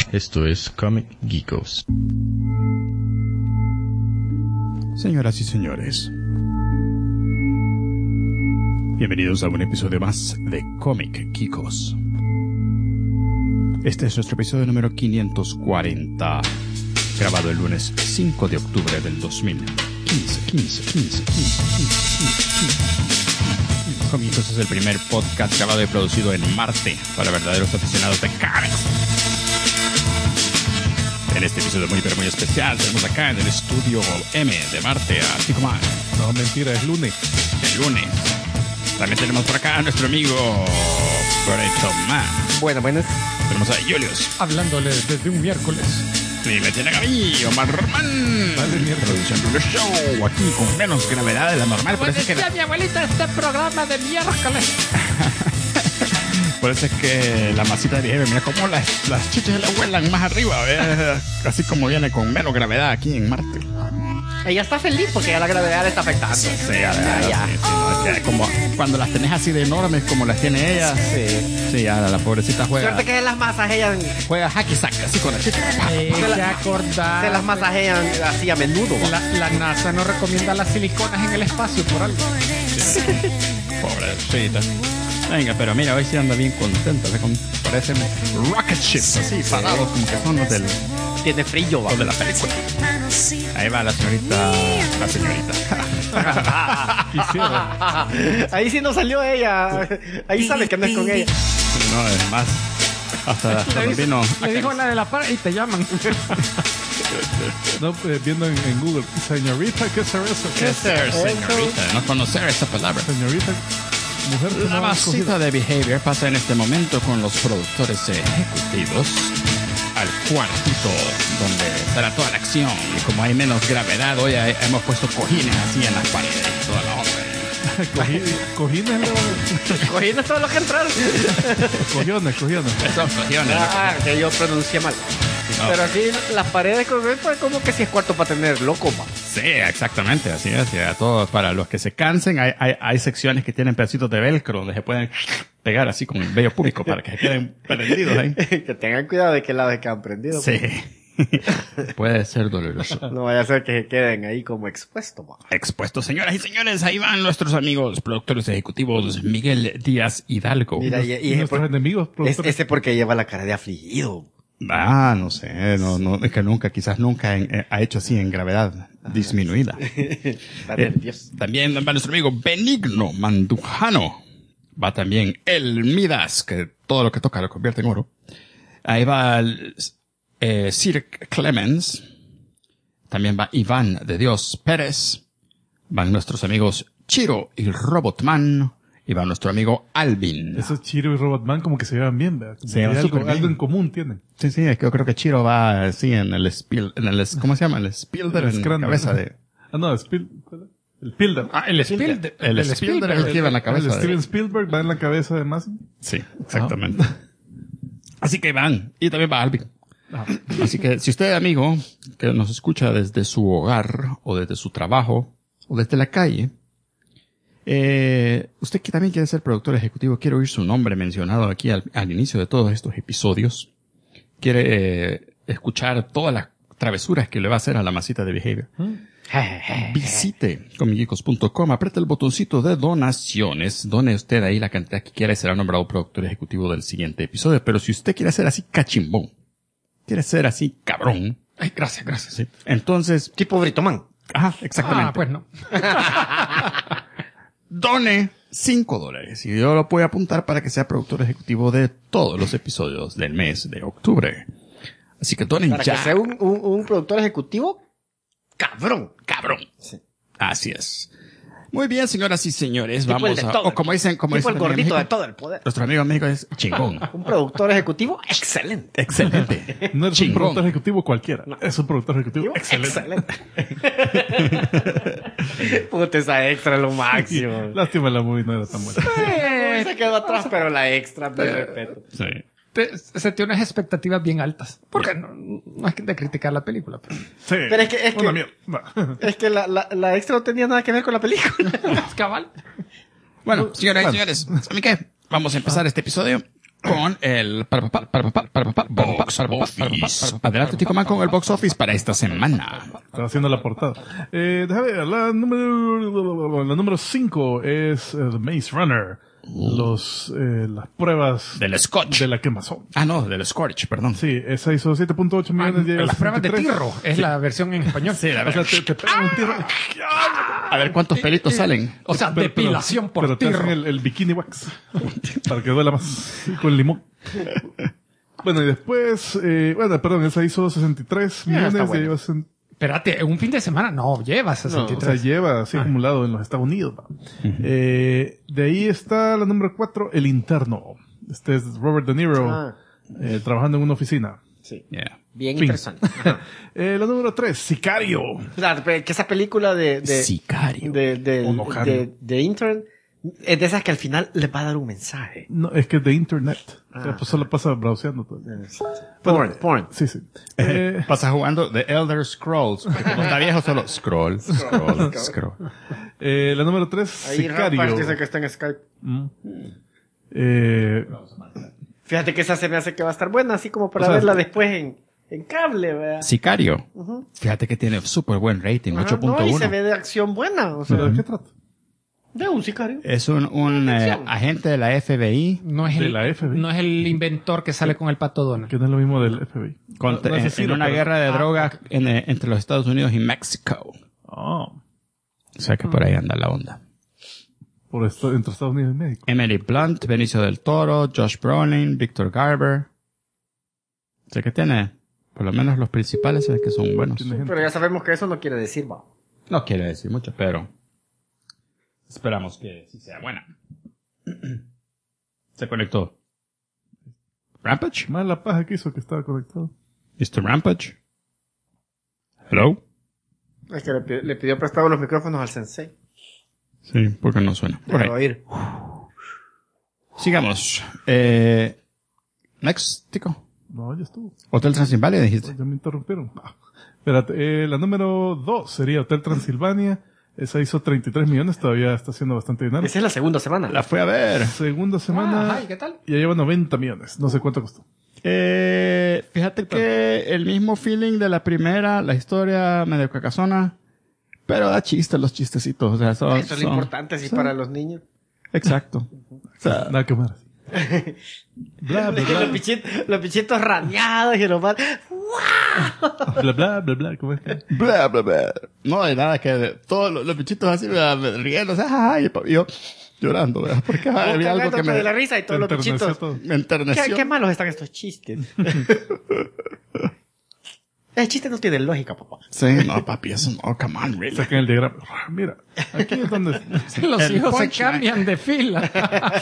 Esto es Comic Geekos. Señoras y señores, bienvenidos a un episodio más de Comic Geekos. Este es nuestro episodio número 540, grabado el lunes 5 de octubre del 2015. Comic Geekos es el primer podcast grabado y producido en Marte para verdaderos aficionados de cómics. En este episodio muy especial tenemos acá en el estudio M de Marte a Tico Man. No, mentira, es lunes. El lunes. También tenemos por acá a nuestro amigo Breto Man. Buenas. Tenemos a Julius. Hablándole desde un miércoles. Y me tienen a mí, Omar Román. Produciendo el show aquí con menos gravedad de la normal. Pues decía mi abuelita, este programa de miércoles. Por eso es que la masita de Behavior, mira cómo las chichas le vuelan más arriba, ¿ves? Así como viene con menos gravedad aquí en Marte. Ella está feliz porque ya la gravedad le está afectando. Sí, no, es que como cuando las tenés así de enormes como las tiene ella. Sí, ya la pobrecita juega. Suerte que las masajean. Juega hacky sack, así con la chicha. Se las masajean así a menudo. La NASA no recomienda las siliconas en el espacio por algo. Sí. Pobrecita. Venga, pero mira, hoy sí anda bien contenta. Parecen rocket ships, así, parados como que son los del... Tiene frío, los de la película. Ahí va la señorita. Ahí sí no salió ella. Ahí sale que no es con ella. No, es más. Hasta vino. Le dijo la de la par y te llaman. No, viendo en Google. Señorita, ¿qué es eso? ¿Qué es ser, señorita? No conocer esa palabra. Señorita. Mujer, la masita de Behavior pasa en este momento con los productores ejecutivos al cuartito donde estará toda la acción. Y como hay menos gravedad, hoy hemos puesto cojines así en las paredes y toda la onda. Cojines todo lo que entraron. Cojiones. Son cojiones. Que yo pronuncié mal. No. Pero aquí las paredes pues como que si es cuarto para tener loco, man. Sí, exactamente, así es. A todos, para los que se cansen, hay secciones que tienen pedacitos de velcro donde se pueden pegar así con el vello público para que se queden prendidos ahí. Que tengan cuidado de qué lado se quedan prendidos. Sí. Puede ser doloroso. No vaya a ser que se queden ahí como expuestos, man. Expuestos, señoras y señores, ahí van nuestros amigos productores ejecutivos Miguel Díaz Hidalgo. Mira, y nuestros enemigos productores. Ese porque lleva la cara de afligido. No sé, no, es que quizás nunca ha hecho así en gravedad disminuida. También va nuestro amigo Benigno Mandujano. Va también el Midas, que todo lo que toca lo convierte en oro. Ahí va Sir Clemens. También va Iván de Dios Pérez. Van nuestros amigos Chiro y Robotman. Y va nuestro amigo Alvin. Esos Chiro y Robotman como que se llevan bien, ¿verdad? Sí, algo en común tienen. Sí, yo creo que Chiro va así en el ¿cómo se llama? El Spielder en la cabeza de... No, el Spielberg. El Spielberg. El Spielberg es el que lleva en la cabeza. El Steven Spielberg va en la cabeza de Máximo. Sí, exactamente. Así que van. Y también va Alvin. Así que si usted, amigo, que nos escucha desde su hogar, o desde su trabajo, o desde la calle, usted que también quiere ser productor ejecutivo, quiere oír su nombre mencionado aquí al inicio de todos estos episodios, quiere escuchar todas las travesuras que le va a hacer a la masita de Behavior, visite comicgeekos.com, apriete el botoncito de donaciones, done usted ahí la cantidad que quiera y será nombrado productor ejecutivo del siguiente episodio. Pero si usted quiere ser así cachimbón, quiere ser así cabrón, ay, gracias, sí. Entonces, tipo Britoman. Ajá, exactamente. Pues no. Done $5 y yo lo voy a apuntar para que sea productor ejecutivo de todos los episodios del mes de octubre. Así que donen para ya. Para que sea un productor ejecutivo cabrón. Sí. Así es. Muy bien, señoras y señores, tipo vamos a... O como dicen el gordito de todo el poder. Nuestro amigo México es chingón. Un productor ejecutivo excelente. No es un productor ejecutivo cualquiera. No. Es un productor ejecutivo excelente. Puta, esa extra es lo máximo. Sí. Lástima, la movie no era tan buena. Se quedó atrás, pero la extra, de respeto. Sí. Se tiene unas expectativas bien altas. Porque no es de criticar la película. Pero, sí, pero es que la extra no tenía nada que ver con la película. Cabal. Bueno, señoras y señores, ¿saben qué? Vamos a empezar este episodio con el box office. Adelante, Tico Man, con el box office para esta semana. Estaba haciendo la portada. Déjame ver, la número 5 es The Maze Runner. Las pruebas Del Scotch. de la quemazón. Ah, no, del Scorch, perdón. Sí, esa hizo 7.8 millones. y Las pruebas de 63. tirro es la versión en español. Sí, la O sea, verdad. te pegan un tiro. A ver cuántos pelitos salen. O sea, depilación por pero te tirro. hacen el bikini wax. Para que duela más. Con limón. Bueno, y después, esa hizo 63 millones. está y bueno. lleva Espérate, un fin de semana no, lleva o sea, 63. lleva así acumulado en los Estados Unidos. ¿va? De ahí está la número 4, El Interno. Este es Robert De Niro trabajando en una oficina. Sí. Yeah. Bien Fin. interesante. La número 3, Sicario. O sea, que esa película Sicario. O Nojario. de Intern es de esas que al final le va a dar un mensaje. No, es que es de Internet. Pues solo pasa browseando todo. Porn. Sí, sí. Pasa jugando The Elder Scrolls. Porque como está viejo, solo scroll. La número 3, Ahí Sicario. Rampage dice que está en Skype. Fíjate que esa se me hace que va a estar buena, así como para O sea, verla después en cable, ¿verdad? Sicario. Fíjate que tiene súper buen rating, Ajá, no, y se 8.1. ve de acción buena, o sea, ¿Pero de qué trata? de un sicario. Es un agente de la FBI No es, De la FBI. no es el inventor que sale con el pato Donald. Que no es lo mismo del FBI. contra- No es en asesino, una pero- guerra de drogas entre los Estados Unidos y México. Oh, O sea que por ahí anda la onda. por esto, entre Estados Unidos y México. Emily Blunt, Benicio del Toro, Josh Brolin, Victor Garber. O sea que tiene, por lo menos los principales, es que son buenos. Tiene gente. Pero ya sabemos que eso no quiere decir, va. No quiere decir mucho, pero esperamos que sí sea buena. Se conectó. Rampage? Más la paja que hizo que estaba conectado. Mr. Rampage? Hello? Es que le pidió prestado los micrófonos al sensei. Sí, porque no suena. Por Déjalo ahí. oír. Sigamos. Next, Tico. No, ya estuvo. Hotel Transilvania, dijiste. Ya me interrumpieron. Espérate, la número 2 sería Hotel Transilvania. Esa hizo 33 millones, todavía está haciendo bastante dinero. Esa es la segunda semana. La fui a ver. Segunda semana. Ajá, ¿y qué tal? Ya lleva 90 millones. No sé cuánto costó. Fíjate que el mismo feeling de la primera, la historia medio cacazona, pero da chistes, los chistecitos. O sea, Eso es lo importante, sí, para los niños. Exacto. O sea, Nada que más. Bla, bla, bla. Los bichitos raneados y los más... Bla, bla, bla, bla. ¿Cómo es que? bla, bla, bla. No hay nada que... Todos los bichitos así, riendo, o sea, y yo llorando, ¿verdad? Porque había algo que de la me risa y todos los Enterneció bichitos. todo. me enterneció. ¿Qué malos están estos chistes? El chiste no tiene lógica, papá. Sí, no, papi, eso no, come on, really. Saquen el diagrama. Mira, aquí es donde... Los El hijos se punchline. cambian de fila.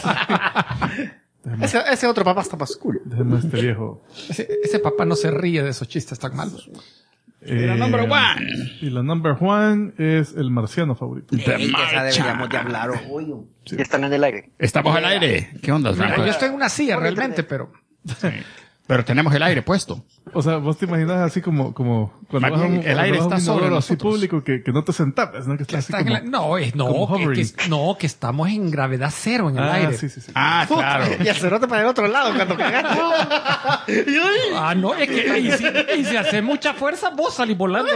Ese otro papá está más cool. Déjame a este viejo. Ese papá no se ríe de esos chistes tan malos. La number one. Y la number one es el marciano favorito. The Esa deberíamos Marcha. de hablar hoy. Ya están en el aire. Estamos al aire. ¿Qué onda, Yo Franco? estoy en una silla realmente, pero Pero tenemos el aire puesto. O sea, vos te imaginas así como cuando Más vas a bien, un, el aire cuando vas a un está sobre inodoro así nosotros. público que no te sentás, ¿no? Que estás así estás como... en la- como hovering. que estamos en gravedad cero en el aire. sí, sí, sí. Ah, claro. Y el cerote para el otro lado cuando cagas. Ah, no, es que y si hace mucha fuerza, vos salís volando.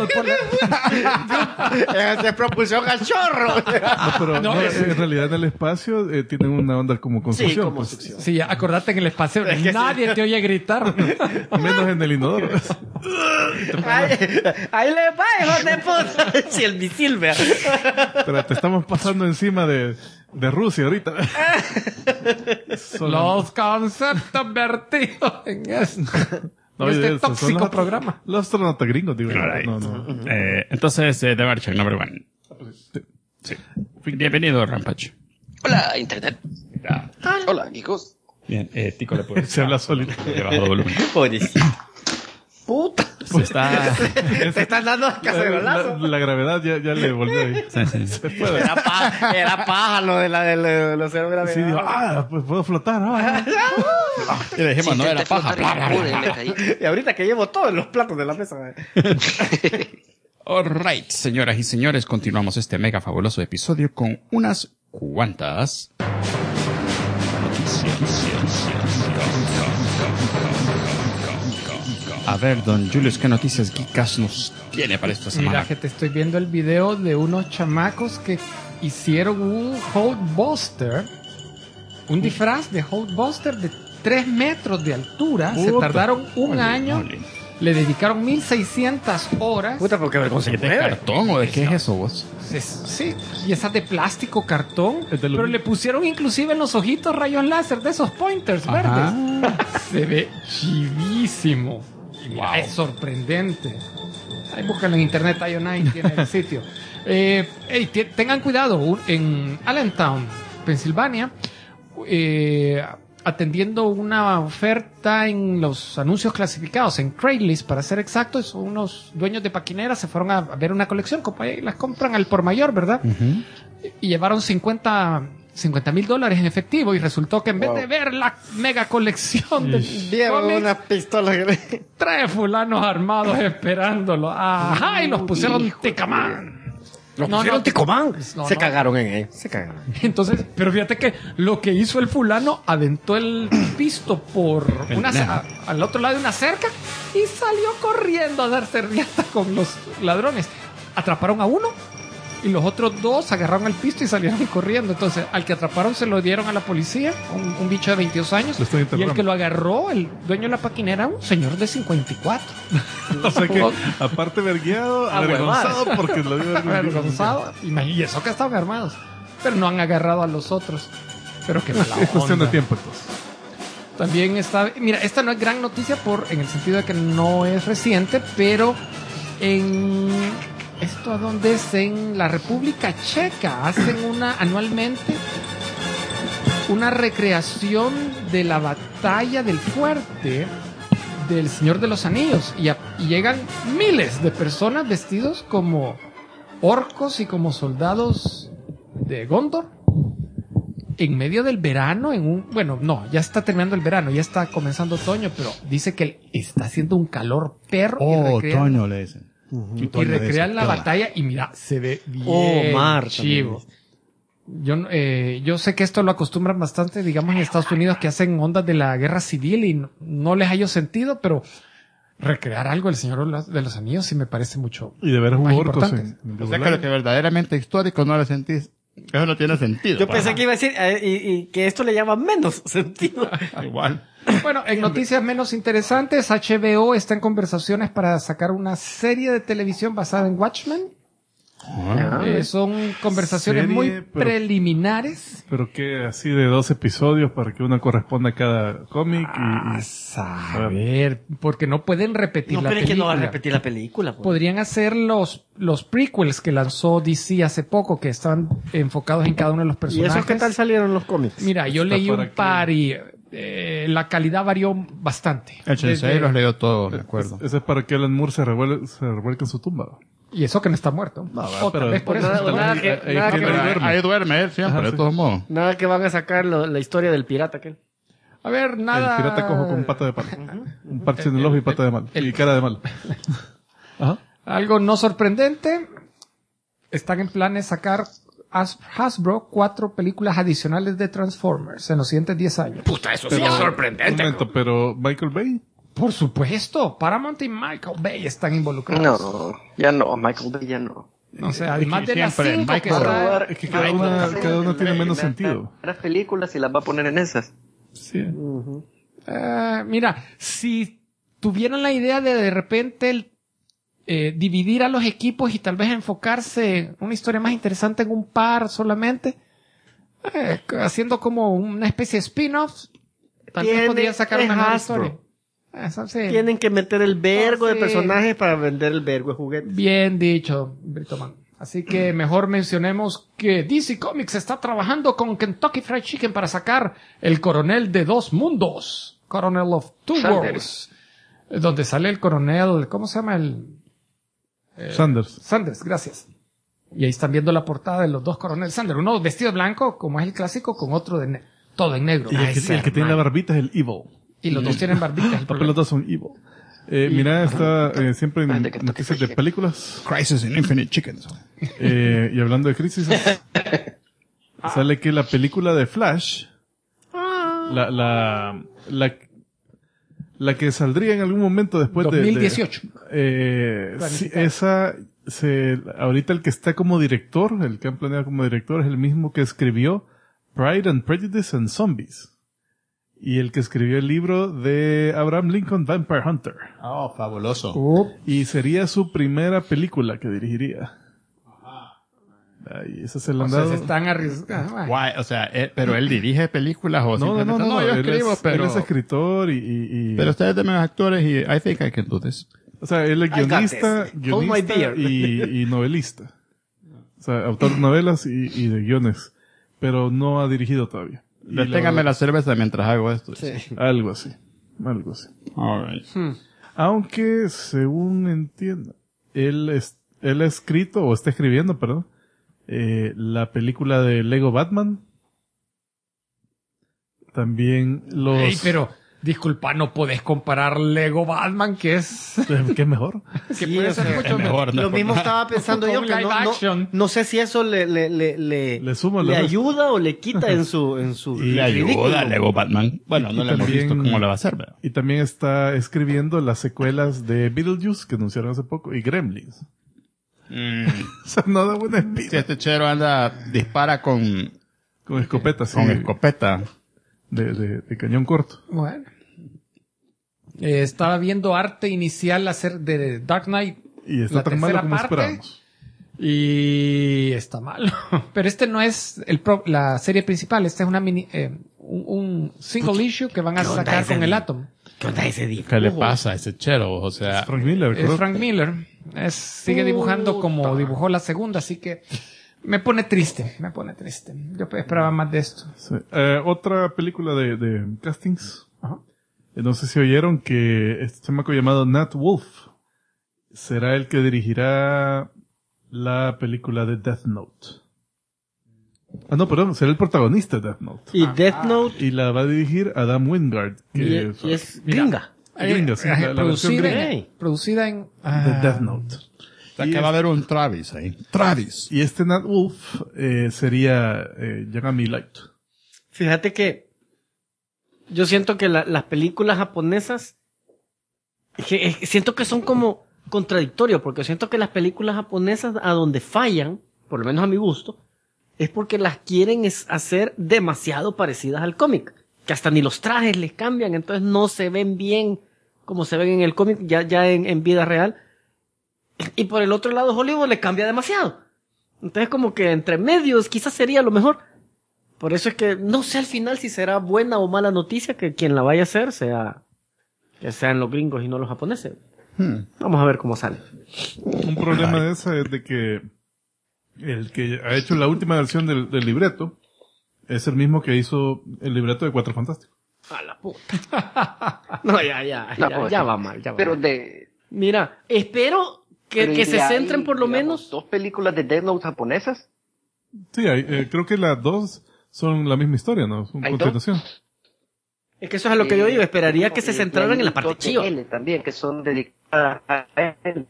Es propulsión al chorro. No, pero No, no, es- en realidad en el espacio tienen una onda como con Sí, succión, como pues. succión. Sí, acordate en el espacio, Es que nadie te oye gritar. Menos en el inodoro. Ahí le va, hijo de puta. Si el misil, vea. Pero te estamos pasando encima de Rusia ahorita. Los conceptos vertidos en este tóxico programa. Los astronautas gringos, digo. Alright. No, no. Entonces, The Marcha, number one. Sí. Bienvenido, Rampage. Hola, Internet. Ya. Hola, chicos. Bien, Tico le puede... Se habla solito. Le bajo volumen. Pobrecito. Puta. Se está... Te están dando cacerolazo. La gravedad ya le volvió ahí. Sí, sí. Se puede. Era paja lo de los cero gravedad. Sí, digo, pues puedo flotar. Y le dijimos, no era Intenté paja. flotar y no pude, me caí. Y ahorita que llevo todos los platos de la mesa. Alright, señoras y señores, continuamos este mega fabuloso episodio con unas cuantas noticias. A ver, don Julius, ¿qué noticias geekas nos tiene para esta semana? Mira, que te estoy viendo el video de unos chamacos que hicieron un Hulkbuster, un disfraz de Hulkbuster de 3 metros de altura. Se tardaron un año, le dedicaron 1600 horas. Puta, porque vergüenza. ¿De cartón o de qué es eso vos? Sí, y esas de plástico, cartón, Es de lo pero mismo. le pusieron inclusive en los ojitos rayos láser de esos pointers Ajá. verdes. Se ve chivísimo. Y mira, Wow. es sorprendente. Ahí búscalo en internet, IO9 tiene el sitio. Tengan cuidado, en Allentown, Pensilvania, atendiendo una oferta en los anuncios clasificados, en Craigslist para ser exactos, unos dueños de paquineras se fueron a ver una colección, como ahí las compran al por mayor, ¿verdad? Y llevaron $50,000 en efectivo, y resultó que en vez de ver la mega colección de Vieron cómics, una pistola. 3 fulanos armados esperándolo. Ajá, y los pusieron Tecamán. Los No, pusieron no. Ticomán. No, Se no. cagaron en él. Se cagaron. Entonces, pero fíjate que lo que hizo el fulano, aventó el pisto por al otro lado de una cerca y salió corriendo a darse riata con los ladrones. Atraparon a uno y los otros 2 agarraron el pisto y salieron corriendo. Entonces, al que atraparon se lo dieron a la policía, un bicho de 22 años. Lo están Y el interrogando. que lo agarró, el dueño de la paquinera, un señor de 54. O sea que, aparte vergueado, avergonzado porque lo dio Avergonzado. Y eso que estaban armados. Pero no han agarrado a los otros. Pero qué mala Es cuestión de onda. tiempo, entonces. También está... Mira, esta no es gran noticia en el sentido de que no es reciente, pero en... ¿Esto a dónde es? En la República Checa. Hacen anualmente una recreación de la batalla del fuerte del Señor de los Anillos. Y llegan miles de personas vestidos como orcos y como soldados de Gondor. En medio del verano, bueno, no, ya está terminando el verano, ya está comenzando otoño, pero dice que está haciendo un calor perro. Oh, y recrean, otoño le dicen. y recrean la batalla y mira, se ve bien mar chivo. Yo sé que esto lo acostumbran bastante, digamos, en Estados Unidos, que hacen ondas de la guerra civil y no les hallo sentido, pero recrear algo del Señor de los Anillos sí me parece mucho. Y de ver Más hubo orcos importante. en O sea que lo que verdaderamente histórico no lo sentís. Eso no tiene sentido. Yo pensé que iba a decir y que esto le llama menos sentido. Igual. Bueno, en noticias menos interesantes, HBO está en conversaciones para sacar una serie de televisión basada en Watchmen. Son conversaciones Serie, muy pero- preliminares. Pero que así de 2 episodios para que uno corresponda a cada cómic A ver, porque no pueden repetir No la crees que no va a película. repetir la película. Pues. Podrían hacer los prequels que lanzó DC hace poco, que estaban enfocados en cada uno de los ¿Y personajes. eso qué tal salieron los cómics? Mira, yo Está leí para un que- par y la calidad varió bastante. El Sensei los leyó todo, me acuerdo. Ese es para que Alan Moore se revuelque en su tumba. Y eso que no está muerto. O tal pero- vez por Pues eso. nada- está nada muerto. que- nada que ahí ver. duerme. Ahí duerme él siempre, Ajá, de sí. todos modos. Nada que van a sacar la historia del pirata aquel. A ver, nada. El pirata cojo con pata de palo. Un parche en el ojo y pata de mal. Y cara de mal. Ajá. Algo no sorprendente. Están en planes sacar Hasbro 4 películas adicionales de Transformers en los siguientes 10 años. Puta, eso sí es Un sorprendente. momento, pero Michael Bay. Por supuesto, Paramount y Michael Bay están involucrados. No, ya no, Michael Bay ya no. O sea, además de las Siempre 5 que Michael- está... Es que cada una tiene menos sentido. Las películas y las va a poner en esas. Sí. Mira, si tuvieran la idea de repente dividir a los equipos y tal vez enfocarse en una historia más interesante en un par solamente, haciendo como una especie de spin-off, tal vez podría sacar es una mejor Hasbro. historia. Eso sí. Tienen que meter el vergo de Sí. personajes para vender el vergo de juguetes. Bien dicho, Britoman. Así que mejor mencionemos que DC Comics está trabajando con Kentucky Fried Chicken para sacar El Coronel de Dos Mundos. Coronel of Two Sanders. Worlds. Donde sale el coronel, ¿cómo se llama? Sanders. Sanders, gracias. Y ahí están viendo la portada de los dos coroneles Sanders. Uno vestido de blanco, como es el clásico, con otro todo en negro. Y el que tiene la barbita es el Evil. Y los dos tienen barbitas. el Porque los problema. dos son Evil. Mira, está siempre en de que noticias de películas. Crisis in Infinite Chickens. Y hablando de crisis, sale que la película de Flash La que saldría en algún momento después 2018. Sí, esa, ahorita el que está como director, el que han planeado como director, es el mismo que escribió Pride and Prejudice and Zombies. Y el que escribió el libro de Abraham Lincoln, Vampire Hunter. Oh, fabuloso. Y sería su primera película que dirigiría. Ay, esa se la han dado. Se están arriesgando. Bueno. Guay, o sea, pero él dirige películas o No, simplemente... yo él escribo, pero... Él es escritor y... Pero ustedes también son actores y I think I can do this. O sea, él es I got guionista this. Hold my beer. y novelista. O sea, autor de novelas y de guiones. Pero no ha dirigido todavía. Y Deténgame la cerveza mientras hago esto. Sí. Algo así. All right. Aunque, según entiendo, él ha escrito, o está escribiendo, perdón, la película de Lego Batman. También los... Ey, pero, disculpa, no podés comparar Lego Batman, que es... ¿Qué es mejor? que Sí, puede o ser sea, mucho mejor. Lo mismo estaba pensando yo, Con que live action. no sé si eso le suma, le le ayuda o le quita en su Y Le ridículo. ayuda a Lego Batman. Bueno, no Y le hemos también- visto cómo le va a hacer, ¿verdad? Y también está escribiendo las secuelas de Beetlejuice, que anunciaron hace poco, y Gremlins. O sea, no da buena Si espina. este chero dispara con Con escopeta, sí. escopeta. De cañón corto. Bueno. Estaba viendo arte inicial de Dark Knight. Y está La tan malo tercera como parte. esperábamos. Y está malo. Pero este no es la serie principal. Este es una mini, un single issue que van a ¿Qué onda sacar ese con el di- Atom. ¿Qué onda ese dibujo? ¿Qué le pasa a ese chero? O sea, Frank Miller, Es creo. Frank Miller. Sigue dibujando como dibujó la segunda, así que me pone triste. Yo esperaba más de esto. Sí. Otra película de castings. Ajá. No sé si oyeron que este chamaco llamado Nat Wolff será el que dirigirá la película de Death Note. Ah, no, perdón, será el protagonista de Death Note. Y Death Note Y la va a dirigir Adam Wingard, que y es gringa. gringa, sí, la versión gringa producida en de Death Note. o sea que va a haber un Travis ahí. Travis. Y este Nat Wolff sería Yagami Light. Fíjate que yo siento que las películas japonesas siento que son como contradictorios, porque siento que las películas japonesas a donde fallan, por lo menos a mi gusto, es porque las quieren hacer demasiado parecidas al cómic, que hasta ni los trajes les cambian, entonces no se ven bien como se ven en el cómic ya en vida real. Y por el otro lado Hollywood le cambia demasiado. Entonces como que entre medios quizás sería lo mejor. Por eso es que no sé al final si será buena o mala noticia que quien la vaya a hacer que sean los gringos y no los japoneses. Vamos a ver cómo sale. Un problema de esa es de que el que ha hecho la última versión del libreto es el mismo que hizo el libreto de Cuatro Fantásticos. A la puta. No, ya va mal. Pero mal. Mira, espero que se centren por lo menos. dos películas de Death Note japonesas. Sí, creo que las dos son la misma historia, ¿no? Son ¿Hay continuación. Es que eso es a lo que yo digo. Esperaría que se centraran en la parte chiva. También, que son dedicadas a él.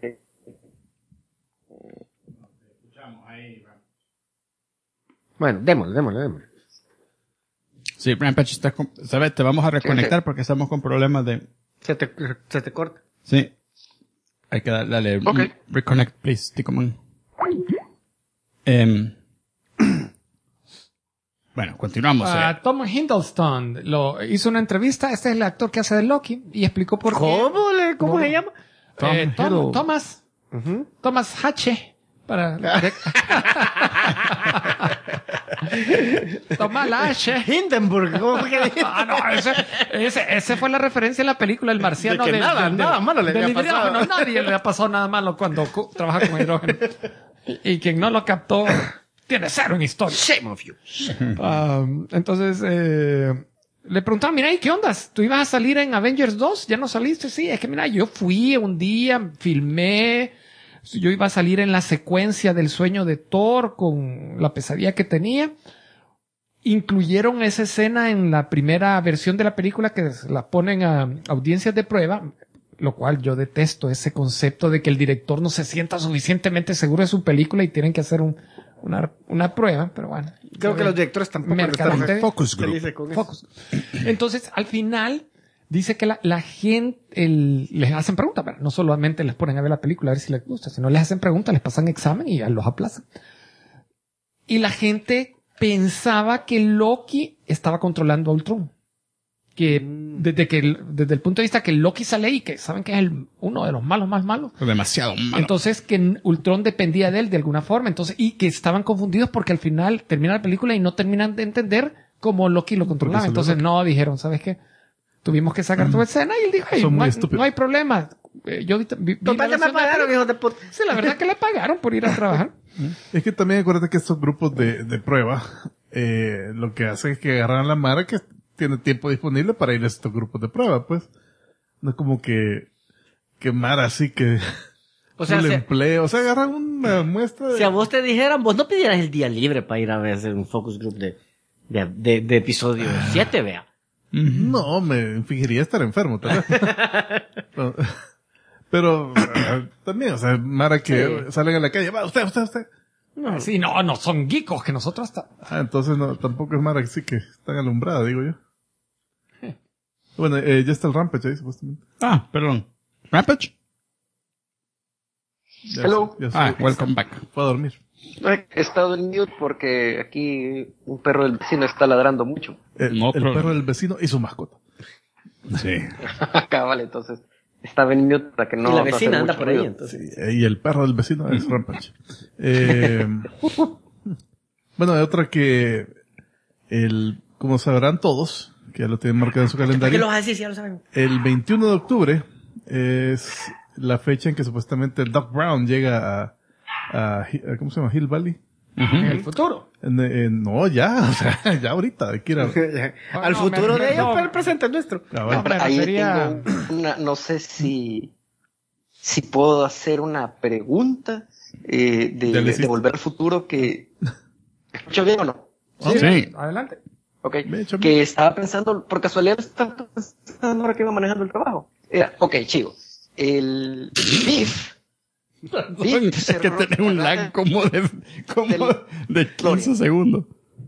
Bueno, démosle. Sí, Rampage está ¿sabes? Te vamos a reconectar porque estamos con problemas de... Se te corta. Sí. Hay que darle Ok. reconnect, please, Ticoman. Bueno, continuamos. Tom Hiddleston hizo una entrevista. Este es el actor que hace de Loki y explicó por qué. ¿Cómo se llama? Thomas. Thomas H. Tomás la H. Hindenburg. ¿Cómo fue que dijo? Ah, no, ese fue la referencia en la película El Marciano. De que nada malo le del había pasado. hidrógeno. Nadie le ha pasado nada malo cuando trabaja con hidrógeno. Y quien no lo captó tiene cero en historia. Shame of you. Entonces, le preguntaban, mira, ¿y qué ondas? ¿Tú ibas a salir en Avengers 2? ¿Ya no saliste? Sí, es que mira, yo fui un día, filmé, yo iba a salir en la secuencia del sueño de Thor con la pesadilla que tenía. Incluyeron esa escena en la primera versión de la película que la ponen a audiencias de prueba, lo cual yo detesto ese concepto de que el director no se sienta suficientemente seguro de su película y tienen que hacer una prueba, pero bueno. Creo que los directores tampoco Mercadante- están Focus Group. felices con eso. Focus. Entonces, al final, dice que la gente, les hacen preguntas, pero no solamente les ponen a ver la película a ver si les gusta, sino les hacen preguntas, les pasan examen y ya los aplazan. Y la gente pensaba que Loki estaba controlando a Ultron. Que desde el punto de vista que Loki sale y que saben que es uno de los malos más malos. Demasiado malo. Entonces, que Ultron dependía de él de alguna forma. Entonces, y que estaban confundidos porque al final termina la película y no terminan de entender cómo Loki lo controlaba. Entonces, no, dijeron, ¿sabes qué? Tuvimos que sacar toda escena y él dijo, "Hey, Son muy no, estúpidos. no hay problema. Yo vi Total, la que me versión de pagaron, tele". hijos de puta. Sí, la verdad que le pagaron por ir a trabajar. Es que también acuérdate que estos grupos de prueba, lo que hacen es que agarran a la mara que tiene tiempo disponible para ir a estos grupos de prueba, pues. No es como que mara así que O sea, full si- empleo. O sea, agarran una muestra de... Si a vos te dijeran, vos no pidieras el día libre para ir a ver un focus group de episodio 7, vea. No, me fingiría estar enfermo, tal vez. No. Pero también, o sea, mara que salen a la calle, va, usted. Sí, no son geekos que nosotros hasta... Entonces no, tampoco es mara que sí que están alumbrada, digo yo. Bueno, ya está el Rampage ahí, supuestamente. Perdón. Rampage? Ya Hello. ya Welcome back. fue a dormir. He estado en mute porque aquí un perro del vecino está ladrando mucho. No El problema. perro del vecino y su mascota. Sí. Acá, vale, entonces estaba en mute para que no... y la no hacer vecina anda mucho por ahí, ruido. entonces. Y el perro del vecino es Rampage. Bueno, hay otra que como sabrán todos, que ya lo tienen marcado en su ¿Qué calendario, lo vas a decir si ya lo saben? el 21 de octubre es la fecha en que supuestamente el Doc Brown llega a ¿cómo se llama? Hill Valley. En el futuro. No, ya, o sea, ya ahorita, hay que ir a... Al no, futuro de ellos, no. pero el presente es nuestro. Cabal. me Ahí refería- tengo no sé si puedo hacer una pregunta Ya le hiciste. de Volver al Futuro que... ¿Escucho bien o no? Sí. Adelante. Ok. Bien, chamo. Que estaba pensando, por casualidad estaba pensando ahora que iba manejando el trabajo. Era, ok, chivo. El Biff. Es que tenés un lag como de 15 segundos.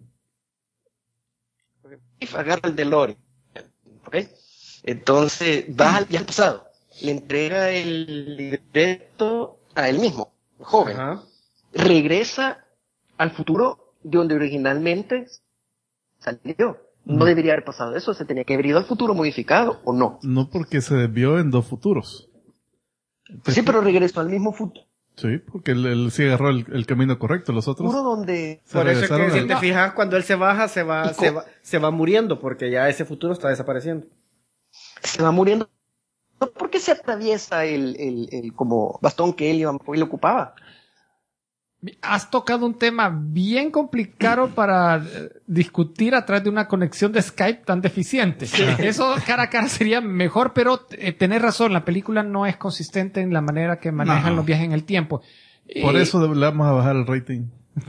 Biff agarra el DeLorean. Ok. Entonces, va al viaje al pasado. Le entrega el libreto a él mismo, joven. Ajá. Regresa al futuro de donde originalmente salió. No debería haber pasado eso, se tenía que haber ido al futuro modificado, ¿o no? No, porque se desvió en dos futuros. Sí, pero regresó al mismo futuro Sí, porque él sí agarró el camino correcto, los otros donde... se Por eso es regresaron que si al- te fijas, cuando él se baja, se va muriendo, porque ya ese futuro está desapareciendo. se va muriendo. ¿Por qué se atraviesa el como bastón que él ocupaba? Has tocado un tema bien complicado para discutir a través de una conexión de Skype tan deficiente. Eso cara a cara sería mejor, pero tenés razón, la película no es consistente en la manera que manejan No. los viajes en el tiempo. Por Y- eso le vamos a bajar el rating.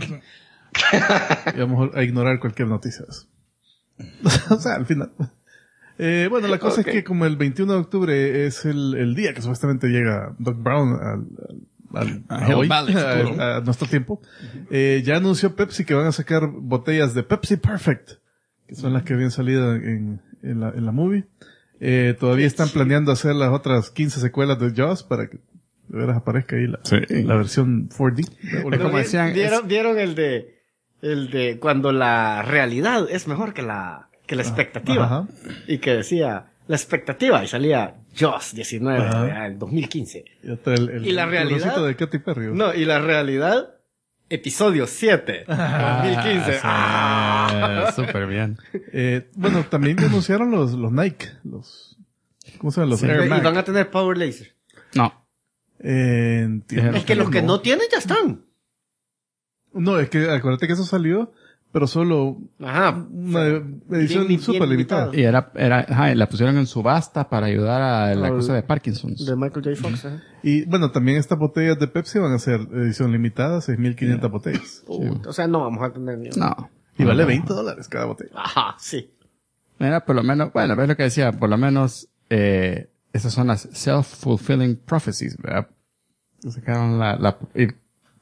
Y vamos a ignorar cualquier noticia de eso. O sea, al final. Bueno, la cosa es que como el 21 de octubre es el día que supuestamente llega Doc Brown a Hill hoy, Valley, futuro. a nuestro tiempo, ya anunció Pepsi que van a sacar botellas de Pepsi Perfect, que son las que habían salido en la movie. Todavía están planeando hacer las otras 15 secuelas de Jaws para que de veras aparezca ahí la versión 4D. Es como decían, ¿Vieron el de cuando la realidad es mejor que la expectativa? Ajá. Y que decía la expectativa y salía Jaws 19, Ajá. el 2015. Y hasta el ¿Y la realidad? librocito de Katy Perry. No, y la realidad, episodio 7, 2015. Súper bien. Bueno, también anunciaron los Nike, ¿cómo se llaman? Los Air Y Max. van a tener Power Laser. No. Entiendo. Es que los que no tienen ya están. No, es que acuérdate que eso salió, pero solo Ajá. una edición bien súper limitada. Y la pusieron en subasta para ayudar a la cosa de Parkinson's. De Michael J. Fox. Ajá. Y bueno, también estas botellas de Pepsi van a ser edición limitada, 6.500 botellas. Puta, o sea, no vamos a tener ni No. Y vale $20 cada botella. Ajá, sí. Mira, por lo menos, bueno, ves lo que decía, por lo menos, esas son las self-fulfilling prophecies, ¿verdad? Sacaron y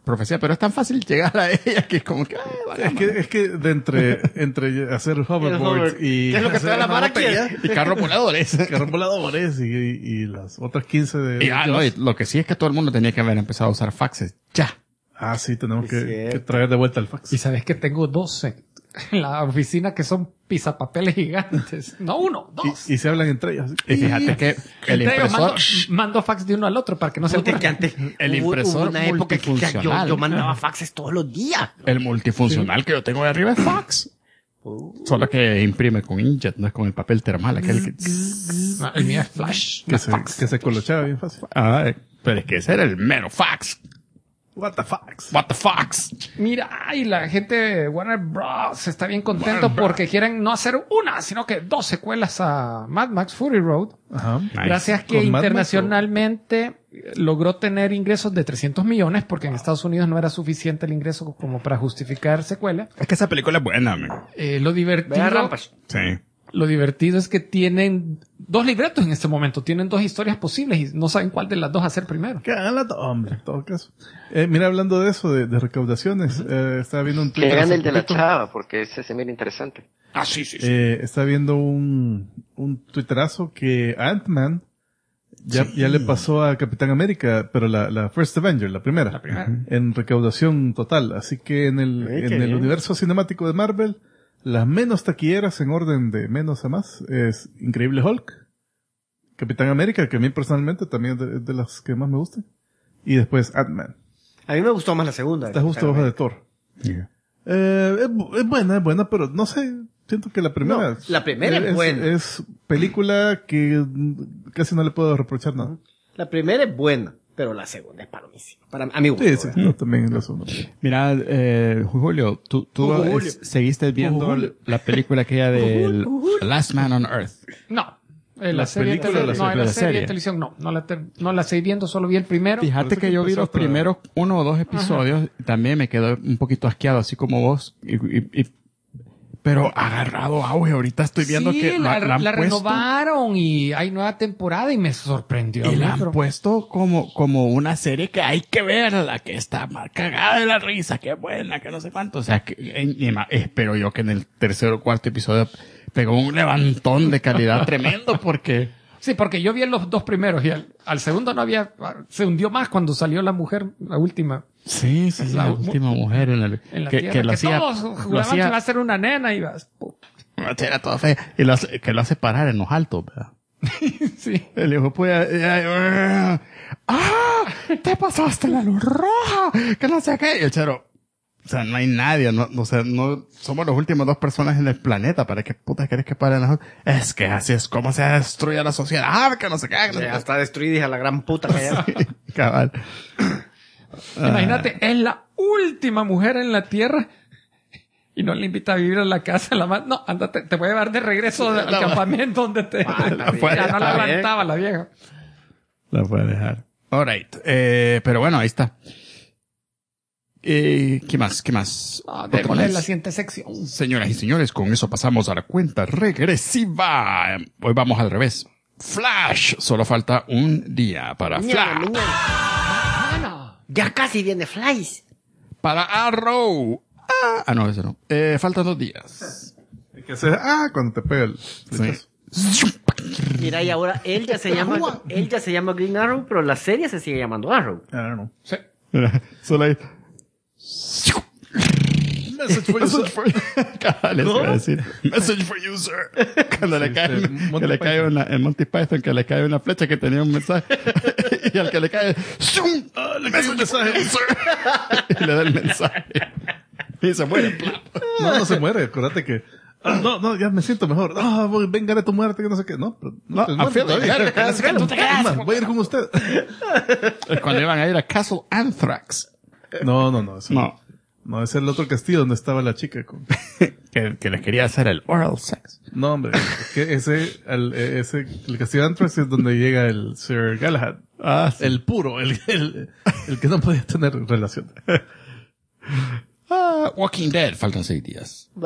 profecía, pero es tan fácil llegar a ella que es como que... Es que de entre hacer hoverboards y... ¿Qué es lo que hacer toda la mara manoplas, quiere? Y carros voladores. carros voladores y las otras 15 de... Y lo que sí es que todo el mundo tenía que haber empezado a usar faxes. Ya. Ah, sí, tenemos Es que cierto. traer de vuelta el fax. Y sabes que tengo 12 en la oficina que son pisapapeles gigantes. No uno, dos. Y se hablan entre ellas. Y fíjate que el Entre ellos impresor... mando fax de uno al otro para que no se Puta, aburran. que antes El hubo impresor una época que multifuncional. yo mandaba faxes todos los días. El multifuncional que yo tengo de arriba es fax. Solo que imprime con inkjet, no es con el papel termal. Aquel que... No, el mío es flash. Que se colochaba bien fácil. Pero es que ese era el mero fax. What the fax? What the fox? Mira, y la gente de Warner Bros. Está bien contento Warner Bros. porque quieren no hacer una, sino que 2 secuelas a Mad Max Fury Road. Ajá. Nice. Gracias que ¿Con Mad Max internacionalmente logró tener ingresos de 300 millones porque en Estados Unidos no era suficiente el ingreso como para justificar secuela. Es que esa película es buena, amigo. Lo divertido... Vea Rampage. Sí. Lo divertido es que tienen 2 libretos en este momento. Tienen 2 historias posibles y no saben cuál de las 2 hacer primero. Que hagan la hombre, en todo caso. Mira, hablando de eso, de recaudaciones, estaba viendo un Que Twitter. hagan hace el de la poquito. chava, porque ese se mira interesante. Ah, sí. Estaba viendo un twitterazo que Ant-Man ya le pasó a Capitán América, pero la First Avenger, la primera. La primera. En recaudación total. Así que en qué el bien. universo cinemático de Marvel, las menos taquilleras en orden de menos a más es Increíble Hulk, Capitán América, que a mí personalmente también es de las que más me gustan, y después Ant-Man. A mí me gustó más la segunda. Está justo abajo de Thor. Es buena, pero no sé, siento que la primera... No, la primera es buena. Es película que casi no le puedo reprochar nada. La primera es buena, pero la segunda es palomísima. A mí gusto. Sí, yo también lo asumo. Mira, Julio, tú Julio. seguiste viendo Julio. la película aquella del Last Man on Earth. No. La ¿La serie de película o la televisión. No, serie? la serie de televisión no. No la seguí viendo, solo vi el primero. Fíjate Parece que que yo vi empezó los otra- primeros 1 o 2 episodios y también me quedé un poquito asqueado, así como vos. Pero agarrado auge, ahorita estoy viendo sí, que la han puesto, renovaron y hay nueva temporada y me sorprendió. y la ¿no? han puesto como una serie que hay que verla, que está mal cagada de la risa, que buena, que no sé cuánto. O sea, que espero yo que en el 3º o 4º episodio pegó un levantón de calidad tremendo porque... Sí, porque yo vi los 2 primeros y al segundo no había... Se hundió más cuando salió la mujer, la última, Sí, la última mujer en en la que tierra. lo Que hacía, todos lo juraban que iba a hacía, ser una nena y vas... era toda fea, y que lo hace parar en los altos, ¿verdad? Sí. El hijo puede, te pasaste la luz roja, que no sé qué, y el chero, o sea, no hay nadie, no somos los últimos 2 personas en el planeta, ¿para qué putas querés que paren las luz? Es que así es como se destruye la sociedad, que no sé qué, que no sé Ya qué. está destruida la gran puta que hay. Cabal. Imagínate, es la última mujer en la tierra y no le invita a vivir a la casa. No, ándate, te voy a llevar de regreso al campamento donde te... La puede ya no la dejar, aguantaba la vieja. La puede dejar. Alright. Pero bueno, ahí está. ¿Qué más? Ah, ¿Otro démosle mes? la siguiente sección. Señoras y señores, con eso pasamos a la cuenta regresiva. Hoy vamos al revés. Flash. Solo falta un día para Flash. Ya casi viene Flies. Para Arrow. No, ese no. Faltan 2 días. Hay que hacer, cuando te pega el flechazo. Mira, y ahora él ya se llama Green Arrow, pero la serie se sigue llamando Arrow. I don't know. Sí. Mira, solo ahí. Message for Message for Cabal, eso iba a decir. Message for user. Cuando le cae, Monty que le cae Python. en Monty Python, que le cae una flecha que tenía un mensaje. Y al que le cae, ¡zum! Le cae un mensaje. Y le da el mensaje. Y se muere. No se muere, acuérdate que... no, ya me siento mejor. Vengaré tu muerte, que no sé qué. No, pero no, I'm feeling better, que no sé qué, tú te quedas. Es más, voy a ir con usted. Cuando iban a ir a Castle Anthrax. No, eso No. No, ese es el otro castillo donde estaba la chica. Que les quería hacer el oral sex. No, hombre, es que el castillo de Anthrax es donde llega el Sir Galahad. Sí. El puro, el que no podía tener relación. Walking Dead, faltan 6 días. Bah.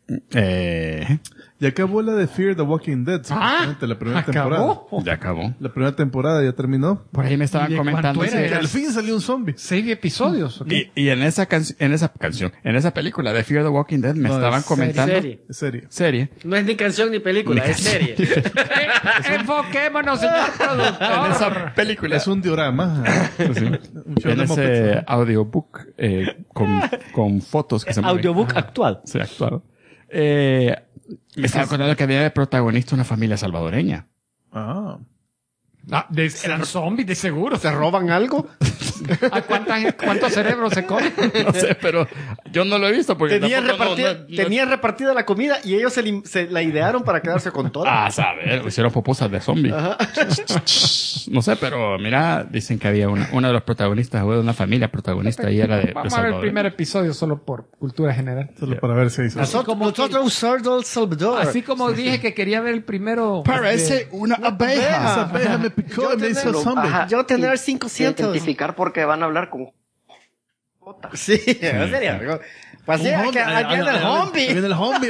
Ya acabó la de Fear the Walking Dead. supuestamente, la primera temporada. Ya acabó. La primera temporada ya terminó. Por ahí me estaban ¿Y de comentando. cuánto era? Que al fin salió un zombie. 6 episodios. ¿ok? Y en esa en esa película de Fear the Walking Dead me No, estaban es comentando. Serie. Es serio. Serie. No es ni canción ni película, es serie. Enfoquémonos, señor productor. En esa película. Es un diorama. Sí. Un show En de ese Muppets. audiobook con fotos que se Audiobook actual. Sí, actuado. Me estaba contando que había de protagonista una familia salvadoreña. Ah. Eran zombies, de seguro. ¿Se roban algo? ¿A cuántos cerebros se comen? No sé, pero yo no lo he visto porque Tenían tampoco repartida, repartida la comida y ellos se la idearon para quedarse con toda. Ah, saber, hicieron pupusas de zombie. No sé, pero mira, dicen que había uno de los protagonistas, o de una familia protagonista y era de Vamos a ver el primer episodio solo por cultura general. Solo para ver si hizo. Nosotros somos Salvador. Así como dije que quería ver el primero. Parece una abeja. Esa abeja me picó y me hizo zombie. Ajá, Yo tener y- 500. Identificar porque van a hablar con... Sí, en serio. Pasé aquí en el zombie. Viene el zombie.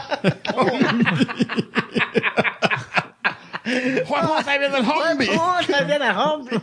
Juan José viene el zombie. Oh, también el zombie.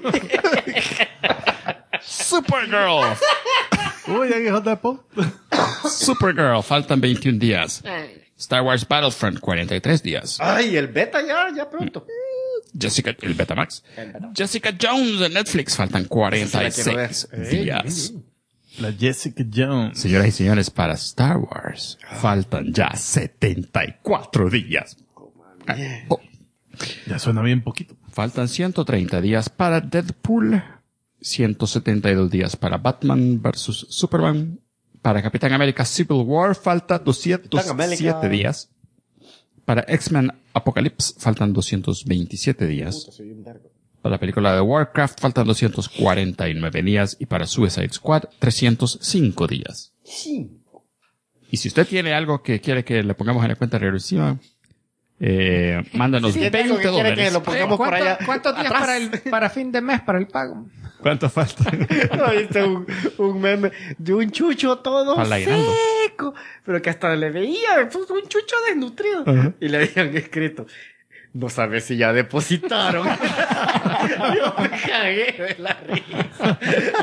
Supergirl. Uy, ya que Deadpool. Supergirl, faltan 21 días. Star Wars Battlefront, 43 días. Ay, el beta ya pronto. Jessica, el Betamax. Jessica Jones de Netflix, faltan 46 días. La Jessica Jones. Señoras y señores, para Star Wars, faltan ya 74 días. Oh, Ya suena bien poquito. faltan 130 días para Deadpool, 172 días para Batman vs. Superman, para Capitán América Civil War falta 207 días, para X-Men Apocalypse faltan 227 días, para la película de Warcraft faltan 249 días y para Suicide Squad 305 días. Y si usted tiene algo que quiere que le pongamos en la cuenta regresiva, mándanos Sí, tengo que quiere que $20. lo pongamos por allá. ¿Cuántos días atrás. para fin de mes para el pago? ¿Cuánto falta? Ahí está un meme de un chucho todo Para el aguinaldo. seco, pero que hasta le veía pues, un chucho desnutrido. Y le habían escrito, no sabes si ya depositaron. Yo me cagué de la risa.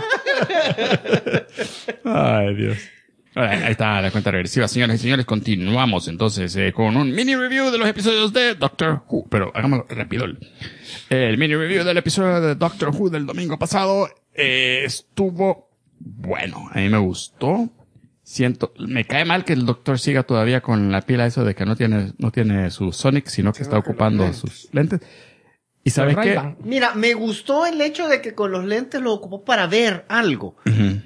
Ay, Dios. Ahí está la cuenta regresiva. Señoras y señores, continuamos entonces con un mini review de los episodios de Doctor Who. Pero hagámoslo rápido. El mini review del episodio de Doctor Who del domingo pasado estuvo bueno. A mí me gustó. Me cae mal que el doctor siga todavía con la pila eso de que no tiene su Sonic, sino que está ocupando sus lentes. ¿Y sabes qué? Mira, me gustó el hecho de que con los lentes lo ocupó para ver algo.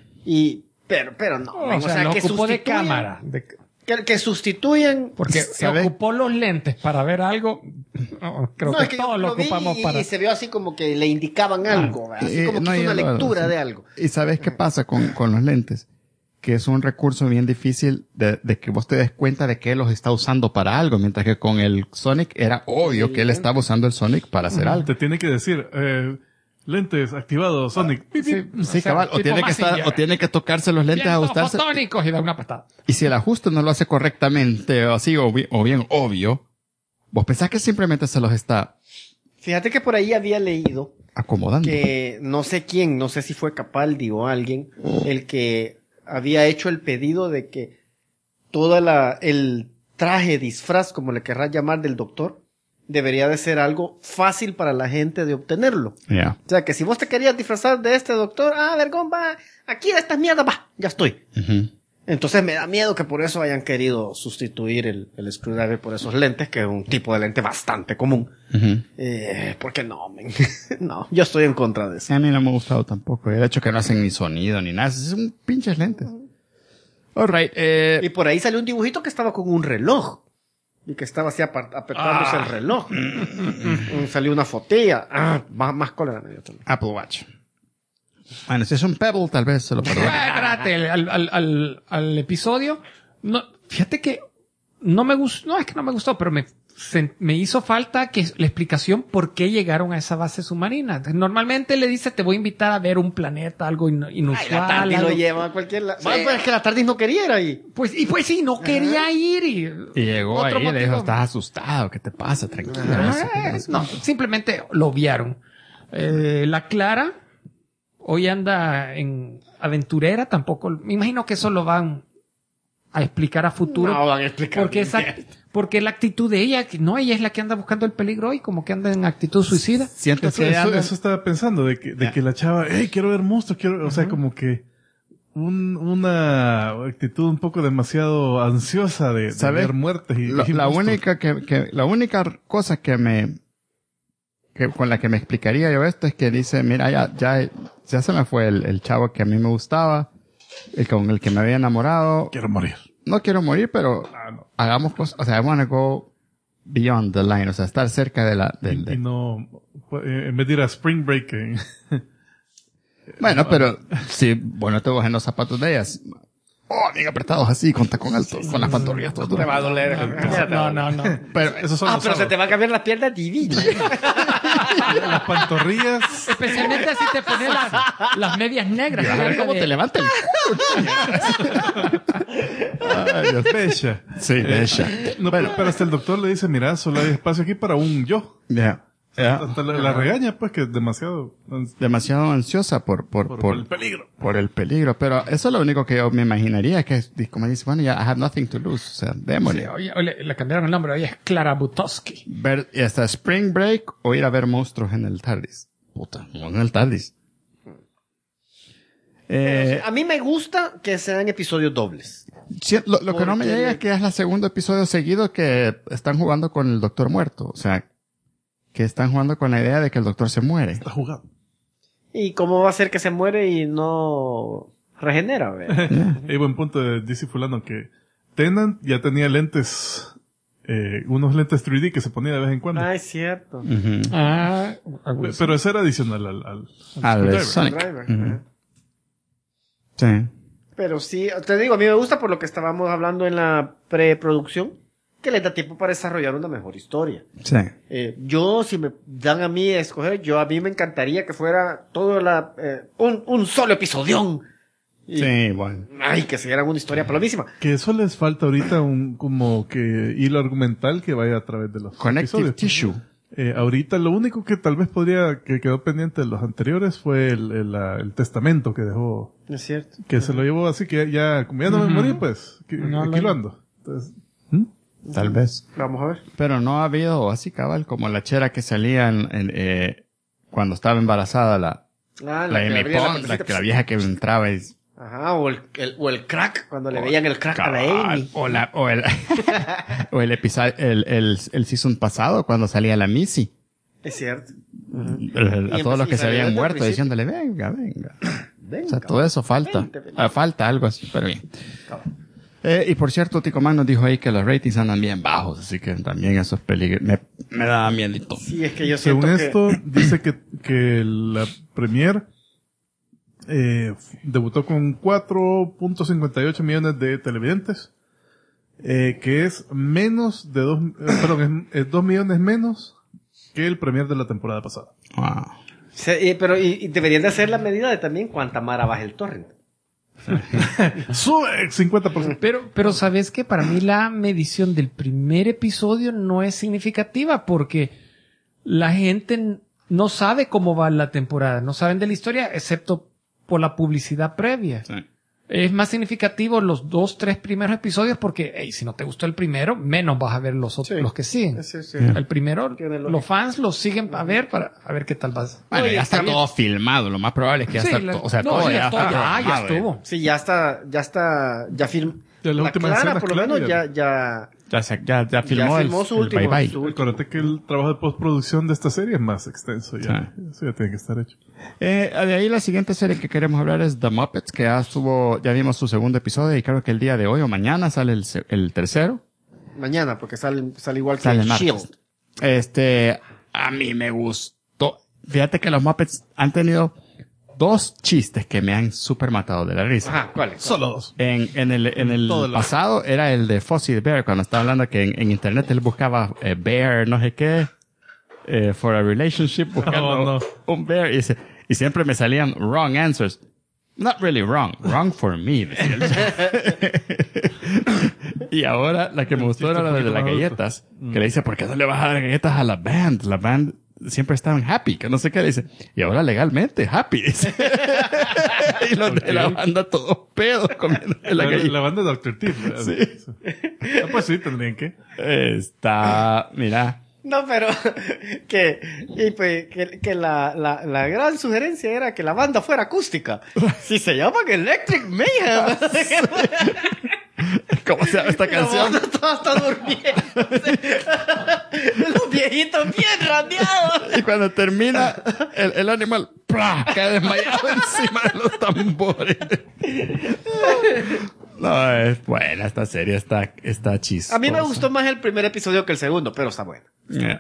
Pero no. O sea, lo que ocupó de sustituyan- cámara. Que sustituyen. Porque se ¿Sabe? ocupó los lentes para ver algo. No, creo No, que es que yo todos lo vi ocupamos y para. se vio así como que le indicaban algo, ¿verdad? así como que No, hizo y una lo- lectura sí. de algo. ¿Y sabes qué pasa con los lentes? Que es un recurso bien difícil de que vos te des cuenta de que él los está usando para algo, mientras que con el Sonic era obvio que él estaba usando el Sonic para hacer algo. Te tiene que decir, lentes activados, Sonic. Sí, cabal, o tiene que tocarse los lentes, Vientos ajustarse. fotónicos y da una patada. Y si el ajuste no lo hace correctamente, o así, o bien obvio, vos pensás que simplemente se los está Fíjate que por ahí había leído acomodando. que no sé quién, no sé si fue Capaldi o alguien, el que había hecho el pedido de que el traje, disfraz, como le querrás llamar, del doctor, debería de ser algo fácil para la gente de obtenerlo. Ya. O sea, que si vos te querías disfrazar de este doctor, vergón, va, aquí de estas mierdas, va, ya estoy. Ujú. Entonces me da miedo que por eso hayan querido sustituir el screwdriver por esos lentes, que es un tipo de lente bastante común. Ujú. Porque no, men. No, yo estoy en contra de eso. A mí no me ha gustado tampoco. El hecho que no hacen ni sonido ni nada. Son pinches lentes. Alright, Y por ahí salió un dibujito que estaba con un reloj. Y que estaba así apretándose el reloj. Salió una fotilla. Más cólera me dio también. Apple Watch. Bueno, si es un Pebble, tal vez se lo perdono. Espérate, al episodio. No, fíjate que no me gustó. No es que no me gustó, pero me me hizo falta que la explicación por qué llegaron a esa base submarina. Normalmente le dice, te voy a invitar a ver un planeta, algo inusual. Ay, la TARDIS algo... lo lleva a cualquier lado. Sí. Pues es que la TARDIS no quería ir ahí. Pues sí, no quería ir. Y llegó Otro ahí y le dijo, motivo. estás asustado, ¿qué te pasa? Tranquilo. No, simplemente lo obviaron. La Clara hoy anda en aventurera, tampoco. Me imagino que eso lo van a explicar a futuro. No van a explicar. Porque la actitud de ella, que no, ella es la que anda buscando el peligro hoy, como que anda en actitud suicida. Siento que Eso estaba pensando, de que la chava, hey, quiero ver monstruos, o sea, como que una actitud un poco demasiado ansiosa de ver muertes y la monstruos. única cosa con la que me explicaría yo esto es que dice, mira, ya se me fue el chavo que a mí me gustaba, con el que me había enamorado. Quiero morir. No quiero morir, pero hagamos cosas, o sea, I wanna go beyond the line, o sea, estar cerca de Y no, en vez de ir a Spring Break. Bueno, pero si bueno te vas en los zapatos de ellas, bien apretados así, con tacón alto, con las pantorrillas todas Te duras. va a doler. No. Pero Esos son los Pero se te va a cambiar las piernas divinas. las pantorrillas. Especialmente si te pones las medias negras. a ver cómo te levanta el culo. Ay, Dios. Bella. Sí, bella. No, pero hasta el doctor le dice, mira, solo hay espacio aquí para un yo. Ya. Hasta la regaña, pues, que es demasiado Demasiado ansiosa por el peligro. por el peligro, pero eso es lo único que yo me imaginaría, que es como dice, bueno, ya I have nothing to lose, o sea, démosle. Oye, le cambiaron el nombre, hoy es Clara Butowski. Ver hasta Spring Break o ir a ver monstruos en el TARDIS. Puta, no en el TARDIS. A mí me gusta que sean episodios dobles. Sí, lo que no me Porque llega es que es el segundo episodio seguido que están jugando con el Doctor muerto, o sea, que están jugando con la idea de que el Doctor se muere. Está jugando. ¿Y cómo va a ser que se muere y no regenera? Hay buen punto de DC Fulano que Tennant ya tenía lentes, unos lentes 3D que se ponía de vez en cuando. Ah, es cierto. Pero eso era adicional al Al Screwdriver. Sonic. Driver, Ujú. ajá. Sí. Pero sí, te digo, a mí me gusta por lo que estábamos hablando en la preproducción, que les da tiempo para desarrollar una mejor historia. Sí. Yo, si me dan a mí a escoger, a mí me encantaría que fuera todo un solo episodión. Y, Sí, bueno. ay, que se diera una historia palomísima. Que eso les falta ahorita como que hilo argumental que vaya a través de los Connective episodios. Tissue. Ahorita lo único que tal vez que quedó pendiente de los anteriores fue el testamento que dejó, Es cierto. que se lo llevó así que ya, como ya no me morí, pues, aquí lo ando. Entonces, Tal vez. Vamos a ver. Pero no ha habido así cabal como la chera que salía cuando estaba embarazada la Amy abría Pond, puertecita, la vieja que entraba y Ajá, o el crack, cuando le veían el crack a la cabal, Amy. o el episodio el season pasado cuando salía la Missy Es cierto. a todos los que se salió habían desde el muerto principio. diciéndole venga Venga. o sea todo eso falta. Vente, vente. Falta algo así pero bien. Y por cierto, Tico Man nos dijo ahí que los ratings andan bien bajos, así que también eso es peligro. Me da miedito. Sí, es que yo siento según que... esto, dice que la premier debutó con 4.58 millones de televidentes, que es menos de 2 millones menos que el premier de la temporada pasada. Wow. Pero deberían de hacer la medida de también cuánta mara baja el torrent. Sube 50%. Pero sabes que para mí la medición del primer episodio no es significativa porque la gente no sabe cómo va la temporada, no saben de la historia excepto por la publicidad previa. Sí. Es más significativo los 2-3 primeros episodios porque si no te gustó el primero, menos vas a ver los otros, Sí. los que siguen. Sí, sí. El primero, Tiene lógica. los fans los siguen a ver para a ver qué tal va. Bueno, Oye, ya está también- todo filmado, lo más probable es que ya Sí, está o sea, no, todo ya ya está, está ya programado, estuvo. Sí, ya firmó. Ya la La última Clara, escena, por lo claro, menos, ya- Ya filmó, filmó su el último- bye bye. su- Acuérdate que el trabajo de postproducción de esta serie es más extenso. Ya, eso ya tiene que estar hecho. De ahí la siguiente serie que queremos hablar es The Muppets, que ya vimos su segundo episodio y creo que el día de hoy o mañana sale el tercero. Mañana, porque sale igual que Sale el Shield. martes. A mí me gustó. Fíjate que los Muppets han tenido dos chistes que me han super matado de la risa. Ajá, ¿cuáles? Solo dos. En el Todo lo- pasado era el de Fuzzy the Bear, cuando estaba hablando que en internet él buscaba bear, no sé qué, for a relationship, buscando un bear, y siempre me salían wrong answers. Not really wrong for me. Decía él. Y ahora la que me gustó era la de las galletas, que le dice, ¿por qué no le vas a dar galletas a la band? La band siempre estaban happy, que no sé qué, dice. Y ahora legalmente happy, dice. Y los de la banda todos pedos comiendo la galleta. La banda de Dr. Teeth. Sí. Ah, pues sí, tendrían que. Está, mira. No, pero que la gran sugerencia era que la banda fuera acústica. Si se llaman Electric Mayhem. ¿Cómo se llama esta La canción? banda toda está durmiendo. Los viejitos bien randeados. Y cuando termina, el animal ¡plá! Cae desmayado encima de los tambores. No, es buena esta serie, está chistosa. A mí me gustó más el primer episodio que el segundo, pero está bueno. Yeah.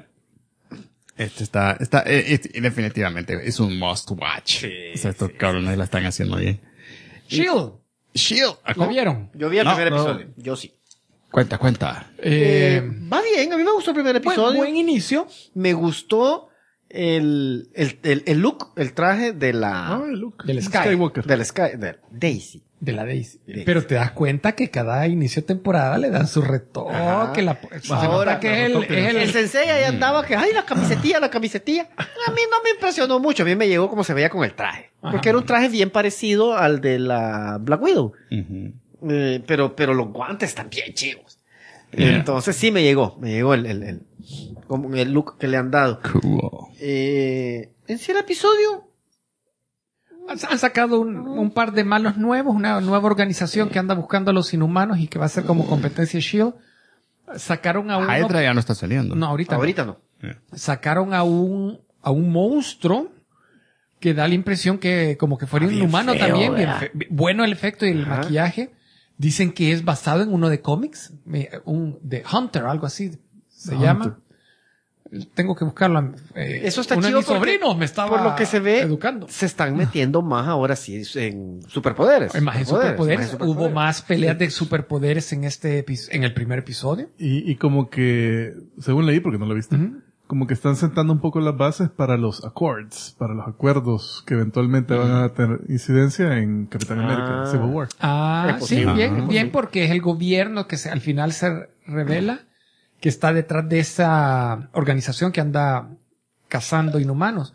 Definitivamente es un must watch. O sea, estos cabrones la están haciendo bien. Shield. Shield. ¿La vieron? Yo vi el No, primer no. episodio. Yo sí. Cuenta. Va bien, a mí me gustó el primer episodio. Buen inicio. Me gustó el look, el traje de Ah, la Luke. Del Sky. Skywalker. de Daisy. De la Daisy. Daisy. Pero te das cuenta que cada inicio de temporada le dan su retoque. Se Ahora, nota que es El el sensei ahí andaba que, ay, la camisetilla. A mí no me impresionó mucho. A mí me llegó como se veía con el traje. Porque era un traje bien parecido al de la Black Widow. Pero los guantes también chivos. Entonces sí me llegó como el look que le han dado. Cool. En sí el episodio, Han sacado un par de malos nuevos, una nueva organización que anda buscando a los inhumanos y que va a ser como competencia SHIELD. Sacaron a uno... Hydra ya no está saliendo. No, ahorita no. no. Sacaron a un monstruo que da la impresión que como que fuera un bien inhumano feo, también. ¿verdad? Bueno el efecto y el maquillaje. Dicen que es basado en uno de cómics, de Hunter, algo así se llama. Tengo que buscarlo. Eso está uno de chido mis porque, sobrinos me estaba por lo que se ve, educando. se están metiendo más ahora sí en superpoderes. En superpoderes. Hubo más peleas de superpoderes en en el primer episodio. Y como que, según leí, porque no lo he visto, como que están sentando un poco las bases para los accords, para los acuerdos que eventualmente van a tener incidencia en Capitán América, Civil War. Es Sí, posible. bien, porque es el gobierno que al final se revela que está detrás de esa organización que anda cazando inhumanos.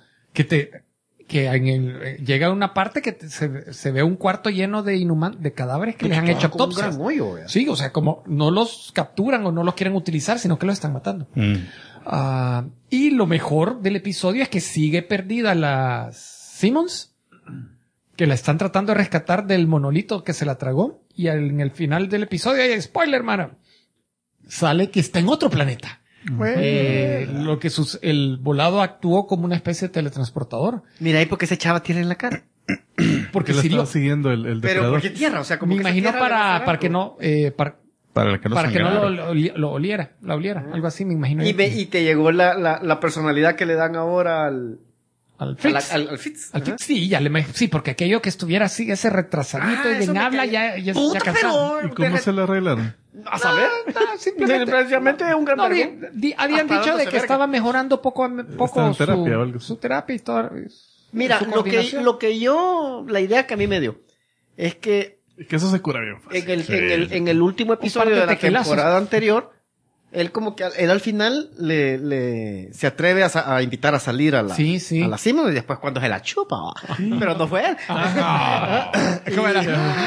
Llega a una parte que se ve un cuarto lleno de cadáveres que les han hecho autopsias. Sí, o sea, como no los capturan o no los quieren utilizar, sino que los están matando. Y lo mejor del episodio es que sigue perdida la Simmons, que la están tratando de rescatar del monolito que se la tragó. Y en el final del episodio, spoiler, hermana, sale que está en otro planeta. Lo que el volado actuó como una especie de teletransportador. Mira ahí porque ese chava tiene en la cara. Porque Que lo sirvió, estaba siguiendo el Pero depredador. ¿por qué tierra? O sea, como me que esa imagino tierra le va a hacer para que algo. no, Para que no para que no sangrara. lo oliera, algo así, me imagino. Y te llegó la personalidad que le dan ahora al Fritz. al Fitz. Al Fitz, sí, sí, porque aquello que estuviera así, ese retrasadito y eso bien me habla, cae. ya Puta, cansado. pero- ¿Y cómo se lo arreglaron? A saber. Simplemente. Precisamente es un gran No, vergón. habían ¿Hasta dicho dónde de se que verga? estaba mejorando poco Estaba en terapia o algo. su terapia y todo. Mira, su coordinación. la idea que a mí me dio es que Es que eso se cura bien fácil. en el último episodio par de de la tequilazos. temporada anterior, él como que él al final se atreve a invitar a salir a la Sí, sí. a la Simon y después cuando se la chupa, va. Pero no fue él. ¿Cómo era?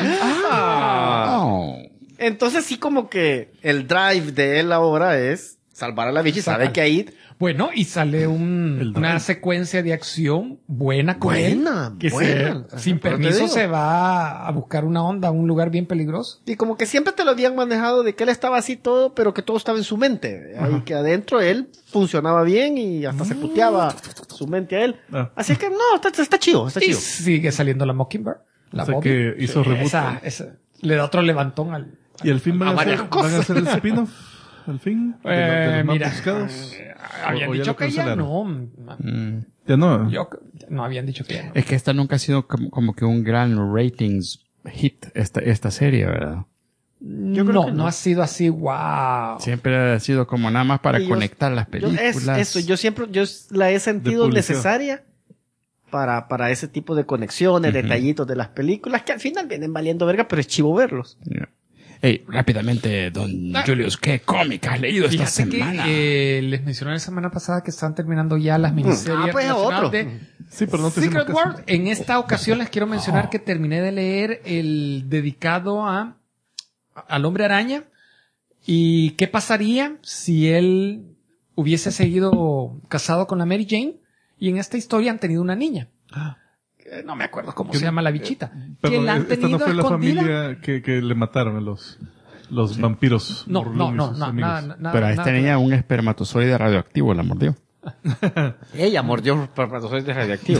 Oh. Entonces sí como que el drive de él ahora es salvar a la bicha y sabe que ahí Bueno, y sale una secuencia de acción buena con Buena, él. Que buena. sin Pero te permiso digo. se va a buscar una onda, a un lugar bien peligroso. y como que siempre te lo habían manejado de que él estaba así todo, pero que todo estaba en su mente. Y que adentro él funcionaba bien y hasta se puteaba su mente a él. Ah. Así que no, está chido, está Y chido. sigue saliendo la Mockingbird. La O sea Bobby. que hizo reboot. Esa, le da otro levantón al... Y al fin A varias van a hacer el spin-off. al fin? De los más Mira, buscados? habían ¿O ya dicho lo que ya cancelaron? no. Ya no. No habían dicho que ya no. Es que esta nunca ha sido como que un gran ratings hit, esta serie, ¿verdad? Yo creo que No ha sido así, wow. Siempre ha sido como nada más para Y conectar las películas. Yo la he sentido publicidad. necesaria para ese tipo de conexiones, detallitos de las películas que al final vienen valiendo verga, pero es chivo verlos. Yeah. Hey, rápidamente, don Julius, ¿qué cómic has leído esta Fíjate semana? que les mencioné la semana pasada que están terminando ya las miniseries pues relacionadas otro. de Sí, pero no te Secret hicimos caso. World. En esta ocasión les quiero mencionar que terminé de leer el dedicado al Hombre Araña y qué pasaría si él hubiese seguido casado con la Mary Jane y en esta historia han tenido una niña. No me acuerdo cómo se llama la bichita. Que Perdón, la han esta tenido no fue la escondida. familia que le mataron a los vampiros. No, burlones, sus amigos. nada. Pero a esta niña un espermatozoide radioactivo la mordió. Ella mordió espermatozoides radioactivos.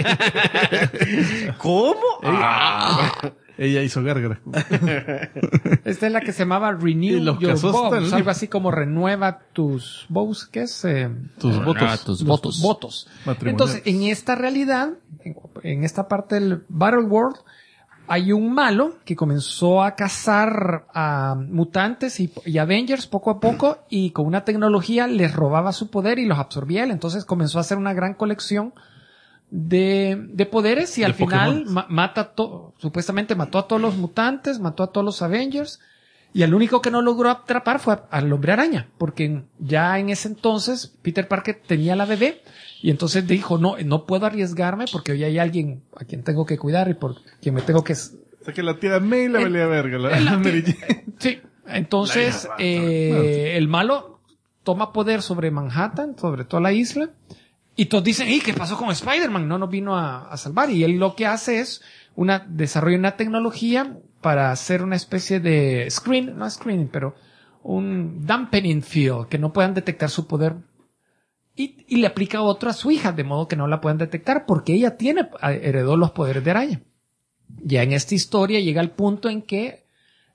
¿Cómo? Ella hizo gárgaras. Esta es la que se llamaba Renew Y los Your casó Stan Vows, Lee. algo así como renueva tus vows, ¿qué es? Tus votos. Tus Los votos. votos. Matrimoniales. Entonces, en esta realidad, en esta parte del Battle World, hay un malo que comenzó a cazar a mutantes y Avengers poco a poco y con una tecnología les robaba su poder y los absorbía él. Entonces comenzó a hacer una gran colección de poderes y al final supuestamente mató a todos los mutantes, mató a todos los Avengers y al único que no logró atrapar fue al Hombre Araña, porque ya en ese entonces Peter Parker tenía la bebé y entonces dijo, no puedo arriesgarme porque hoy hay alguien a quien tengo que cuidar y por quien me tengo que... O sea que la tía May la valía verga, la Mary Jane. Sí, entonces el malo toma poder sobre Manhattan, sobre toda la isla, y todos dicen, ¿y qué pasó con Spider-Man? No nos vino a salvar. Y él lo que hace es desarrolla una tecnología para hacer una especie de no screening, pero un dampening field, que no puedan detectar su poder. Y le aplica otro a su hija, de modo que no la puedan detectar, porque ella heredó los poderes de araña. Ya en esta historia llega el punto en que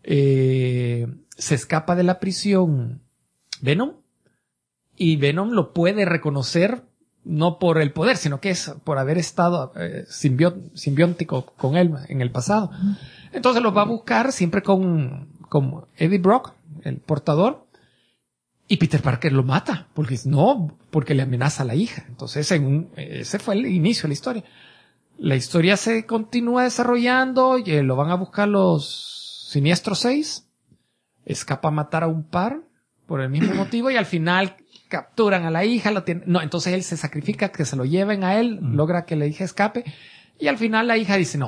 se escapa de la prisión Venom, y Venom lo puede reconocer no por el poder, sino que es por haber estado simbiótico con él en el pasado. Entonces lo va a buscar siempre con Eddie Brock, el portador, y Peter Parker lo mata, porque le amenaza a la hija. Entonces ese fue el inicio de la historia. La historia se continúa desarrollando y lo van a buscar los Siniestros 6. Escapa a matar a un par por el mismo motivo y al final capturan a la hija, entonces él se sacrifica, que se lo lleven a él, logra que la hija escape y al final la hija dice,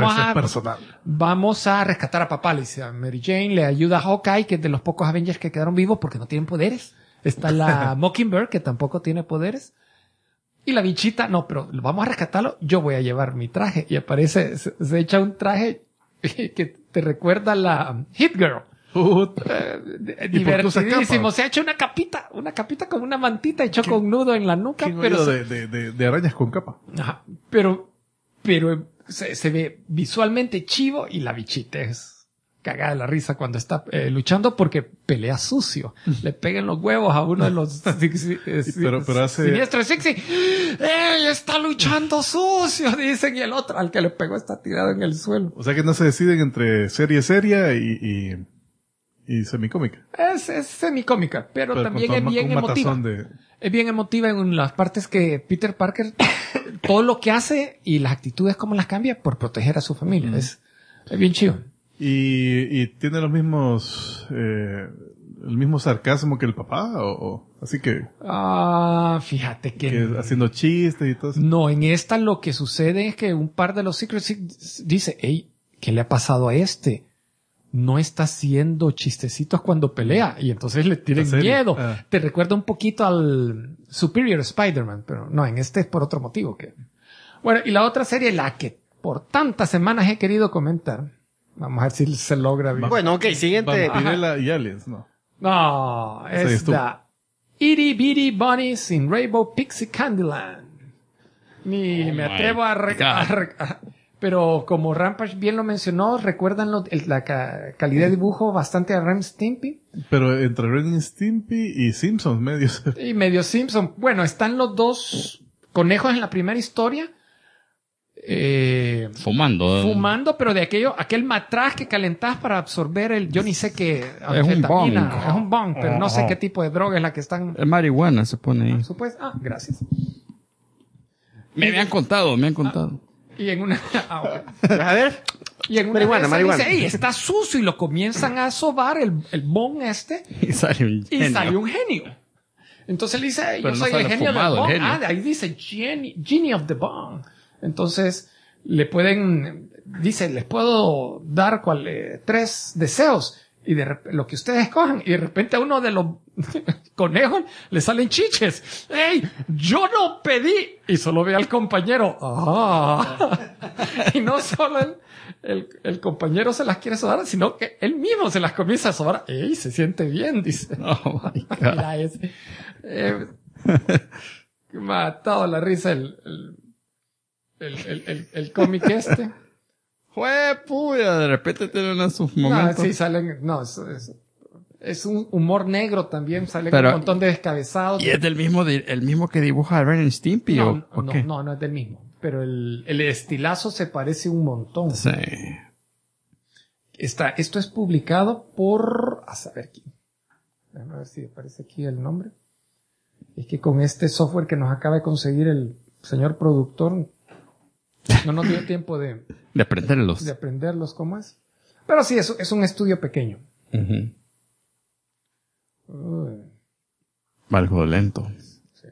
vamos a rescatar a papá, le dice a Mary Jane, le ayuda a Hawkeye, que es de los pocos Avengers que quedaron vivos porque no tienen poderes. Está la Mockingbird, que tampoco tiene poderes. Y la bichita, pero vamos a rescatarlo, yo voy a llevar mi traje. Y aparece, se echa un traje que te recuerda a la Hit Girl. Divertidísimo. Se ha hecho una capita con una mantita hecho con nudo en la nuca. Pero de arañas con capa. Ajá, pero se ve visualmente chivo y la bichita es cagada de la risa cuando está luchando porque pelea sucio. Le pegan los huevos a uno de los pero hace... Siniestros Sixi. ¡Ey! Está luchando sucio, dicen, y el otro al que le pegó está tirado en el suelo. O sea que no se deciden entre serie seria y semicómica. Es semicómica, pero también es bien emotiva. Es bien emotiva en las partes que Peter Parker, todo lo que hace y las actitudes como las cambia por proteger a su familia. Es bien chido. Y tiene los mismos, el mismo sarcasmo que el papá, o así que. Fíjate que haciendo chistes y todo eso. No, en esta lo que sucede es que un par de los Secret Six dice, hey, ¿qué le ha pasado a este? No está haciendo chistecitos cuando pelea y entonces le tienen miedo. Te recuerda un poquito al Superior Spider-Man, pero no, en este es por otro motivo. Bueno, y la otra serie, la que por tantas semanas he querido comentar, vamos a ver si se logra bien. Bueno, ok, siguiente. Vampirella y Aliens, ¿no? No, es la Itty Bitty Bunnies in Rainbow Pixie Candyland. Me atrevo Pero como Rampage bien lo mencionó, recuerdan la calidad de dibujo bastante a Ren Stimpy. Pero entre Ren y Stimpy y Simpsons medios. Y medio Simpson. Bueno, están los dos conejos en la primera historia. Fumando, pero de aquel matraz que calentás para absorber yo ni sé qué anfetamina. Es un bong, pero no sé qué tipo de droga es la que están. Es marihuana, se pone ahí. Gracias. Me han contado. Y en una, A ver. y en una Marihuana. dice, "Ey, está sucio", y lo comienzan a sobar el bong Y sale un genio. Entonces le dice, Pero yo no soy sale el genio del fumado, el bong. genio. De ahí dice Genie of the Bong. Entonces les puedo dar 3 deseos y lo que ustedes escojan, y de repente a uno de los conejos le salen chiches. ¡Ey! ¡Yo no pedí! Y solo ve al compañero. Y no solo el compañero se las quiere sobar, sino que él mismo se las comienza a sobar. ¡Ey! Se siente bien, dice. Oh my God. Mira ese. Matado la risa el cómic este. ¡Jue puya! De repente tienen sus momentos. No, sí, salen. No, es un humor negro también. Salen Pero, un montón de descabezados. ¿Y es el mismo que dibuja a Ren y Stimpy? No, ¿o qué? no es del mismo. Pero el estilazo se parece un montón. Sí. Esto es publicado por. A saber quién. Déjame ver si aparece aquí el nombre. Es que con este software que nos acaba de conseguir el señor productor, no nos dio tiempo de aprenderlos cómo es. Pero sí, es un estudio pequeño. Algo lento. Sí.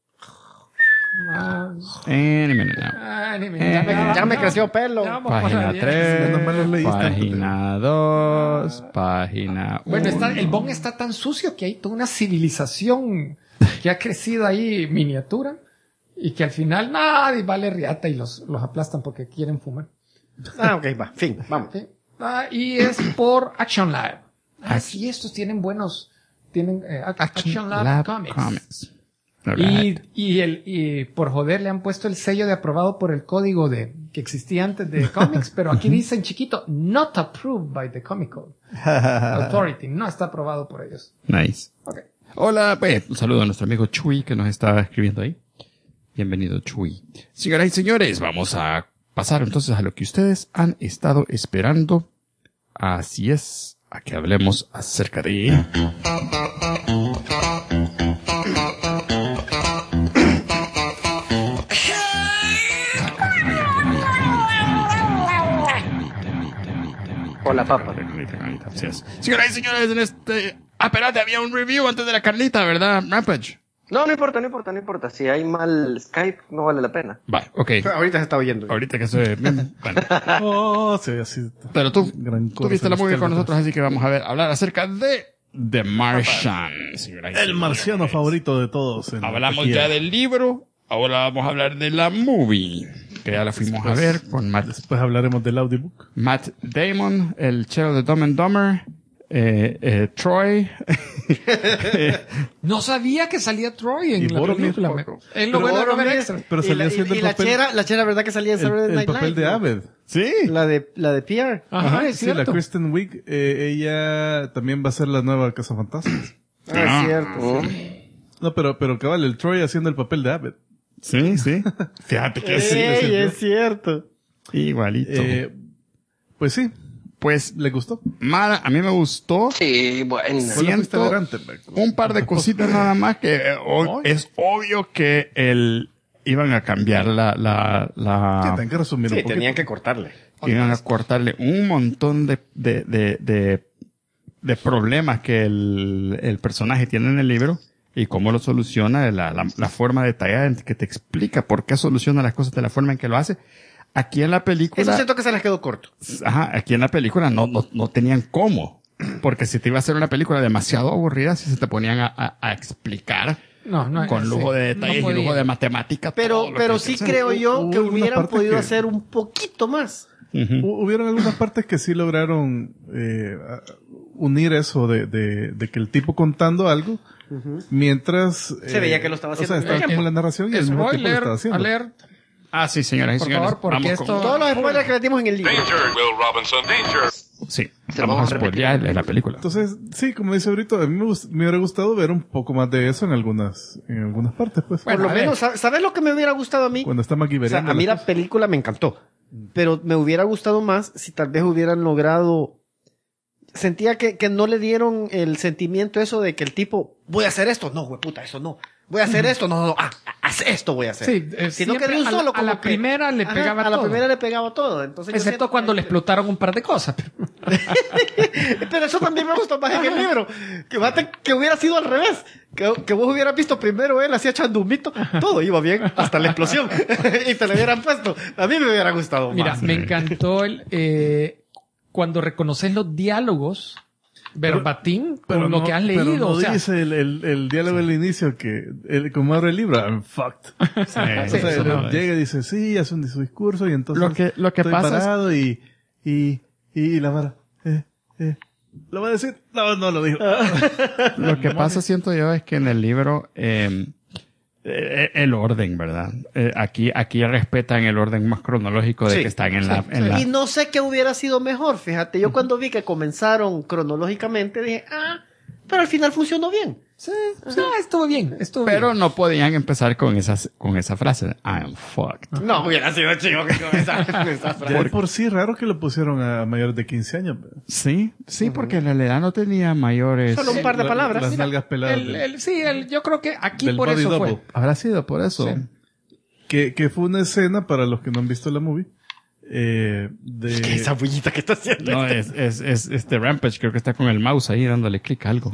Ya me creció pelo. Página 3, Menos mal lo leíste. página 2, página 1. Bueno, el Bong está tan sucio que hay toda una civilización que ha crecido ahí miniatura y que al final nadie vale riata y los aplastan porque quieren fumar. Ok, va. Fin. Vamos. ¿Sí? Y es por Action Lab. Sí, estos tienen Action Lab Comics. Y por joder le han puesto el sello de aprobado por el código que existía antes de comics, pero aquí dice en chiquito, not approved by the Comic Authority. No está aprobado por ellos. Nice. Okay. Hola, un saludo a nuestro amigo Chuy que nos está escribiendo ahí. Bienvenido, Chuy. Señoras y señores, vamos a pasar entonces a lo que ustedes han estado esperando. Así es, a que hablemos acerca de... Hola, papá. Así es. Señoras y señores, en este... espérate, había un review antes de la Carlita, ¿verdad, Rampage? No importa. Si hay mal Skype, no vale la pena. Vale, ok. Ahorita se está oyendo. Ahorita que se... Bueno. Oh, sí, así. Pero tú Gran viste la movie cosa, con nosotros, así que vamos a hablar acerca de The Martian. Señoras y El señores. marciano favorito de todos. Hablamos ya del libro, ahora vamos a hablar de la movie, que ya la fuimos a ver con Después hablaremos del audiobook. Matt Damon, el chero de Dumb and Dumber, Troy. No sabía que salía Troy en Y la Boromir. película. Es lo bueno de no ver extra. Pero salía haciendo el papel, la chera, ¿verdad que salía en Saturday el Night papel Live? de Abed. Sí. La de Pierre. Ajá, es sí, la cierto. Kristen Wiig, ella también va a ser la nueva Cazafantasmas. Es cierto. No, pero cabal, el Troy haciendo el papel de Abed. Sí. Fíjate que sí. Es cierto. Igualito. Pues sí, Pues, ¿le gustó? Mara, a mí me gustó. Sí, bueno. ¿Cuál fuiste Siento elegante? un par de cositas nada más que es obvio que iban a cambiar Sí, tienen que resumir un Sí, poquito. tenían que cortarle. iban a cortarle un montón de problemas que el personaje tiene en el libro y cómo lo soluciona, la forma detallada en que te explica por qué soluciona las cosas de la forma en que lo hace. Aquí en la película... Eso siento que se les quedó corto. Ajá, aquí en la película no tenían cómo. Porque si te iba a hacer una película demasiado aburrida, si se te ponían a explicar No, con lujo sí, de detalles no y podía. lujo de matemática. todo Pero lo que hay que sí hacer. creo yo Hubo que una hubieran parte podido que- hacer un poquito más. Ujú. Hubieron algunas partes que sí lograron unir eso de que el tipo contando algo mientras Se veía que lo estaba haciendo. O sea, estaba como la narración y al mismo tiempo lo estaba haciendo. alert. Ah, sí, señoras y Por señores. favor, porque vamos esto- con- Todos los spoilers que metimos en el libro. Danger, Will Robinson, danger. Sí, Se lo vamos vamos a a spoilear la película. Entonces, sí, como dice ahorita, a mí me hubiera gustado ver un poco más de eso en algunas partes, pues. Bueno, Por lo a ver. menos, ¿sabes lo que me hubiera gustado a mí? Cuando está O sea, maquivereando. a mí la película me encantó. Pero me hubiera gustado más si tal vez hubieran logrado... Sentía que no le dieron el sentimiento eso de que el tipo, voy a hacer esto. No, hueputa, eso no. Voy a hacer esto. No. Haz esto voy a hacer. Sí, Sino que siempre de un solo a como la que- primera le Ajá, pegaba a la todo. primera le pegaba todo. Entonces yo Excepto siento cuando que- le explotaron un par de cosas. Pero eso también me gustó más en el libro. Que hubiera sido al revés. Que vos hubieras visto primero él así echando un mito. Todo iba bien hasta la explosión. Y te lo hubieran puesto. A mí me hubiera gustado Mira, más. me encantó cuando reconoces los diálogos verbatim con lo que has leído. Pero no o sea, dice el diálogo del inicio que, como abre el libro, I'm fucked. Sí, O sea, sí, eso no es. llega y dice, sí, hace su discurso y entonces Lo que estoy pasa es- parado y la vara, ¿lo va a decir? No, no lo dijo. Lo que pasa, siento yo, es que en el libro, el orden, ¿verdad? Aquí respetan el orden más cronológico de Sí, que están en la... Y no sé qué hubiera sido mejor, fíjate. Yo cuando vi que comenzaron cronológicamente dije, pero al final funcionó bien. sí, estuvo bien. Pero no podían empezar con esa frase. I'm fucked. No hubiera sido chido que comenzara con esa frase. Ya de por sí raro que lo pusieron a mayores de 15 años. ¿verdad? Sí, porque en realidad no tenía mayores... Solo un par de palabras. Las Mira, nalgas peladas. yo creo que aquí del por body eso double. fue. Habrá sido por eso. Sí. Que fue una escena, para los que no han visto la movie, de... Esa bullita que está haciendo. No, es este Rampage, creo que está con el mouse ahí dándole clic a algo.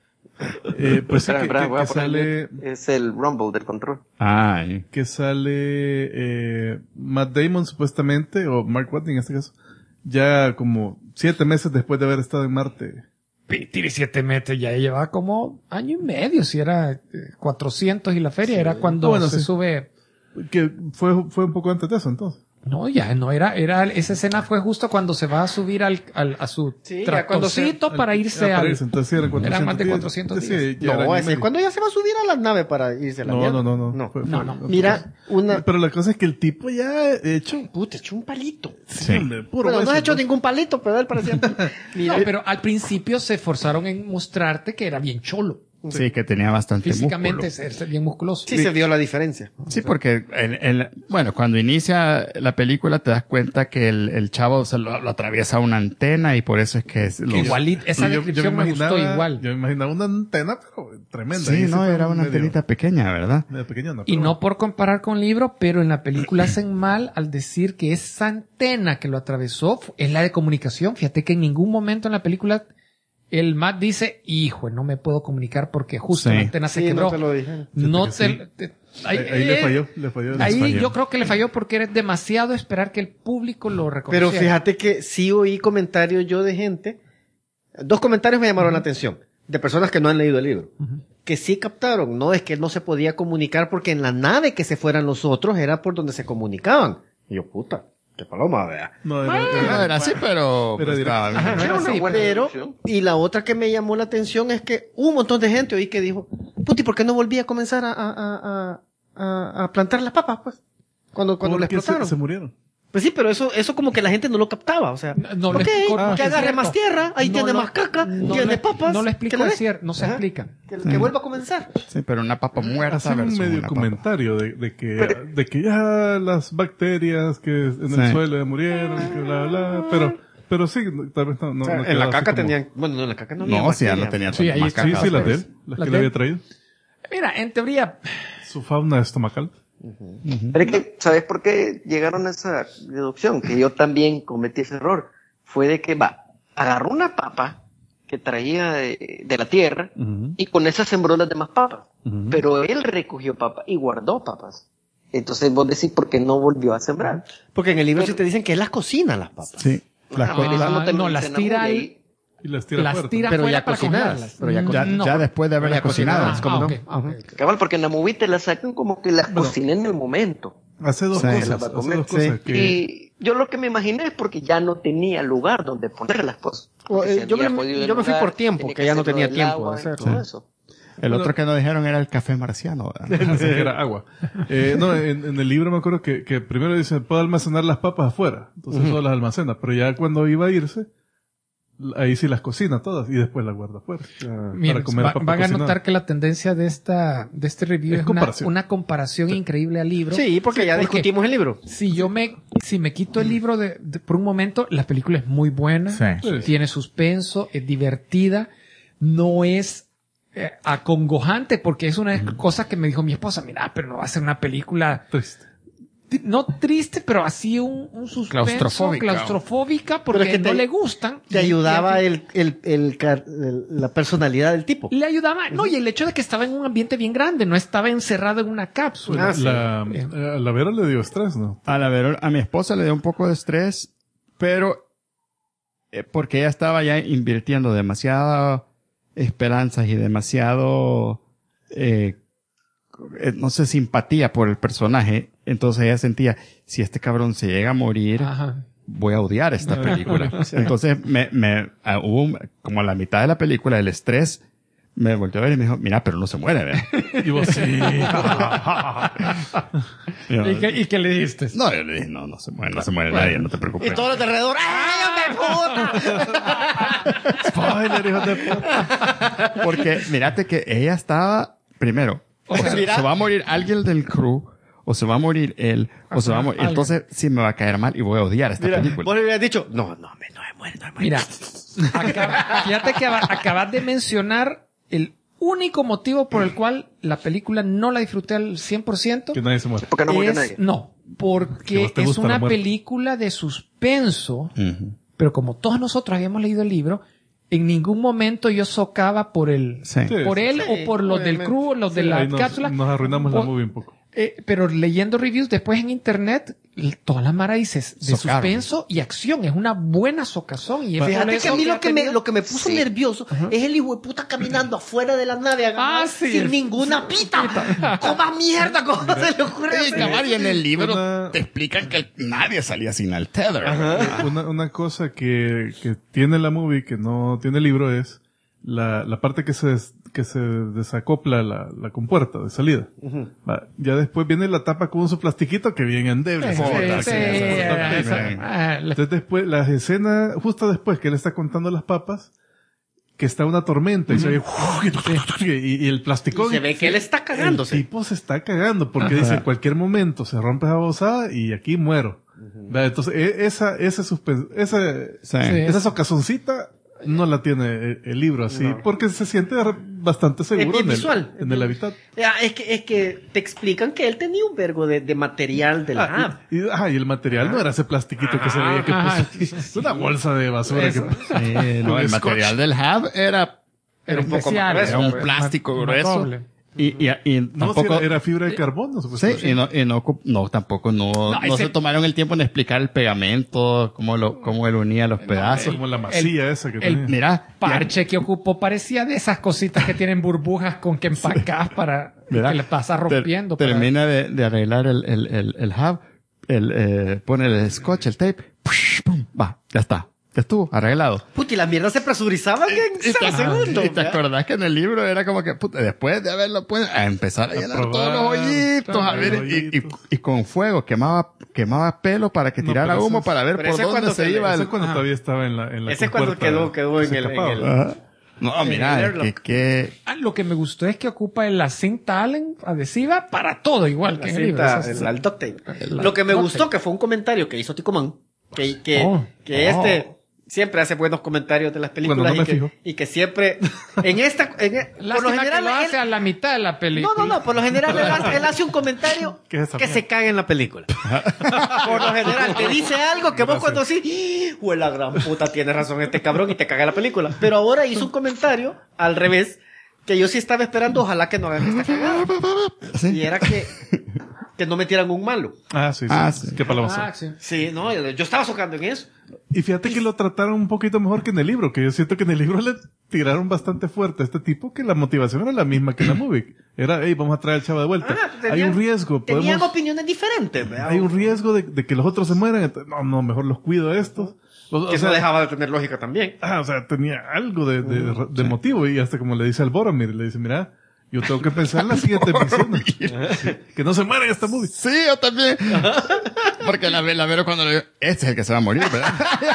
pues sí, Espera, voy a que sale... ponerle- Es el rumble del control. Ay. que sale Matt Damon supuestamente, o Mark Watney en este caso, ya como 7 meses después de haber estado en Marte. Tiene 7 metros, ya llevaba como año y medio, si era 400 y la feria era cuando Bueno, se sí. sube. Que fue un poco antes de eso, entonces. No, ya no era, esa escena fue justo cuando se va a subir a su Sí, ya cuando tractorcito para irse para al... irse, entonces sí, eran 400 Eran más de días. 400 Sí, días. ya era No, año y ese, medio. cuando ya se va a subir a la nave para irse a la mierda. No. Fue- No, fue- no. Mira, una... Pero la cosa es que el tipo ya hecho... Puta, echó un palito. Sí. hombre, puro Bueno, no hueso, has hecho pues. ningún palito, pero él parecía... Mira, No, pero al principio se esforzaron en mostrarte que era bien cholo. Sí, que tenía bastante Físicamente músculo. es bien musculoso. sí se vio la diferencia. Sí, porque bueno, cuando inicia la película te das cuenta que el chavo lo atraviesa una antena y por eso es que es Igualito, esa Sí, yo descripción me gustó igual. Yo me imaginaba una antena, pero tremenda. Sí, Y ese no, fue era una medio- antenita pequeña, ¿verdad? medio pequeñona, Y pero no por comparar con el libro, pero en la película hacen mal al decir que esa antena que lo atravesó es la de comunicación. Fíjate que en ningún momento en la película el Matt dice, hijo, no me puedo comunicar porque justo Sí. la antena se Sí, quebró. no te lo dije. No Fíjate te... ahí le falló. Ahí falló. yo creo que le falló porque eres demasiado esperar que el público lo reconociera. Pero fíjate que sí oí comentarios yo de gente. 2 comentarios me llamaron la atención. De personas que no han leído el libro. Que sí captaron. No, es que él no se podía comunicar porque en la nave que se fueran los otros era por donde se comunicaban. Y yo, puta, qué paloma, vea. No, No era así, pero... Pero pues, dirá- estaba bien. Ajá, no era Sí, así, pero, y la otra que me llamó la atención es que un montón de gente oí que dijo, puti, ¿por qué no volví a comenzar a plantar las papas, pues? Cuando le porque explotaron. se murieron. Pues sí, pero eso como que la gente no lo captaba, o sea, No, ok, no, que es agarre cierto. más tierra, ahí No tiene lo- más caca, no tiene le- papas. no le que explico, le dé. es cierto, no se Ajá. explica. Que vuelva a comenzar. Sí, pero una papa muerta Hacen un versus medio una papa. comentario de que ya las bacterias que en el Sí. suelo ya murieron, que bla, bla, pero sí, tal vez no O sea, no en quedaba la así caca como- tenían, bueno, no, en la caca no había No, sí, ya bacterias. no tenía Sí, ahí más está. Sí, caca. sí, las de pues. él, las Las que de le él. había traído. Mira, en teoría, Su fauna estomacal. Pero es que, ¿sabes por qué llegaron a esa deducción? Que yo también cometí ese error. Fue de que, agarró una papa que traía de la tierra y con esa sembró las demás papas. Pero él recogió papas y guardó papas. Entonces vos decís, ¿por qué no volvió a sembrar? Porque en el libro sí te dicen que él las cocina las papas. Sí. Ajá, pero eso no te no, lo las dicen tira aún, y al- ahí- Y las tira las fuera. tira Pero fuera ya para cocinadas, comerlas. pero ya Ya después de haberlas ya cocinadas, cocinado. ¿cómo no? ok, ok. Cabal, porque en la movie te las sacan como que las cociné en el momento. Hace dos Sí. cosas. Las va a Hace comer. dos cosas. Sí. Que, Y yo lo que me imaginé es porque ya no tenía lugar donde poner las cosas. Porque si yo había Oh, podido eh, el yo me fui lugar, por tiempo, tenía que ya no hacerlo tenía del tiempo agua de y hacerlo. todo eso. El otro que nos dijeron era el café marciano. Así que era agua. No, en el libro me acuerdo que primero dice, puedo almacenar las papas afuera. Entonces solo las almacena. Pero ya cuando iba a irse, ahí sí las cocina todas y después las guarda afuera. Miren, van a notar que la tendencia de este review es una comparación increíble al libro. Sí, porque ya discutimos el libro. Si me quito el libro por un momento, la película es muy buena, tiene suspenso, es divertida, no es acongojante, porque es una cosa que me dijo mi esposa, mira, pero no va a ser una película triste. No triste, pero así un suspenso claustrofóbica porque es que no le gustan. Te ayudaba la personalidad del tipo. Le ayudaba, no, y el hecho de que estaba en un ambiente bien grande, no estaba encerrado en una cápsula. A la Vero le dio estrés, ¿no? A mi esposa le dio un poco de estrés, pero porque ella estaba ya invirtiendo demasiadas esperanzas y demasiado no sé, simpatía por el personaje. Entonces ella sentía, si este cabrón se llega a morir, voy a odiar esta película. Entonces hubo como a la mitad de la película, el estrés me volteó a ver y me dijo, mira, pero no se muere, ¿verdad? Y vos sí. ¿Y qué le dijiste? No, yo le dije, no se muere nadie, no te preocupes. Y todos los de alrededor, ¡ay, hombre, puta! Spoiler, hijo de puta. Porque, mírate que ella estaba, primero, se va a morir alguien del crew, o se va a morir él, o se va a morir. Entonces, sí me va a caer mal y voy a odiar esta película. Vos le hubieras dicho, no me muere. Mira, fíjate que acabas de mencionar el único motivo por el cual la película no la disfruté al 100%. Que nadie se muere. Porque no muere nadie. No, porque es una película de suspenso, pero como todos nosotros habíamos leído el libro, en ningún momento yo socaba por él o por los del crew, los de la cápsula. Nos arruinamos la movie un poco. Pero leyendo reviews después en internet, todas las maras dices de suspenso y acción. Es una buena socazón. Y fíjate que a mí lo que me puso nervioso es el hijo de puta caminando afuera de la nave sin ninguna pita. ¡Coma mierda! ¿Cómo se le ocurre? Y en el libro te explican que nadie salía sin el tether. Una cosa que tiene la movie que no tiene el libro es la parte que se desacopla la compuerta de salida. Ya después viene la tapa con su plastiquito que viene endeble. Entonces después, las escenas, justo después que él está contando las papas, que está una tormenta y se ve, y el plasticón. Y se ve que él está cagándose. El tipo se está cagando porque dice, en cualquier momento se rompe esa babosada y aquí muero. Entonces, esa socazoncita no la tiene el libro así, porque se siente bastante seguro en el hábitat. Es que te explican que él tenía un vergo de material de la app. Y el material no era ese plastiquito que se veía que puso. Una bolsa de basura. El material del hub era un poco más grueso, era un plástico grueso. Y tampoco era fibra de carbono, supuestamente. Tampoco se tomaron el tiempo en explicar el pegamento, cómo él unía los pedazos. Como la masilla esa que tenía. Mira, parche que ocupó parecía de esas cositas que tienen burbujas con que empacás para que le pasa rompiendo. Termina de arreglar el hub, pone el scotch, el tape, ¡pum! Va, ya está. Ya estuvo arreglado. Puta, y la mierda se presurizaba en 6 segundos. Y te acordás que en el libro era como que, puta, después de haberlo puesto, a empezar a llenar todos los hoyitos, a ver, y con fuego, quemaba pelo para que tirara humo para ver por dónde se iba. Ese es cuando todavía estaba en la ese es cuando quedó en el no, mira, lo que me gustó es que ocupa la cinta Allen adhesiva para todo, igual que en el libro. El duct tape. Lo que me gustó que fue un comentario que hizo Ticomán, siempre hace buenos comentarios de las películas y que siempre por lo general lo hace a la mitad de la película. No, por lo general él hace un comentario que se caga en la película. Por lo general te dice algo que vos cuando sí, la gran puta, tiene razón este cabrón y te caga la película. Pero ahora hizo un comentario al revés que yo sí estaba esperando, ojalá que no hagan esta cagada. Y era que no metieran un malo. Sí. Qué palabra. Sí, no, yo estaba socando en eso. Y fíjate que lo trataron un poquito mejor que en el libro, que yo siento que en el libro le tiraron bastante fuerte a este tipo, que la motivación era la misma que en la movie. Era, vamos a traer al chavo de vuelta. Hay un riesgo. Tenían opiniones diferentes, ¿verdad? Hay un riesgo de que los otros se mueran. Entonces, no, mejor los cuido a estos. Que eso dejaba de tener lógica también. Tenía algo de motivo. Y hasta como le dice al Boromir, le dice, mira, Yo tengo que pensar en la siguiente misión. Que no se muera en esta movie. Sí, yo también. Porque la veo cuando le digo, este es el que se va a morir, ¿verdad?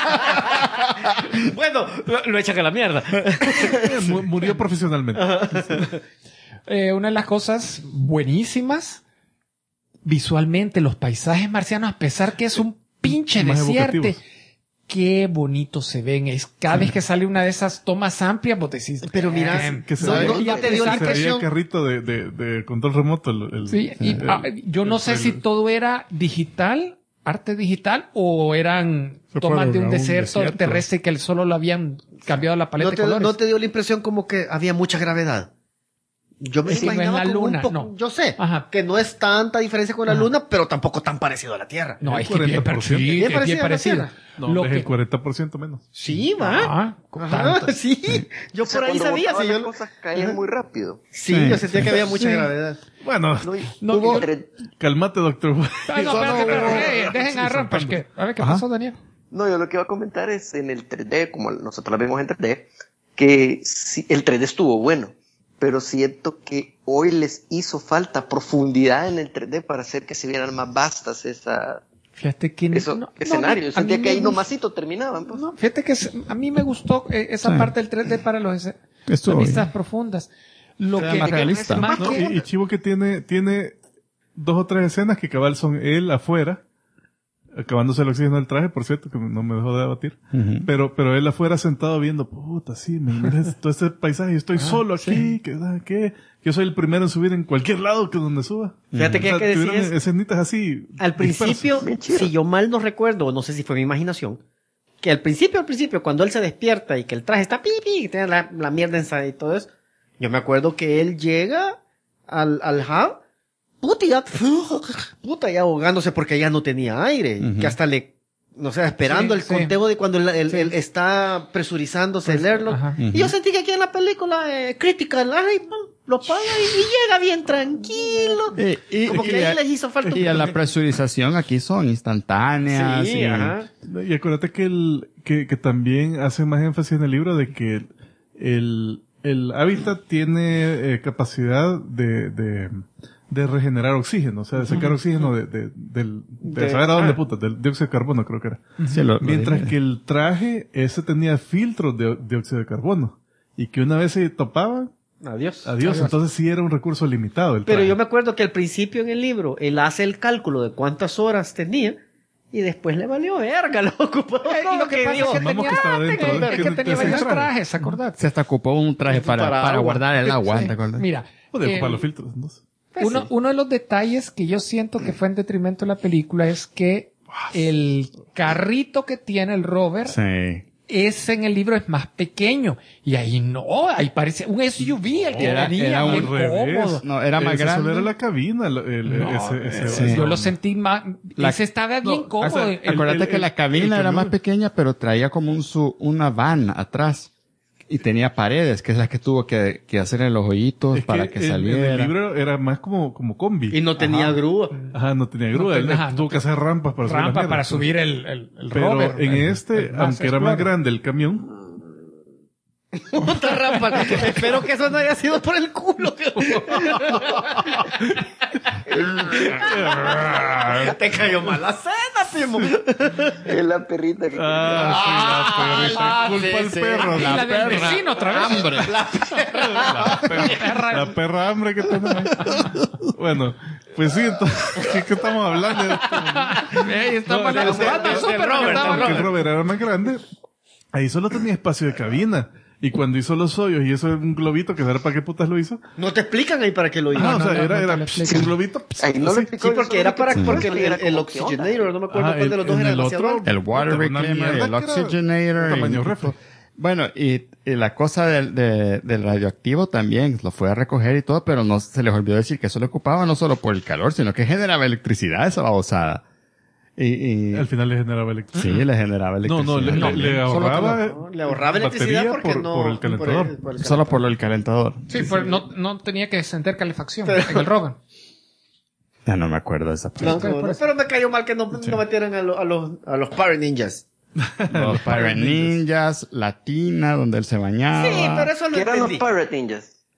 Bueno, lo echan a la mierda. Murió profesionalmente. Una de las cosas buenísimas, visualmente, los paisajes marcianos, a pesar que es un pinche Más desierto, evocativos. qué bonito se ven. Es cada vez que sale una de esas tomas amplias, vos decís, Pero mira, Que se No, veía- no, ya te dio la se veía el impresión. carrito de control remoto. sí, y, yo no sé si todo era digital, arte digital, o eran Se tomas fue de a un un desierto desierto. terrestre que solo lo habían cambiado la paleta ¿No de colores. no te dio la impresión como que había mucha gravedad? Yo me Sí, no es imaginaba la como luna, un poco, no. yo sé, Ajá. que no es tanta diferencia con la Ajá. luna, pero tampoco tan parecido a la Tierra. No, El es que bien 40%. parecido. Bien Sí, que parecido bien a la parecido. Tierra. No, Lo es que- el 40% menos. Sí, va. Ah, Ajá, tanto. sí. Yo O sea, por ahí cuando sabía. botaban Sí, las yo, cosas caían muy rápido. sí, yo sentía que había mucha Sí. gravedad. Bueno, No, y No, hubo yo- entre- calmate, doctor. Ah, no, espérate. Dejen a Rampage que... A ver, ¿qué pasó, Daniel? No, yo lo que iba a comentar es en el 3D, como nosotros la vemos en 3D, que sí, el 3D estuvo bueno, pero siento que hoy les hizo falta profundidad en el 3D para hacer que se vieran más vastas Fíjate que... esos no, escenarios. a mí Sentía que me ahí gustó. nomasito terminaban. Pues. No, fíjate que a mí me gustó esa Sí. parte del 3D para las Estuvo vistas bien. profundas. Lo Era que más realista. más No, que- y Chivo que tiene 2 o 3 escenas que cabal son él afuera, acabándose el oxígeno del traje, por cierto, que no me dejó de debatir. Ujú. Pero él afuera sentado viendo, puta, sí, mira todo este paisaje, yo estoy solo aquí, que yo soy el primero en subir en cualquier lado que donde suba. Fíjate que, que tuvieron decías, escenitas así. al principio, Bien chido. si yo mal no recuerdo, no sé si fue mi imaginación, que al principio, cuando él se despierta y que el traje está pipi, y tiene la mierda ensada y todo eso, yo me acuerdo que él llega al hub, ya ahogándose porque ya no tenía aire, Ujú. que hasta no sé, esperando Sí, el sí. conteo de cuando Sí. él está presurizándose el airlock. Ajá. Y yo sentí que aquí en la película Critical, ay, pum, lo paga y llega bien tranquilo. Como que ahí les hizo falta. Y a la presurización aquí son instantáneas. Sí, y- ajá. Y acuérdate que también hace más énfasis en el libro de que el hábitat tiene capacidad de regenerar oxígeno, o sea, de sacar oxígeno de saber a dónde puta, del dióxido de carbono creo que era. Sí, lo Mientras dije. que el traje, ese tenía filtros de dióxido de carbono. Y que una vez se topaban, Adiós. adiós. Entonces sí era un recurso limitado el Pero traje. yo me acuerdo que al principio en el libro él hace el cálculo de cuántas horas tenía y después le valió verga, lo ocupó y todo lo que pasa dio. es que Vamos tenía, que estaba dentro, es que que tenía ese varios traje. trajes, acordate. Se hasta ocupó un traje para agua. guardar el agua, Sí. ¿te acuerdas? Mira, Podía ocupar el- los filtros, entonces. uno de los detalles que yo siento que fue en detrimento de la película es que el carrito que tiene el rover, Sí. ese en el libro es más pequeño. Y ahí no, ahí parece un SUV el que Era- tenía, era un bien cómodo. No, era más Ese solo grande. era la cabina, No, ese- sí. Yo lo sentí más, La- ese estaba bien no, cómodo. o sea, Acuérdate que la cabina el era más camión. pequeña, pero traía como una van atrás. Y tenía paredes, que es la que tuvo que hacer en los hoyitos Es para que en el saliera. libro era más como combi. Y no tenía grúa. Ajá, no tenía grúa. Él Ajá, no tuvo que hacer rampas para subir la rampa mierda. para subir el Pero rover. en el- este, el Mass aunque era más Explorer. grande el camión, Otra rampa. Espero que eso no haya sido por el culo. Te cayó mal la cena, primo. Es la perrita que Ah, sí, culpa al perro. Y la del vecino otra vez. Hambre. La perra hambre que tenemos. Bueno, pues sí, entonces, ¿qué estamos hablando? Ey, estamos No, hablando del de súper, Robert, porque estamos Porque el hablando- Robert era más grande. Ahí solo tenía espacio de cabina. Y cuando hizo los hoyos y eso era un globito, que saber para qué putas lo hizo. No te explican ahí para qué lo hizo. Ah, o sea, no, era no te lo explican. un globito. Ahí no así. lo explicó. Sí, porque era para, porque Era el como, ¿qué onda? oxygenator, no me acuerdo Ajá, cuál de los dos en era el demasiado otro- grande. El water Puta, una reclaimer, mierda el que era oxygenator. tamaño y- refri. Bueno, y la cosa del radioactivo también, lo fue a recoger y todo, pero no se les olvidó decir que eso lo ocupaba no solo por el calor, sino que generaba electricidad esa babosada. Y Al final le generaba electricidad. sí, le generaba No, electricidad. no, le ahorraba. No, le ahorraba electricidad batería porque no. por el calentador. por el Solo por lo del calentador. Sí, no tenía que encender calefacción en el rover. Ya no me acuerdo de esa parte. No, pero me cayó mal que no metieran a los Power Ninjas. Los Pirate Ninjas, la tina donde él se bañaba. Sí, pero eso lo ¿Qué eran los entendí. Pirate Ninjas?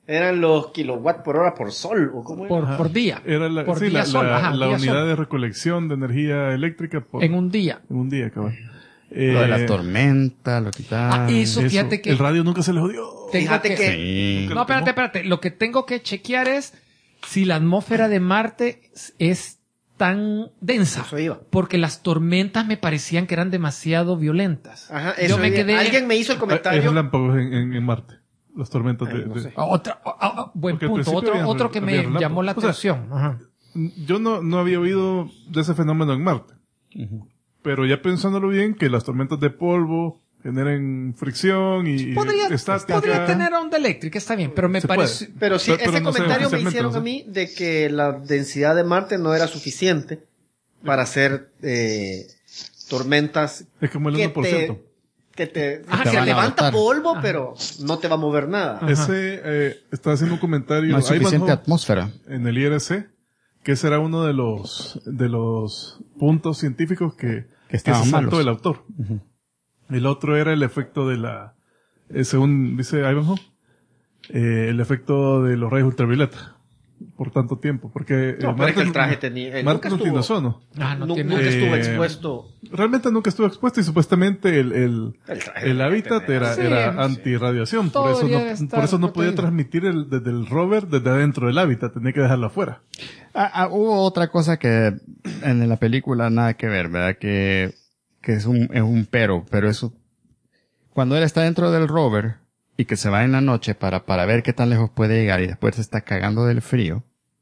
Eran los kilowatt por hora por sol, ¿o cómo era? Por día. Era la, por sí, día sol. Ajá, la día unidad sol. de recolección de energía eléctrica En un día. en un día, cabrón. Lo de la tormenta, lo que tal. Eso, fíjate que... El radio nunca se les odió. tengo Fíjate que... Sí. No, espérate. Lo que tengo que chequear es si la atmósfera de Marte es tan densa. Eso iba. Porque las tormentas me parecían que eran demasiado violentas. Ajá, Yo eso me iba. quedé... Alguien me hizo el Hay comentario. relámpagos en Marte. Las tormentas Ay, no de... sé. Buen Porque al punto. principio Otro que había me relámpagos. llamó la O sea, atención. Ajá. Yo no había oído de ese fenómeno en Marte. Pero ya pensándolo bien, que las tormentas de polvo generan fricción y estática. Podría tener onda eléctrica, está bien, pero me Se parece... Pero sí, Pero ese no sé, comentario me oficialmente, hicieron no sé. a mí de que la densidad de Marte no era suficiente para hacer tormentas Es como el que 1%. que te Ajá, que que van a levanta botar. polvo, Ajá. pero no te va a mover nada. Ese está haciendo un comentario No hay suficiente Ivanhoe atmósfera. en el IRC, que ese era uno de los puntos científicos que estaban se saltó malos. el autor. El otro era el efecto de según dice Ivanhoe, el efecto de los rayos ultravioleta por tanto tiempo, porque No, pero es que el traje tenía... Marte nunca no tiene estuvo- ozono. no tiene... nunca estuvo Eh, expuesto. Realmente nunca estuvo expuesto y supuestamente el traje hábitat tenía. era, Sí, era sí. antirradiación, Todo por eso debería de por eso no estar podía protegido. transmitir desde el rover desde adentro del hábitat, tenía que dejarlo afuera. Hubo otra cosa que en la película nada que ver, ¿verdad? Que es un pero eso, cuando él está dentro del rover y que se va en la noche para ver qué tan lejos puede llegar y después se está cagando del frío,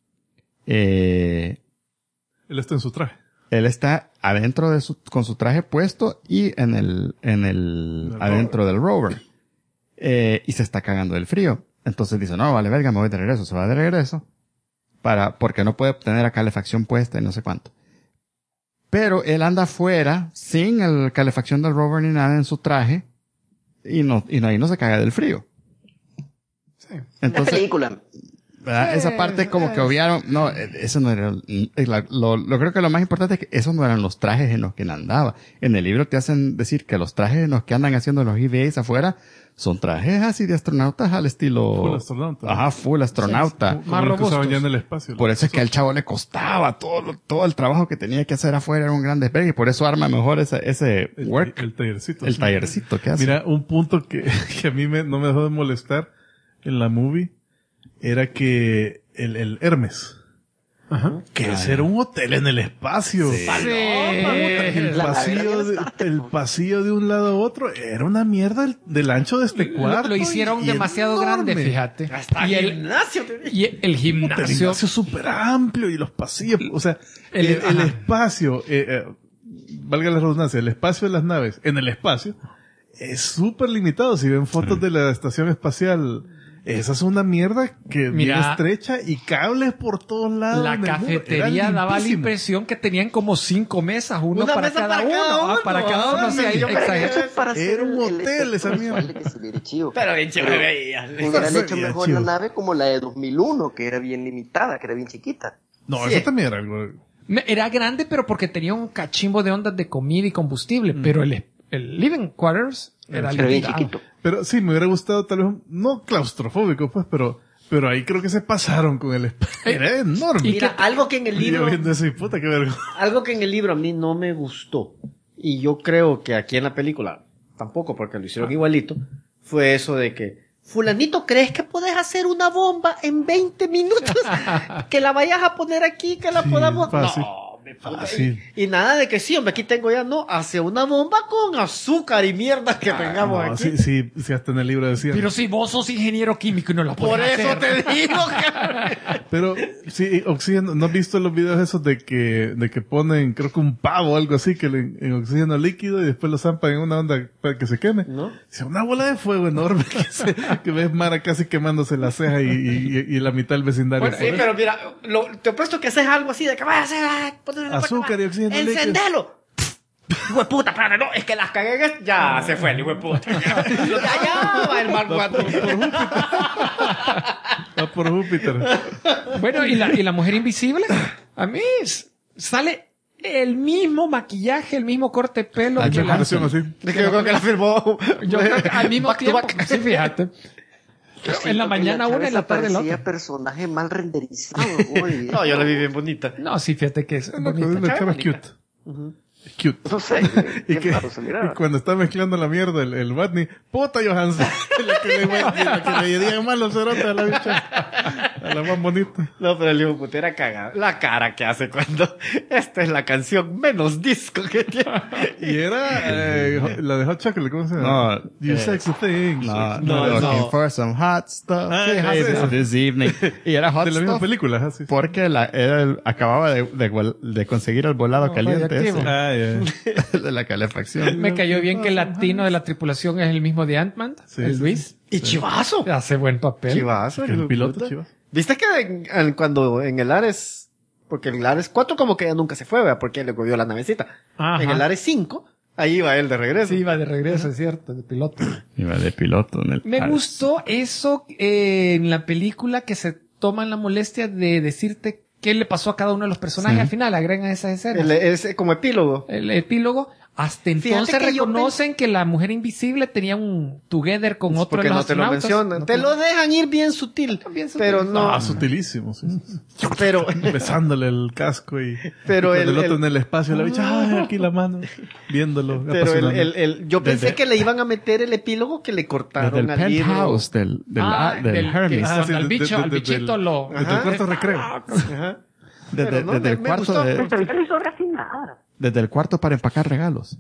Él está en su traje. él está adentro con su traje puesto y en el adentro del rover. Y se está cagando del frío. Entonces dice, no, vale verga, me voy de regreso. Se va de regreso. Porque no puede tener la calefacción puesta y no sé cuánto. Pero él anda afuera, sin la calefacción del rover ni nada en su traje, y ahí no se caga del frío. La Entonces, película. ¿verdad? Esa parte como que obviaron, no, eso no era, lo creo que lo más importante es que esos no eran los trajes en los que él andaba. En el libro te hacen decir que los trajes en los que andan haciendo los EVAs afuera son trajes así de astronautas al estilo... Full astronauta. Ajá, full astronauta. Como los que usaban ya en el espacio. Por eso es que al chavo le costaba todo el trabajo que tenía que hacer afuera, era un gran despegue, y por eso arma mejor ese work, el tallercito. el sí. tallercito que hace. Mira, un punto que a mí no me dejó de molestar en la movie era que el Hermes, que ese era un hotel en el espacio. Sí. El pasillo de un lado a otro era una mierda del ancho de este cuarto. Lo hicieron y demasiado enorme. grande, fíjate. Hasta Y el el, gimnasio. y el gimnasio... súper amplio y los pasillos, o sea, El- el ajá. espacio, valga la redundancia, el espacio de las naves en el espacio es súper limitado. Si ven fotos de la estación espacial, esa es una mierda que bien Mira, estrecha y cables por todos lados. La en el muro. cafetería Era daba la limpísimo. impresión que tenían como 5 mesas, Una para mesa cada para uno. cada uno. Para cada uno, sí, ahí, Yo creo que exagerado. eso es para Era hacer un el hotel efecto esa visual mierda. de que se viera chido. Pero bien chido, Pero veía. Hubieran Sí, hecho ya, mejor chido. la nave como la de 2001, que era bien limitada, que era bien chiquita. No, Sí. eso también era algo. Era grande, pero porque tenía un cachimbo de ondas de comida y combustible. Pero el living quarters era Era bien limitado. chiquito. Pero sí, me hubiera gustado tal vez, no claustrofóbico, pues, pero ahí creo que se pasaron con el espacio. Era enorme. Mira, algo que en el Y yo libro, viendo eso y puta, qué vergüenza. algo que en el libro a mí no me gustó, y yo creo que aquí en la película tampoco, porque lo hicieron igualito, fue eso de que, fulanito, ¿crees que puedes hacer una bomba en 20 minutos? Que la vayas a poner aquí, que la Sí, podamos... fácil. No, me puta. Fácil. Y nada de que sí, hombre, aquí tengo ya, no, hace una bomba con azúcar y mierda que tengamos No, aquí. sí, hasta en el libro decía. Pero si vos sos ingeniero químico y no la Por podés eso hacer. te digo, cabrón. Pero sí, oxígeno, ¿no has visto los videos esos de que ponen, creo que un pavo o algo así, que en oxígeno líquido y después lo zampan en una onda para que se queme? ¿No? Es una bola de fuego enorme que ves Mara casi quemándose la ceja y la mitad del vecindario. Bueno, sí, pero mira, te apuesto que haces algo así de que vayas a hacer poner una Azúcar y oxígeno líquido. ¡Encendelo! Hijo de puta, espérate, no, es que las cagué, ya se fue el hijo de puta. Allá va el mal guato. Va por Júpiter. Bueno, ¿y la mujer invisible? A mí sale el mismo maquillaje, el mismo corte de pelo. Mucha que la- presión así. Es que yo creo que la firmó. Yo creo que al mismo Back to tiempo. back. Sí, fíjate. En la mañana una y en la tarde la otra. Personaje mal renderizado. Uy. No, yo la vi bien bonita. No, sí, fíjate que es No, bonita. la chava es cute. Es cute. No sé. Y, qué raro se miraba. y cuando está mezclando la mierda el Batney, puta Johansson, la que le diría mal los cerotes a la bicha, a la más bonita. No, pero el hijo de puta era cagado. La cara que hace cuando esta es la canción menos disco que tiene. Y era la de Hot Chocolate, ¿cómo se llama? No, You sexy things. No, looking for some hot stuff this evening. Y era hot De la misma stuff película, así. porque acababa de conseguir el volado caliente radioactivo. ese, de la calefacción. Me cayó bien que el latino de la tripulación es el mismo de Ant-Man, Sí, el sí, Luis. Y Chivazo. Hace buen papel. Chivazo. El piloto, chivas. ¿Viste que cuando en el Ares, porque en el Ares 4 como que ya nunca se fue, ¿verdad? Porque le cogió la navecita. Ajá. En el Ares 5, ahí iba él de regreso. Sí, iba de regreso, es cierto, de piloto. Iba de piloto en el Me Ares. gustó eso en la película que se toman la molestia de decirte qué le pasó a cada uno de los personajes. Sí. Al final agregan esas escenas. Es como epílogo. El epílogo. Hasta Fíjate entonces que yo reconocen que la mujer invisible tenía un together con otro Porque de los no te lo astronautas. mencionan. No te lo dejan ir bien sutil. Bien sutil. Pero no. Ah, sutilísimo, sí. Pero, Besándole el casco y Pero y cuando el- el otro el- en el espacio, la bicha, ay, aquí la mano, viéndolo. pero apasionado. yo pensé Desde- que le iban a meter el epílogo que le Desde cortaron el al libro. penthouse del Hermes. que cuando sí, al bicho, al bichito lo... Desde el cuarto recreo. Ajá. Desde, Pero no, desde el me cuarto gustó. Pero hizo refinada. desde el cuarto para empacar regalos.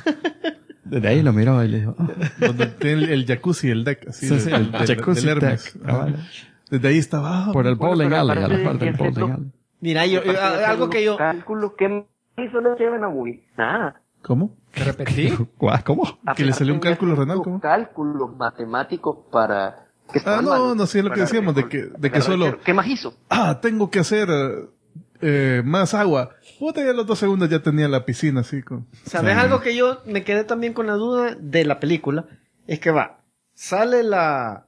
Desde ahí lo miró y le dijo, Donde tiene el jacuzzi, el deck, así, Sí, sí, el jacuzzi del Hermes. deck. Ajá. Desde ahí está abajo. por el bowling pero alley, a aparte la par de del que bowling hacerlo- alley. Mira, algo que yo... Cálculo que hizo no llevan a Wii. Nada. ¿Cómo? ¿Te repetí? ¿Cómo? Que le salió un Aparte de cálculo hacer renal, ¿cómo? Cálculos matemáticos para... que Ah, estaban no, mal. no, sí, es lo que Para decíamos, de que solo, ¿Qué más hizo? tengo que hacer más agua. Puta, ya a los 2 segundos ya tenía la piscina así con... ¿Sabes algo que yo me quedé también con la duda de la película? Es que sale la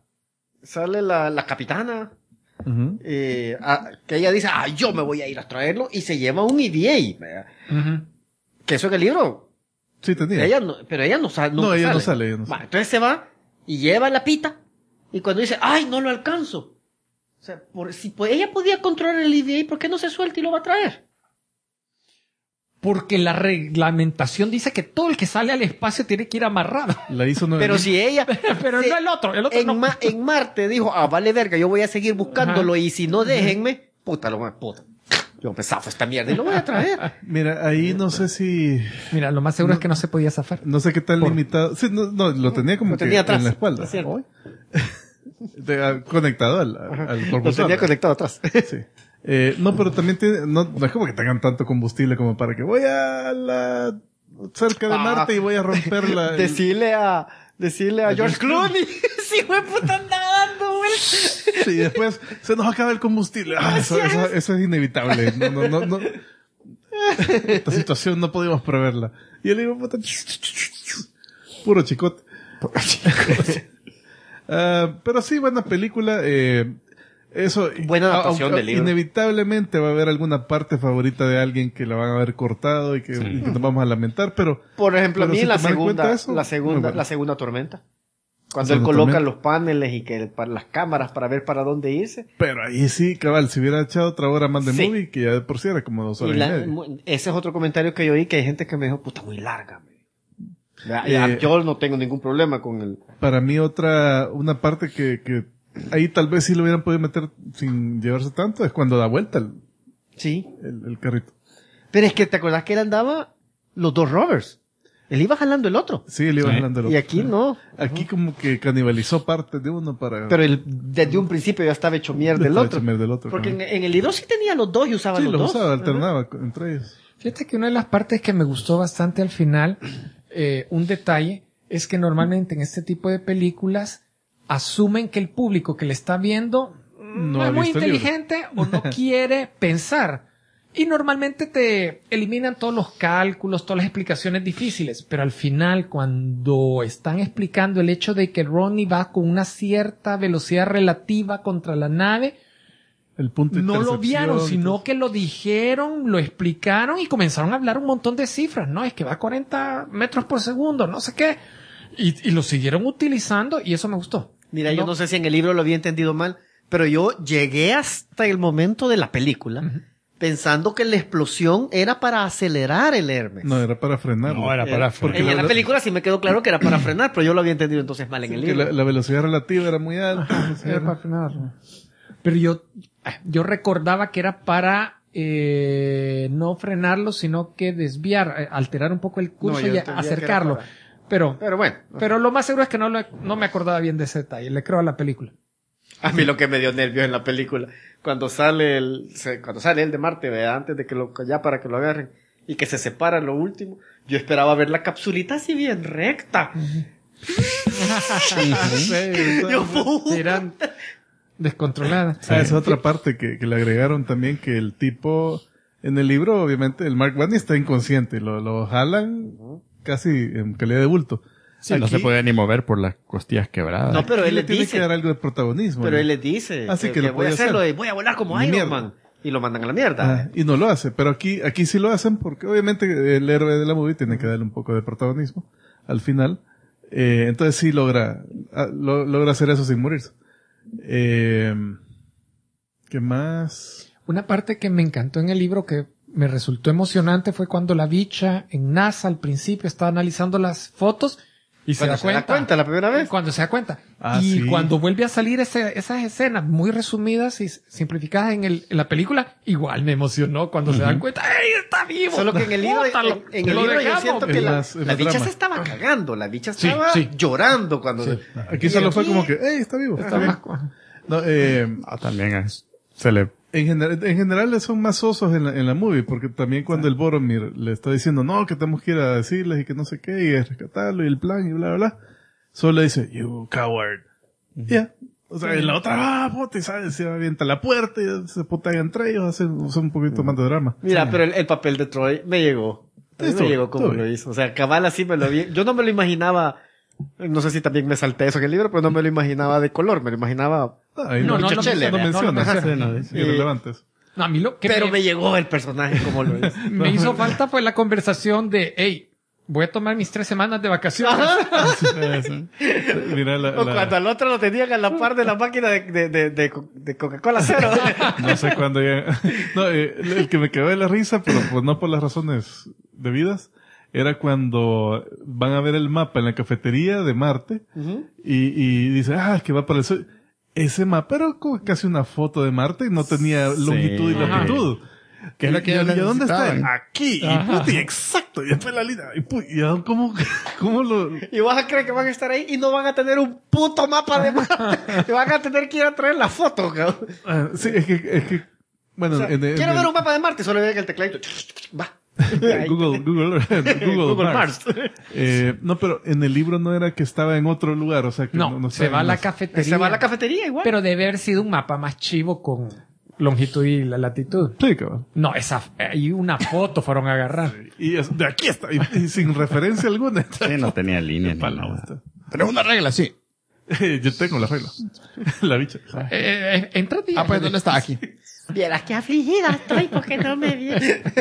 capitana, Ujú. que ella dice, yo me voy a ir a traerlo, y se lleva un EVA, ¿verdad? Ujú. Que eso en el libro, Sí, tenía. pero ella no sale. No, ella no sale, ella no sale. Entonces se va y lleva la pita, y cuando dice, ¡ay, no lo alcanzo! O sea, ella podía controlar el EVA, ¿por qué no se suelta y lo va a traer? Porque la reglamentación dice que todo el que sale al espacio tiene que ir amarrado. La hizo Pero si ella... Pero Sí. no el otro en, no. en Marte dijo, vale verga, yo voy a seguir buscándolo, y si no, déjenme, puta. Yo me zafo esta mierda y lo voy a traer. Mira, ahí no sé si... Mira, lo más seguro es que no se podía zafar. No sé qué tan limitado... Sí, no, lo tenía como Lo que tenía atrás, en la espalda. es cierto. Conectado al Lo propulsor. tenía conectado atrás. Sí. No, pero también tiene, no es como que tengan tanto combustible como para que voy cerca de Marte y voy a romper la... Decirle a George Clooney. Sí, güey, puta, andaba dando, güey. Sí, después se nos acaba el combustible. Eso es inevitable. No. Esta situación no podíamos preverla. Y él iba, puta, puro chicote. Pero sí, buena película. Eso. Buena adaptación aunque del libro. Inevitablemente va a haber alguna parte favorita de alguien que la van a haber cortado y que nos vamos a lamentar, pero. Por ejemplo, a Pero mí si la tomar en cuenta segunda, eso, la muy segunda, bueno. la segunda tormenta. Cuando La él segunda coloca tormenta. los paneles y que para las cámaras para ver para dónde irse. Pero ahí sí, cabal, si hubiera echado otra hora más de Sí. movie, que ya de por sí era como 2 Y horas y media. ese es otro comentario que yo oí, que hay gente que me dijo, puta, muy larga. Eh, Yo no tengo ningún problema con el... Para mí una parte que ahí tal vez sí lo hubieran podido meter sin llevarse tanto, es cuando da vuelta Sí. el carrito. Pero es que te acordás que él andaba los dos rovers. Él iba jalando el otro. Sí, él iba Sí. jalando el Y otro. aquí no. Aquí como que canibalizó parte de uno para... Pero desde un principio ya estaba hecho mierda del otro. Del otro. Porque ajá. en el libro sí tenía los dos y usaba Sí, los los dos. usaba, Ajá. alternaba entre ellos. Fíjate que una de las partes que me gustó bastante al final, un detalle, es que normalmente en este tipo de películas asumen que el público que le está viendo No no ha es muy visto el libro. inteligente o no quiere pensar. Y normalmente te eliminan todos los cálculos, todas las explicaciones difíciles. Pero al final, cuando están explicando el hecho de que Ronnie va con una cierta velocidad relativa contra la nave, El punto de no lo vieron, intercepción, sino que lo dijeron, lo explicaron y comenzaron a hablar un montón de cifras. No, es que va a 40 metros por segundo, no sé qué. Y lo siguieron utilizando y eso me gustó. Mira, yo no sé si en el libro lo había entendido mal, pero yo llegué hasta el momento de la película pensando que la explosión era para acelerar el Hermes. No, era para frenar. No, era para porque En la película sí me quedó claro que era para frenar, pero yo lo había entendido entonces mal en el que libro. la velocidad relativa era muy alta. Era para frenar. Pero yo recordaba que era para no frenarlo, sino que desviar, alterar un poco el curso No, yo y entendía que era acercarlo. para- Pero bueno, lo más seguro es que no me acordaba bien de ese detalle. Le creo a la película. a mí lo que me dio nervios en la película, cuando sale él de Marte, ¿verdad? Antes de que ya para que lo agarren, y que se separa lo último, yo esperaba ver la capsulita así bien recta. Eran descontroladas. Esa es otra parte que le agregaron también, que el tipo, en el libro, obviamente, el Mark Watney está inconsciente, lo jalan casi en calidad de bulto. Sí, no Aquí- se podía ni mover por las costillas quebradas. No, pero aquí él le les tiene dice, que dar algo de protagonismo. pero ¿no? él les dice Así que que lo voy a puede hacerlo, hacer. y voy a volar como Ni Iron mierda. Man. Y lo mandan a la mierda. Y no lo hace, pero aquí sí lo hacen porque obviamente el héroe de la movie tiene que darle un poco de protagonismo al final. Entonces sí logra hacer eso sin morirse. ¿Qué más? Una parte que me encantó en el libro que me resultó emocionante fue cuando la bicha en NASA al principio está analizando las fotos y se Cuando da cuenta. la primera vez. Cuando se da cuenta. Ah, y sí. cuando vuelve a salir esas escenas muy resumidas y simplificadas en la película, igual me emocionó cuando se dan cuenta, ¡ey, está vivo! Solo que en el libro, Bótalo, en que el lo libro yo dejamos. siento que En la las bicha tramas. se estaba cagando, la bicha Sí, estaba sí. llorando cuando... Sí. Aquí solo fue como que, ¡ey, está vivo! Está más- No, También se le... en general son más osos en la movie, porque también cuando el Boromir le está diciendo, no, que tenemos que ir a decirles y que no sé qué, y a rescatarlo y el plan y bla, bla, bla, solo le dice, you coward. Ya. O sea, en la otra, puta, y ¿sabes? Se avienta la puerta y se putean entre ellos, hacen un poquito más de drama. Mira, pero el papel de Troy me llegó. A mí Estuvo- me llegó como estuvo lo bien. hizo. O sea, cabal así me lo vi. Yo no me lo imaginaba, no sé si también me salté eso en el libro, pero no me lo imaginaba de color, me lo imaginaba... Ahí No, no no lo menciona, menciona. irrelevantes. No, a mí lo que Pero me llegó el personaje como lo hizo. me hizo falta fue la conversación de, hey, voy a tomar mis 3 semanas de vacaciones. Mira O cuando al otro lo tenían a la par de la máquina de Coca-Cola cero. no sé cuándo ya. No, el que me quedó de la risa, pero pues no por las razones debidas, era cuando van a ver el mapa en la cafetería de Marte y dice, es que va para el sol. Ese mapa era como casi una foto de Marte y no tenía longitud y Ajá. latitud. ¿Qué es lo que ellos ¿Dónde está? necesitaban? Aquí. Ajá. Y puti, exacto. Y después la línea. Y ¿cómo lo...? Y vas a creer que van a estar ahí y no van a tener un puto mapa de Marte. Y van a tener que ir a traer la foto, cabrón. Sí, es que bueno, O sea, quiero ver un mapa de Marte, solo vean el tecladito. Va. Google Google Mars. Mars. No, pero en el libro no era que estaba en otro lugar, o sea que No, se estaba va a en la las- cafetería. Se va a la cafetería igual. Pero debe haber sido un mapa más chivo con longitud y la latitud. Sí, cabrón. No, hay una foto fueron a agarrar. Y de aquí está, y sin referencia alguna. Sí, no tenía línea ni Palo, nada. está. Tenemos una regla, sí. Yo tengo la regla. La bicha. Entra Ah, pues, ¿dónde está? Aquí. Vieras qué afligida estoy porque no me vi.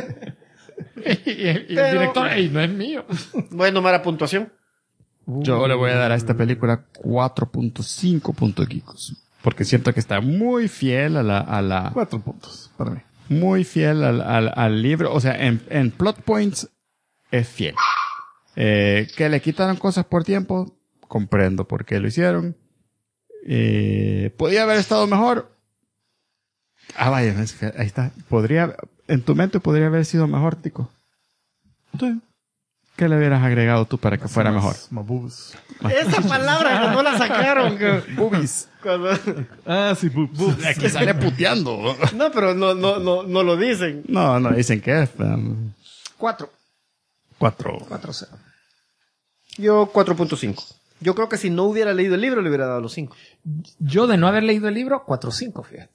y el Pero- director, ey, no es mío. Voy a tomar a puntuación. Yo le voy a dar a esta película 4.5 puntos geekos. Porque siento que está muy fiel a la 4 puntos para mí. muy fiel al libro. O sea, en plot points es fiel. Que le quitaron cosas por tiempo, comprendo por qué lo hicieron. Podría haber estado mejor. Vaya, ahí está. En tu mente podría haber sido mejor, Tico. Sí. ¿Qué le hubieras agregado tú para que fuera mejor? Más boobs. Esa palabra no la sacaron. Boobies. Ah, sí, boobs. Aquí sale puteando. No, pero no lo dicen. No, dicen que es 4. 4. 4-0. Yo 4.5. Yo creo que si no hubiera leído el libro le hubiera dado los 5. Yo de no haber leído el libro, 4-5, fíjate.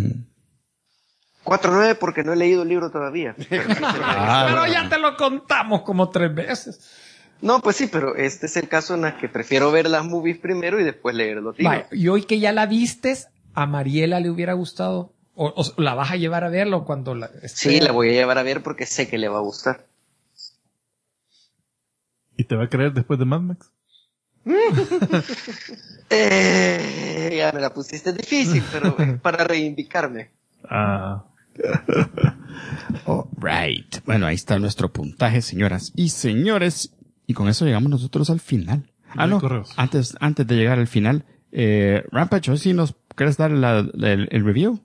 4-9 porque no he leído el libro todavía. Pero ya te lo contamos como 3 veces. No, pues sí, pero este es el caso en el que prefiero ver las movies primero y después leer los libros. Vaya, y hoy que ya la vistes, a Mariela le hubiera gustado, o la vas a llevar a verlo cuando la... Sí, la voy a llevar a ver porque sé que le va a gustar. ¿Y te va a creer después de Mad Max? Ya me la pusiste difícil, pero para reivindicarme. Right. Bueno, ahí está nuestro puntaje, señoras y señores. Y con eso llegamos nosotros al final. No. Antes de llegar al final, Rampage, ¿o si nos quieres dar el review?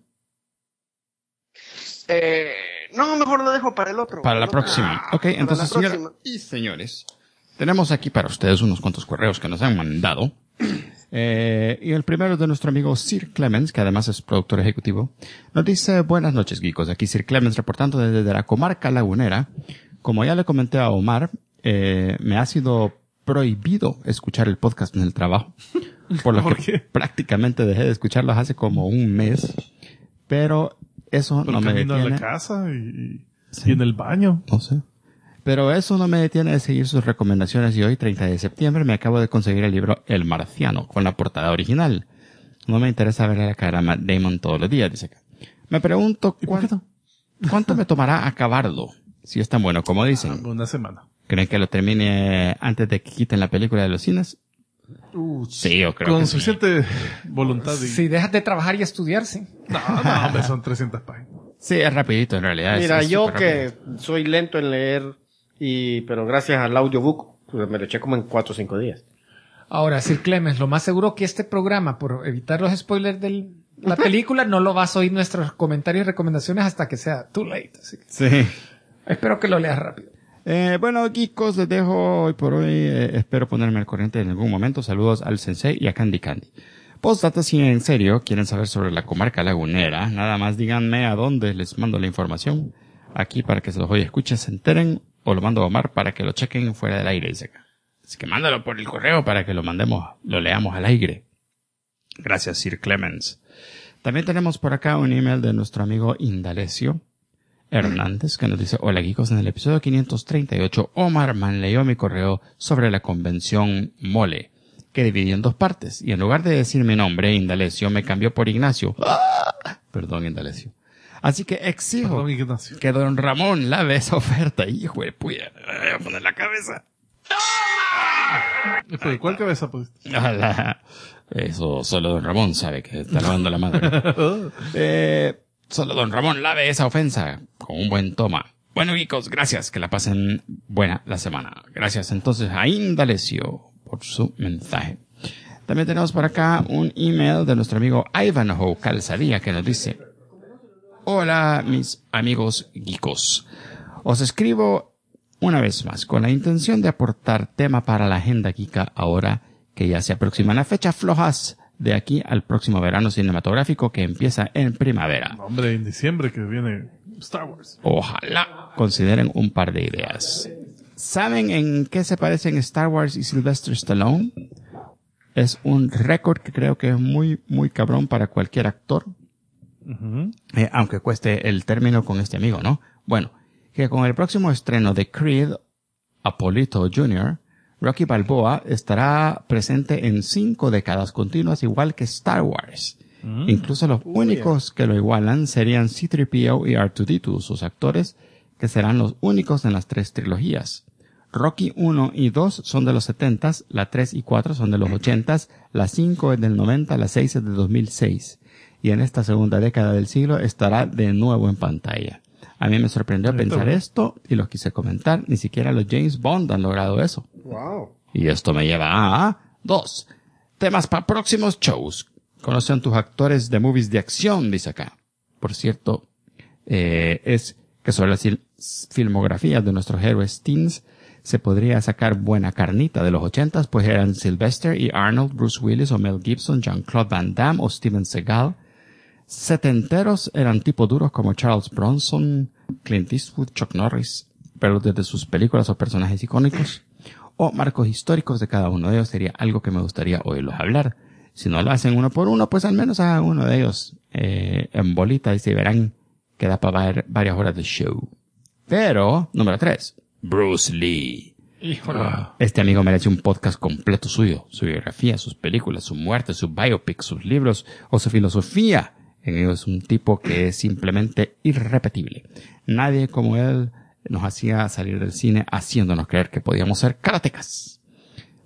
No, mejor lo dejo para el otro. Para la próxima. Ok, entonces, señoras y señores, tenemos aquí para ustedes unos cuantos correos que nos han mandado. Y el primero de nuestro amigo Sir Clemens, que además es productor ejecutivo, nos dice: buenas noches, geekos. Aquí Sir Clemens reportando desde la comarca lagunera. Como ya le comenté a Omar, me ha sido prohibido escuchar el podcast en el trabajo, por lo que prácticamente dejé de escucharlos hace como un mes. Pero eso no me detiene. En la casa y en el baño. No sé. Pero eso no me detiene de seguir sus recomendaciones y hoy, 30 de septiembre, me acabo de conseguir el libro El Marciano, con la portada original. No me interesa verle la cara a Matt Damon todos los días, dice acá. Me pregunto cuánto me tomará acabarlo, si es tan bueno como dicen. Una semana. ¿Creen que lo termine antes de que quiten la película de los cines? Sí, yo creo con que suficiente voluntad. Si dejas de trabajar y estudiar, sí. No, hombre, son 300 páginas. Sí, es rapidito en realidad. Mira, es yo que soy lento en leer, pero gracias al audiobook, pues me lo eché como en 4 o 5 días. Ahora, Sir Clemens, lo más seguro que este programa, por evitar los spoilers de la película, no lo vas a oír nuestros comentarios y recomendaciones hasta que sea too late. Así que sí. Espero que lo leas rápido. Bueno, geekos, les dejo hoy por hoy. Espero ponerme al corriente en algún momento. Saludos al Sensei y a Candy Candy. Postdata, si en serio quieren saber sobre la comarca lagunera, nada más díganme a dónde les mando la información. Aquí para que se los oye, escuchen, se enteren, o lo mando a Omar para que lo chequen fuera del aire, dice acá. Así que mándalo por el correo para que lo leamos al aire. Gracias, Sir Clemens. También tenemos por acá un email de nuestro amigo Indalecio Hernández, que nos dice: hola, geekos, en el episodio 538, Omar Man leyó mi correo sobre la convención Mole, que dividí en 2 partes, y en lugar de decir mi nombre, Indalecio, me cambió por Ignacio. Perdón, Indalecio. Así que exijo que don Ramón lave esa oferta. Hijo de puya, me voy a poner la cabeza. ¿Pero cuál cabeza pusiste? Eso solo don Ramón sabe que está lavando la madre. Solo don Ramón lave esa ofensa con un buen toma. Bueno, geekos, gracias. Que la pasen buena la semana. Gracias entonces a Indalecio por su mensaje. También tenemos por acá un email de nuestro amigo Ivanhoe Calzadilla, que nos dice: hola, mis amigos geekos. Os escribo una vez más con la intención de aportar tema para la agenda geeka ahora que ya se aproximan las fechas flojas de aquí al próximo verano cinematográfico que empieza en primavera. Hombre, en diciembre que viene Star Wars. Ojalá consideren un par de ideas. ¿Saben en qué se parecen Star Wars y Sylvester Stallone? Es un récord que creo que es muy, muy cabrón para cualquier actor. Uh-huh. Aunque cueste el término con este amigo, ¿no? Bueno, que con el próximo estreno de Creed, Apollo Jr., Rocky Balboa estará presente en 5 décadas continuas, igual que Star Wars. Incluso los únicos que lo igualan serían C-3PO y R2-D2, sus actores, que serán los únicos en las 3 trilogías. Rocky 1 y 2 son de los 70s, la 3 y 4 son de los 80s, la 5 es del 90, la 6 es de 2006. Y en esta segunda década del siglo estará de nuevo en pantalla. A mí me sorprendió pensar esto y lo quise comentar. Ni siquiera los James Bond han logrado eso. Wow. Y esto me lleva a 2 temas para próximos shows. Conocen tus actores de movies de acción, dice acá. Por cierto, es que sobre las filmografías de nuestros héroes teens se podría sacar buena carnita de los 80s, pues eran Sylvester y Arnold, Bruce Willis o Mel Gibson, Jean-Claude Van Damme o Steven Seagal. Setenteros eran tipo duros como Charles Bronson, Clint Eastwood, Chuck Norris, pero desde sus películas o personajes icónicos, o marcos históricos de cada uno de ellos sería algo que me gustaría oírlos hablar. Si no lo hacen uno por uno, pues al menos hagan uno de ellos en bolita y se verán que da para ver varias horas de show. Pero, número 3, Bruce Lee. Híjole. Este amigo merece un podcast completo suyo, su biografía, sus películas, su muerte, su biopic, sus libros o su filosofía. En ello es un tipo que es simplemente irrepetible. Nadie como él nos hacía salir del cine haciéndonos creer que podíamos ser karatecas.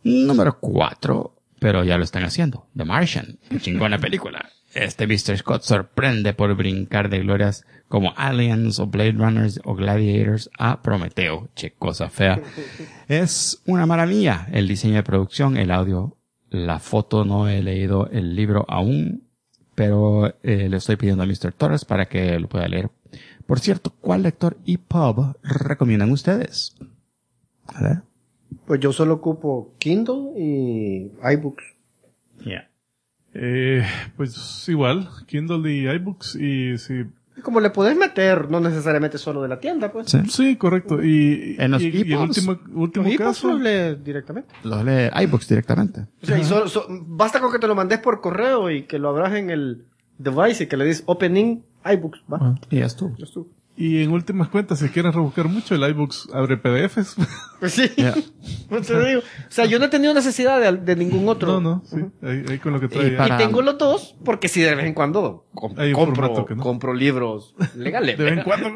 Número 4, pero ya lo están haciendo. The Martian. Chingona película. Este Mr. Scott sorprende por brincar de glorias como Aliens o Blade Runners o Gladiators a Prometeo. Che, cosa fea. Es una maravilla. El diseño de producción, el audio, la foto. No he leído el libro aún, pero le estoy pidiendo a Mr. Torres para que lo pueda leer. Por cierto, ¿cuál lector EPUB recomiendan ustedes? A ver. Pues yo solo ocupo Kindle y iBooks. Yeah. Pues igual, Kindle y iBooks y sí. Como le podés meter, no necesariamente solo de la tienda, pues. Sí. Sí, correcto. Y En los y el iPods. último Los caso. lo lees directamente. Los lee iBooks directamente. O sea, y basta con que te lo mandes por correo y que lo abras en el device y que le des opening iBooks, ¿va? Ah. Y ya estuvo. Ya estuvo. Y en últimas cuentas, si quieren rebuscar mucho, el iBooks abre PDFs. Pues sí. Yeah. No te digo. O sea, yo no he tenido necesidad de ningún otro. No, sí. Ahí con lo que trae. Y para- Y tengo los dos porque si de vez en cuando Hay un formato que no. compro libros legales. De vez en cuando.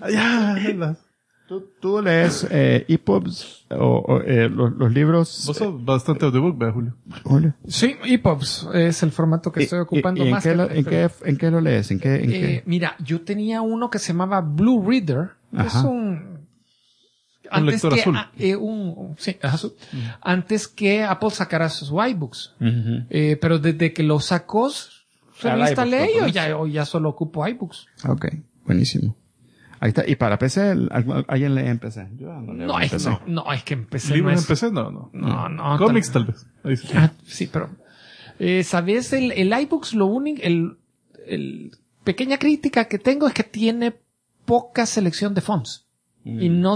¿Tú lees EPUBs o los libros? Vos sos bastante audiobook, ¿verdad, Julio? Julio? Sí, EPUBs es el formato que estoy ocupando ¿Y más. en qué lo lees? ¿En qué? Mira, yo tenía uno que se llamaba Blue Reader. Ajá. Es un lector azul. Sí, azul. Antes que Apple sacara sus iBooks. Ujú. Pero desde que lo sacó, se Al lo instalé iBooks, y hoy ya solo ocupo iBooks. Ok, buenísimo. Ahí está. ¿Y para PC? ¿Alguien lee en PC? Yo no leo en PC. Es que empecé. ¿Libros no en es- PC? No. No, Cómics, tal vez. Ahí sí. Sí, pero ¿sabes? El iBooks, lo único, el pequeña crítica que tengo es que tiene poca selección de fonts. Y no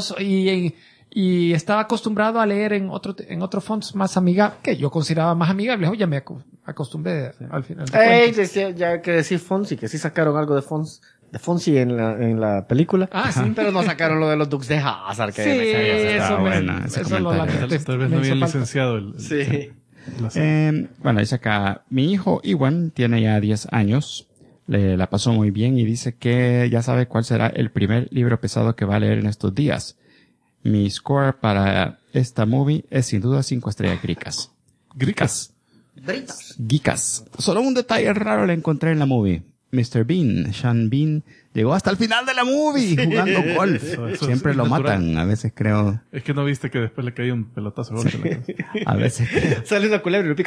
y estaba acostumbrado a leer en otro fonts más amigables, que yo consideraba más amigables. Oye, me acostumbré al final. de Ey, cuentas. decía, ya que decir Fonsi, que sí sacaron algo de Fonsi en la película. Ah, sí. Pero no sacaron lo de los Dukes de Hazard. Que Sí, me sabía está eso buena, ese eso lo comentario. lamenté. Tal vez no Me habían hizo falta. licenciado el Sí. la serie. Bueno, dice acá, mi hijo Iwan tiene ya 10 años, la pasó muy bien y dice que ya sabe cuál será el primer libro pesado que va a leer en estos días. Mi score para esta movie es sin duda 5 estrellas gricas. Gricas. Geekas. Solo un detalle raro le encontré en la movie. Mr. Bean, Sean Bean, llegó hasta el final de la movie jugando golf. Eso Siempre es lo natural. matan, a veces creo, Es que no viste que después le caía un pelotazo de golpe en la cabeza. a veces creo. Sale una culebra y lo pica.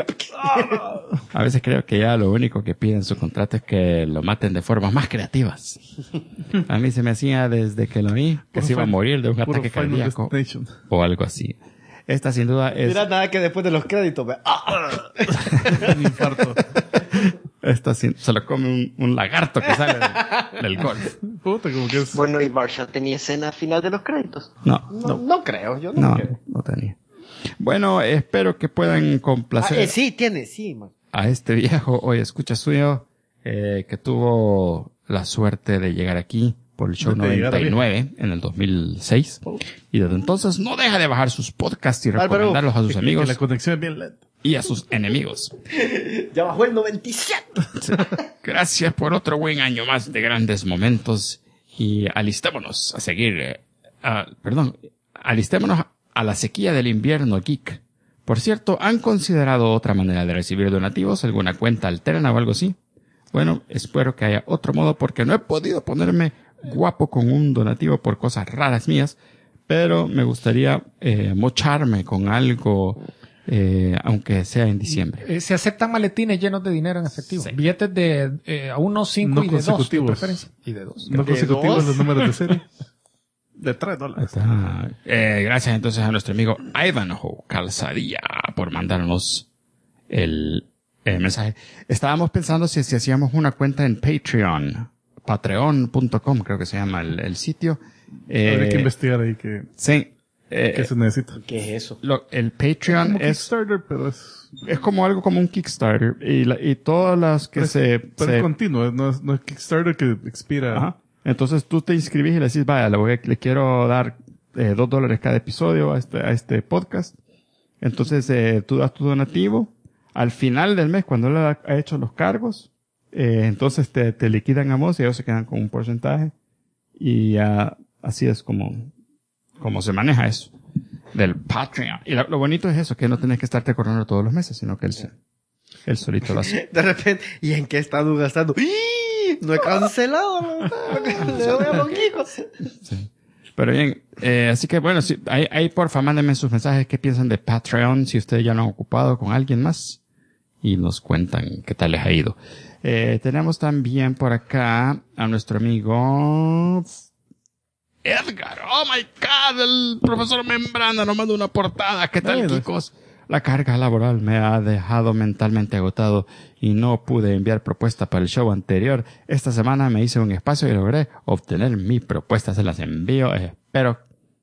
A veces creo que ya lo único que piden en su contrato es que lo maten de formas más creativas. A mí se me hacía desde que lo vi que se iba a morir de un Puro ataque Final cardíaco Destination. o algo así. Esta sin duda es, Mira, nada que después de los créditos. Ve. Un infarto. se lo come un lagarto que sale del golf. Puta, como que es... Bueno, y Marshall tenía escena final de los créditos. No creo, yo no creo. No tenía. Bueno, espero que puedan complacer Sí, tiene, sí, man. a este viejo hoy escucha suyo, que tuvo la suerte de llegar aquí por el show De llegar a 99 en el 2006. Y desde entonces no deja de bajar sus podcasts y Álvaro, recomendarlos a sus Que amigos la conexión es bien lenta. y a sus enemigos. Ya bajó el 97. Gracias por otro buen año más de grandes momentos y alistémonos a seguir, alistémonos a la sequía del invierno geek. Por cierto, ¿han considerado otra manera de recibir donativos? ¿Alguna cuenta alterna o algo así? Bueno, espero que haya otro modo porque no he podido ponerme guapo con un donativo por cosas raras mías, pero me gustaría mocharme con algo, aunque sea en diciembre. Se aceptan maletines llenos de dinero en efectivo. Billetes de a 1, 5 No y de 2 de consecutivos. preferencia. Y de 2. No consecutivos dos? los números de serie. De $3. Ah, gracias entonces a nuestro amigo Ivanhoe Calzadilla por mandarnos el mensaje. Estábamos pensando si hacíamos una cuenta en Patreon, patreon.com creo que se llama el sitio. Habría que investigar ahí Sí. qué se necesita. ¿Qué es eso? El Patreon Como es Kickstarter, pero es como algo como un Kickstarter y todas las que pero es continuo, no es Kickstarter que expira. Ajá. Entonces tú te inscribís y le decís, vaya, le quiero dar $2 cada episodio a este podcast. Entonces tú das tu donativo. Al final del mes, cuando él ha hecho los cargos, entonces te liquidan a vos y ellos se quedan con un porcentaje. Y así es como se maneja eso. del Patreon. Y lo bonito es eso, que no tenés que estarte acordando todos los meses, sino que él solito lo hace. De repente, ¿y en qué he estado gastando? ¡Ih! No he cancelado, ¿no? Le doy a los hijos. Sí. Pero bien, así que bueno, sí, ahí porfa, mándenme sus mensajes, qué piensan de Patreon, si ustedes ya lo han ocupado con alguien más, y nos cuentan qué tal les ha ido. Tenemos también por acá a nuestro amigo Edgar. Oh my God, el profesor Membrana nos mandó una portada. ¿Qué tal, chicos? La carga laboral me ha dejado mentalmente agotado y no pude enviar propuesta para el show anterior. Esta semana me hice un espacio y logré obtener mi propuesta. Se las envío. Espero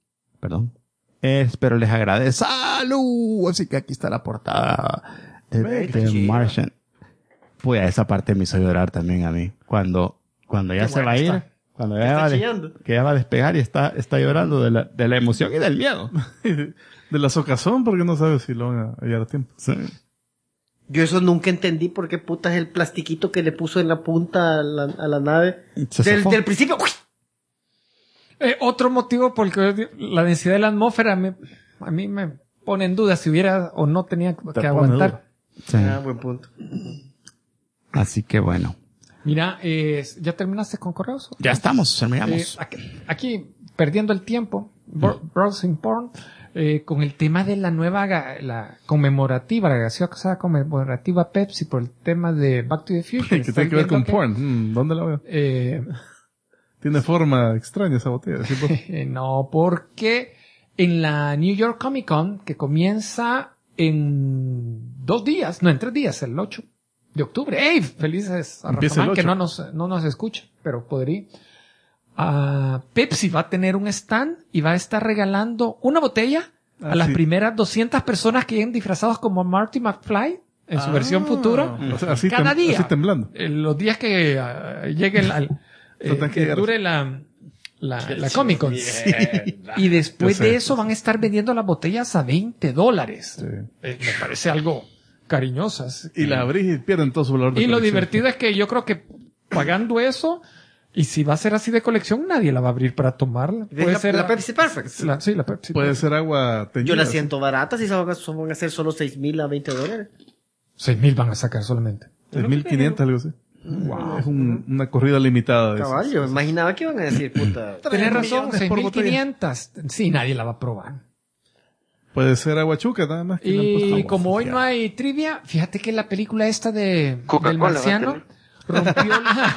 les agradezco. ¡Salud! Así que aquí está la portada de Martian. Pues esa parte me hizo llorar también a mí. Cuando ya se va a ir, cuando ya va a despegar y está llorando de la emoción y del miedo. De la socazón, porque no sabes si lo van a hallar a tiempo. Sí. Yo eso nunca entendí por qué puta es el plastiquito que le puso en la punta a la nave. Del principio. Otro motivo por el que la densidad de la atmósfera a mí me pone en duda si hubiera o no tenía que aguantar. Sí. Buen punto. Así que bueno. Mira, ¿ya terminaste con correos? Ya estamos, terminamos. Aquí, perdiendo el tiempo, Browsing Porn, con el tema de la nueva, la conmemorativa, la gaseosa conmemorativa Pepsi por el tema de Back to the Future. ¿Qué tiene que ver con porn? ¿Dónde la veo? Tiene forma extraña esa botella. ¿Sí? No, porque en la New York Comic Con, que comienza en 3 días, el 8 de octubre. ¡Ey! Felices a Rafaman, que no nos escucha, pero podría. Pepsi va a tener un stand y va a estar regalando una botella a las primeras 200 personas que lleguen disfrazados como Marty McFly en su versión futura. O sea, cada día. Así temblando. Los días que llegue que dure la Comic Con. Y después de eso van a estar vendiendo las botellas a $20. Sí. Me parece algo cariñosas. Y las abrís y pierden todo su valor de colección. Y lo colección. divertido es que yo creo que pagando eso, y si va a ser así de colección, nadie la va a abrir para tomarla. Puede ser la Pepsi Perfect. La Pepsi Puede Perfect. ser agua teñida. Yo la siento barata si van a ser solo 6,000 a $20. 6,000 van a sacar solamente. 6,500, algo así. Wow. Es una corrida limitada de Caballo, esas. imaginaba que iban a decir, puta. Tenés razón, 6,500. Sí, nadie la va a probar. Puede ser aguachuca, nada más. Y como hoy no hay trivia, fíjate que la película esta del marciano rompió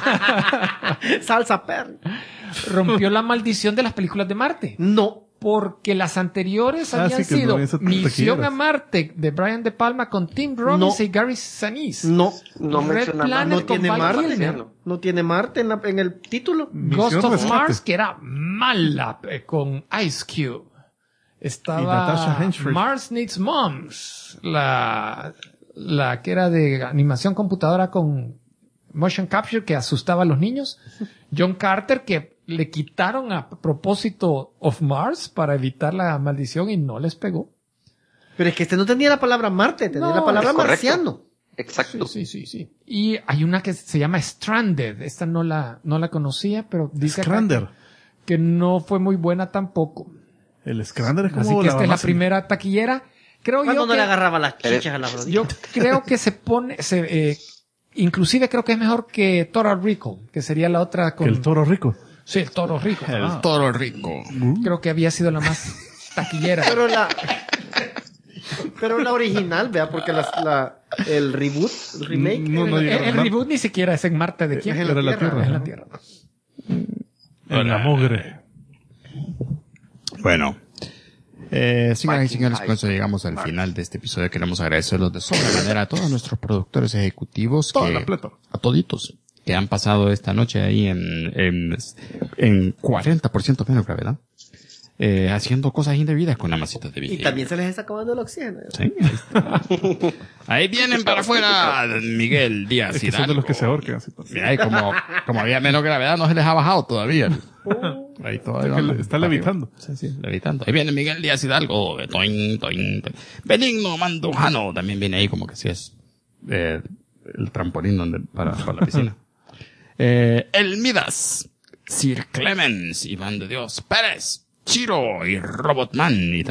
Salsa Perry. Rompió la maldición de las películas de Marte. No. Porque las anteriores habían sido Misión a Marte de Brian De Palma con Tim Robbins y Gary Sinise. No Red Planet con Val Kilmer. No tiene Marte en el título. Ghost of Mars, que era mala, con Ice Cube. Estaba Mars Needs Moms, la que era de animación computadora con motion capture que asustaba a los niños. John Carter, que le quitaron a propósito of Mars para evitar la maldición y no les pegó. Pero es que no tenía la palabra Marte, tenía la palabra marciano. Exacto. Sí. Y hay una que se llama Stranded. Esta no la conocía, pero dice que no fue muy buena tampoco. El Scrander es como así que esta es la primera taquillera. Creo yo no que le agarraba las chichas a la rodilla. Yo creo que inclusive creo que es mejor que Total Recall, que sería la otra con el Toro Rico. Sí, el Toro Rico. El Toro Rico. Creo que había sido la más taquillera. Pero la original, vea, porque el reboot, el remake. El reboot ni siquiera es en Marte. ¿De quién? Es en la Tierra. Es en la Tierra. En la mugre. Bueno. Señoras y señores, con eso llegamos al final de este episodio. Queremos agradecerlos de sobremanera a todos nuestros productores ejecutivos, a toditos, que han pasado esta noche ahí en 40% menos gravedad, haciendo cosas indebidas con las masitas de vigilia. Y también se les está acabando el oxígeno. Sí, ahí vienen para afuera Miguel Díaz es que son de los que se ahorcan. Así, mira, y como había menos gravedad, no se les ha bajado todavía. Ahí todavía está levitando. Sí, levitando. Ahí viene Miguel Díaz Hidalgo, toin. Benigno Mandujano también viene ahí, como que sí es el trampolín para la piscina. El Midas, Sir Clemens, Iván de Dios Pérez, Chiro y Robotman, y también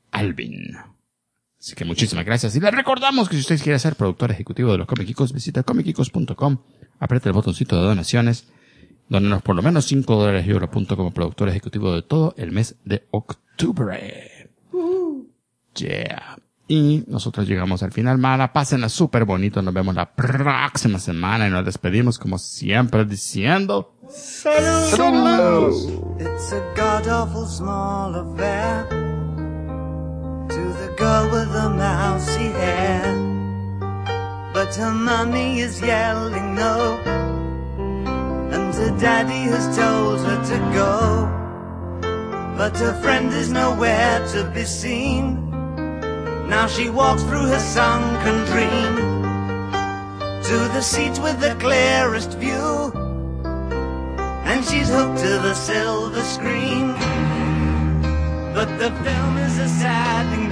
Alvin. Así que muchísimas gracias. Y les recordamos que si usted quiere ser productor ejecutivo de los Comic Geekos, visita comiccicos.com, apriete el botoncito de donaciones, dónenos por lo menos $5 y euro.com como productor ejecutivo de todo el mes de octubre. Yeah. Y nosotros llegamos al final. Mala, pásenla súper bonito. Nos vemos la próxima semana y nos despedimos como siempre diciendo ¡Salud! ¡Salud! It's a god-awful small affair to the girl with the mousy hair, but her mommy is yelling no, and her daddy has told her to go, but her friend is nowhere to be seen. Now she walks through her sunken dream to the seat with the clearest view, and she's hooked to the silver screen. But the film is a sad thing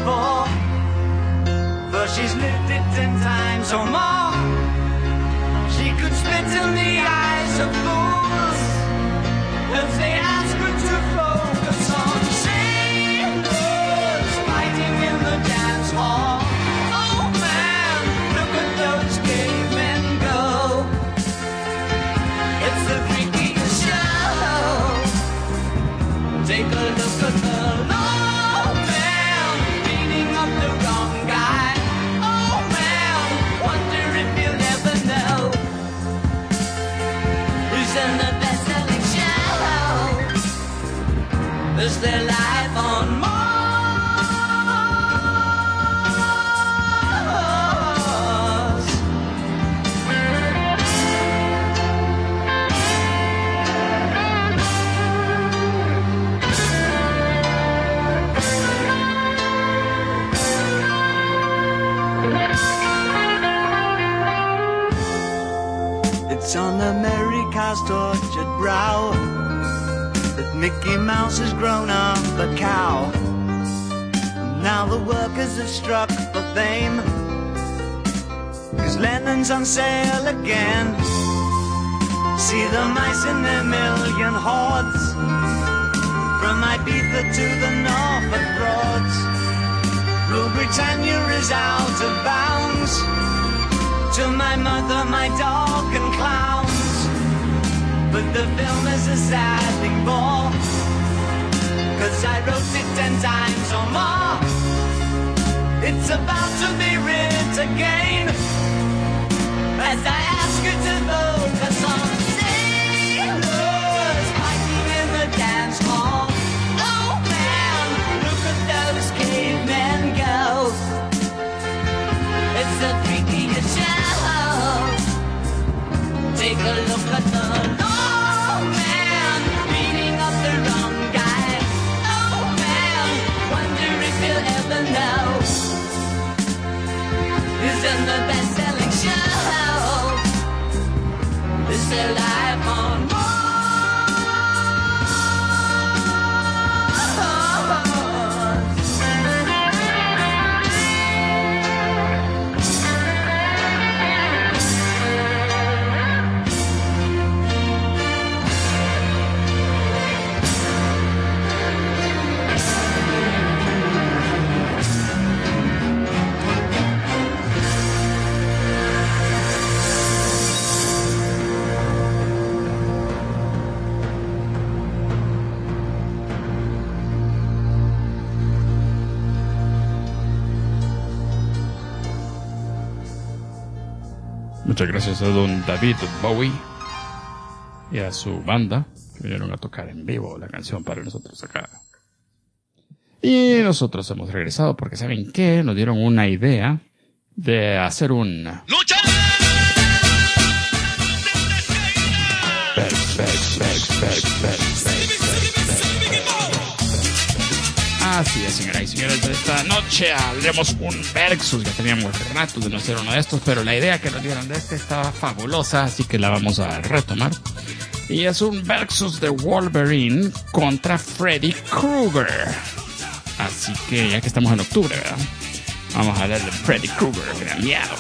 for she's lived it 10 times or more. She could spit in the eyes of fools if they ask her to focus on sailors fighting in the dance hall. Oh man, look at those cavemen go. It's the freakiest show. Take a look at the low man beating up the wrong guy. Oh man, wonder if you'll ever know who's in the best-selling show. Is their life on Mars? It's on America's tortured brow that Mickey Mouse has grown up a cow. And now the workers have struck for fame, 'cause Lennon's on sale again. See the mice in their million hordes, from Ibiza to the Norfolk Broads. Rule Britannia is out of bounds, to my mother, my dog and clowns. But the film is a sad thing more, 'cause I wrote it 10 times or more. It's about to be writ again, as I ask you to focus on sailors fighting in the dance hall. Oh man, look at those cavemen go. It's the freakiest show. Take a look at the low man beating up the wrong guy. Oh man, wonder if you'll ever know who's in the best-selling show. Is their life on Mars? Muchas gracias a don David Bowie y a su banda que vinieron a tocar en vivo la canción para nosotros acá. Y nosotros hemos regresado porque ¿saben qué? Nos dieron una idea de hacer un ¡Lucha! Así es, señoras y señores, esta noche haremos un versus. Ya teníamos ratos de no hacer uno de estos, pero la idea que nos dieron de este estaba fabulosa, así que la vamos a retomar. Y es un versus de Wolverine contra Freddy Krueger. Así que ya que estamos en octubre, ¿verdad? Vamos a hablar de Freddy Krueger, que da miedo.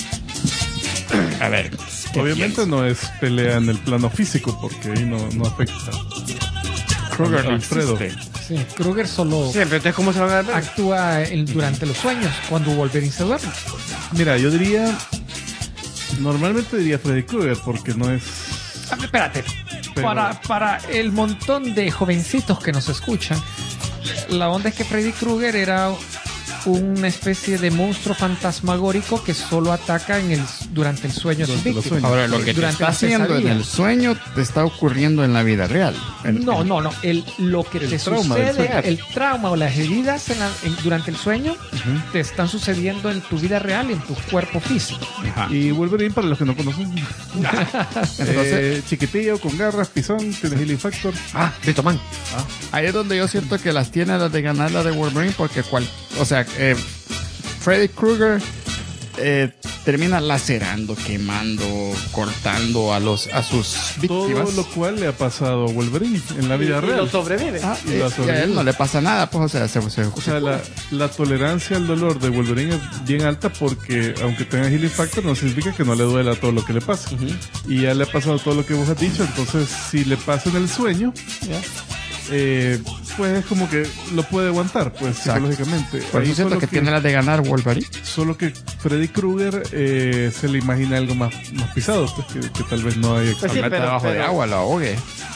A ver. Obviamente no es pelea en el plano físico, porque ahí no afecta. Krueger no Alfredo. existe. Sí, Kruger solo Siempre, entonces, ¿cómo se van a dar? actúa durante los sueños, cuando Wolverine se duerme. Mira, yo diría... Normalmente diría Freddy Krueger porque no es... Espérate. Pero- Para el montón de jovencitos que nos escuchan, la onda es que Freddy Krueger era una especie de monstruo fantasmagórico que solo ataca durante el sueño de sus Durante los víctimas. sueños. Ahora, lo que te Durante está la haciendo en pesadilla. el sueño te está ocurriendo en la vida real. No. Lo que El te trauma del sucede, sueño. el trauma o las heridas durante el sueño, te están sucediendo en tu vida real y en tu cuerpo físico. Ajá. Y Wolverine, para los que no conocen. Entonces, Chiquitillo, con garras, pisón, tiene healing factor. Ah, Vito Man. ahí es donde yo siento que las tiene las de ganar la de Wolverine, porque Freddy Krueger termina lacerando, quemando, cortando a sus víctimas. Todo lo cual le ha pasado a Wolverine en la vida Y lo real. sobrevive. Ah, y y la a sobrevive. él no le pasa nada, pues, o sea, O sea, la tolerancia al dolor de Wolverine es bien alta porque aunque tenga healing factor no significa que no le duela todo lo que le pasa. Y ya le ha pasado todo lo que vos has dicho, entonces si le pasa en el sueño, pues es como que lo puede aguantar, pues Exacto. psicológicamente. por Ahí eso siento solo que tiene las de ganar Wolverine. Solo que Freddy Krueger se le imagina algo más pisado, pues, que tal vez no hay Pues sí, Mete debajo de agua, lo ahogue.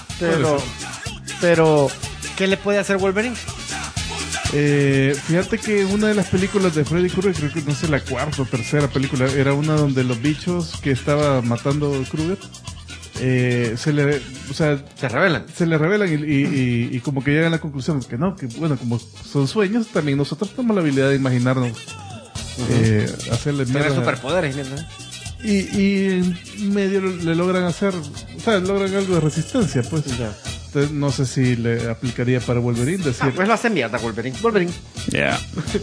Pero, ¿qué le puede hacer Wolverine? Fíjate que una de las películas de Freddy Krueger, creo que no sé, la cuarta o tercera película, era una donde los bichos que estaba matando Krueger se le revelan y como que llegan a la conclusión que no, que bueno, como son sueños, también nosotros tenemos la habilidad de imaginarnos hacerle Tener mierda. superpoderes. ¿No? Y en medio le logran hacer, o sea, logran algo de resistencia, pues. Entonces, no sé si le aplicaría para Wolverine decir, Pues lo hace mierda Wolverine. Wolverine. Yeah.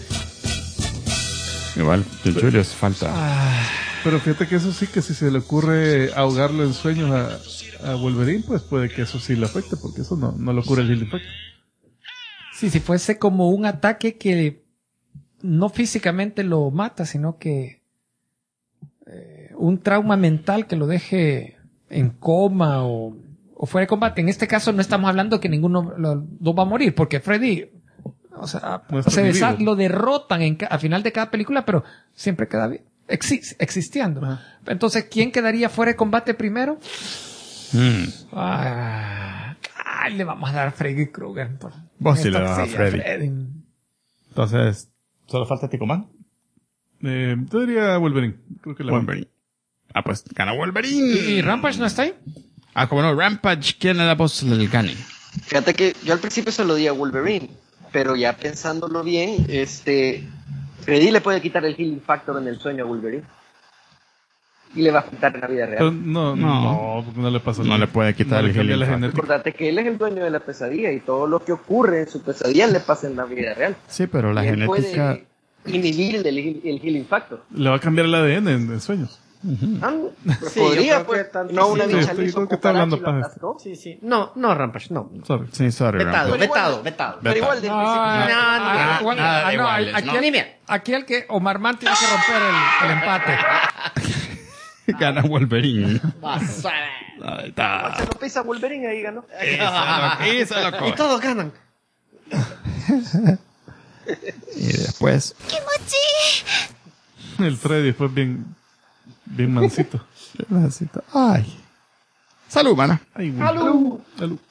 Igual, de Julius falta. pero fíjate que eso sí, que si se le ocurre ahogarlo en sueños a Wolverine, pues puede que eso sí le afecte, porque eso no lo cura el healing factor. Sí, si fuese como un ataque que no físicamente lo mata, sino que un trauma mental que lo deje en coma o fuera de combate. En este caso no estamos hablando que ninguno los dos va a morir, porque Freddy, o sea, No está vivo. lo derrotan al final de cada película, pero siempre queda existiendo. Ajá. Entonces, ¿quién quedaría fuera de combate primero? Le vamos a dar a Freddy Krueger. Vos sí le das a Sí, Freddy. Entonces, ¿solo falta Ticoman? Yo diría Wolverine. Creo que la Wolverine. Ah, pues gana Wolverine. ¿Y Rampage no está ahí? Ah, como no, Rampage, ¿quién le da voz el gane? Fíjate que yo al principio se lo di a Wolverine, pero ya pensándolo bien, Freddy le puede quitar el healing factor en el sueño a Wolverine. Y le va a afectar en la vida Pero real. no, porque no le pasa No nada. le puede quitar el cambia healing la factor. genética. Recordate que él es el dueño de la pesadilla y todo lo que ocurre en su pesadilla le pasa en la vida real. Sí, pero la Y él genética... puede inhibir el healing factor. Le va a cambiar el ADN en sueños. Ah, Sí, podría, yo creo pues, que tanto- no una sí, bicha estoy- liso creo que está hablando cucaracha y lo paja. aplastó. Sí, sí. No, Rampage, no. Sorry. Sí, sorry, Vetado, Rampage. vetado. Pero igual, del principio. nada de iguales, aquí, ¿no? aquí el que Omar Man tiene que romper el empate. Gana Wolverine. Se lo pisa Wolverine ahí ganó. Eso es lo Y todos ganan. Y después... El Freddy fue bien mansito. Ay. Salud, mana. Ay, güey. Salud.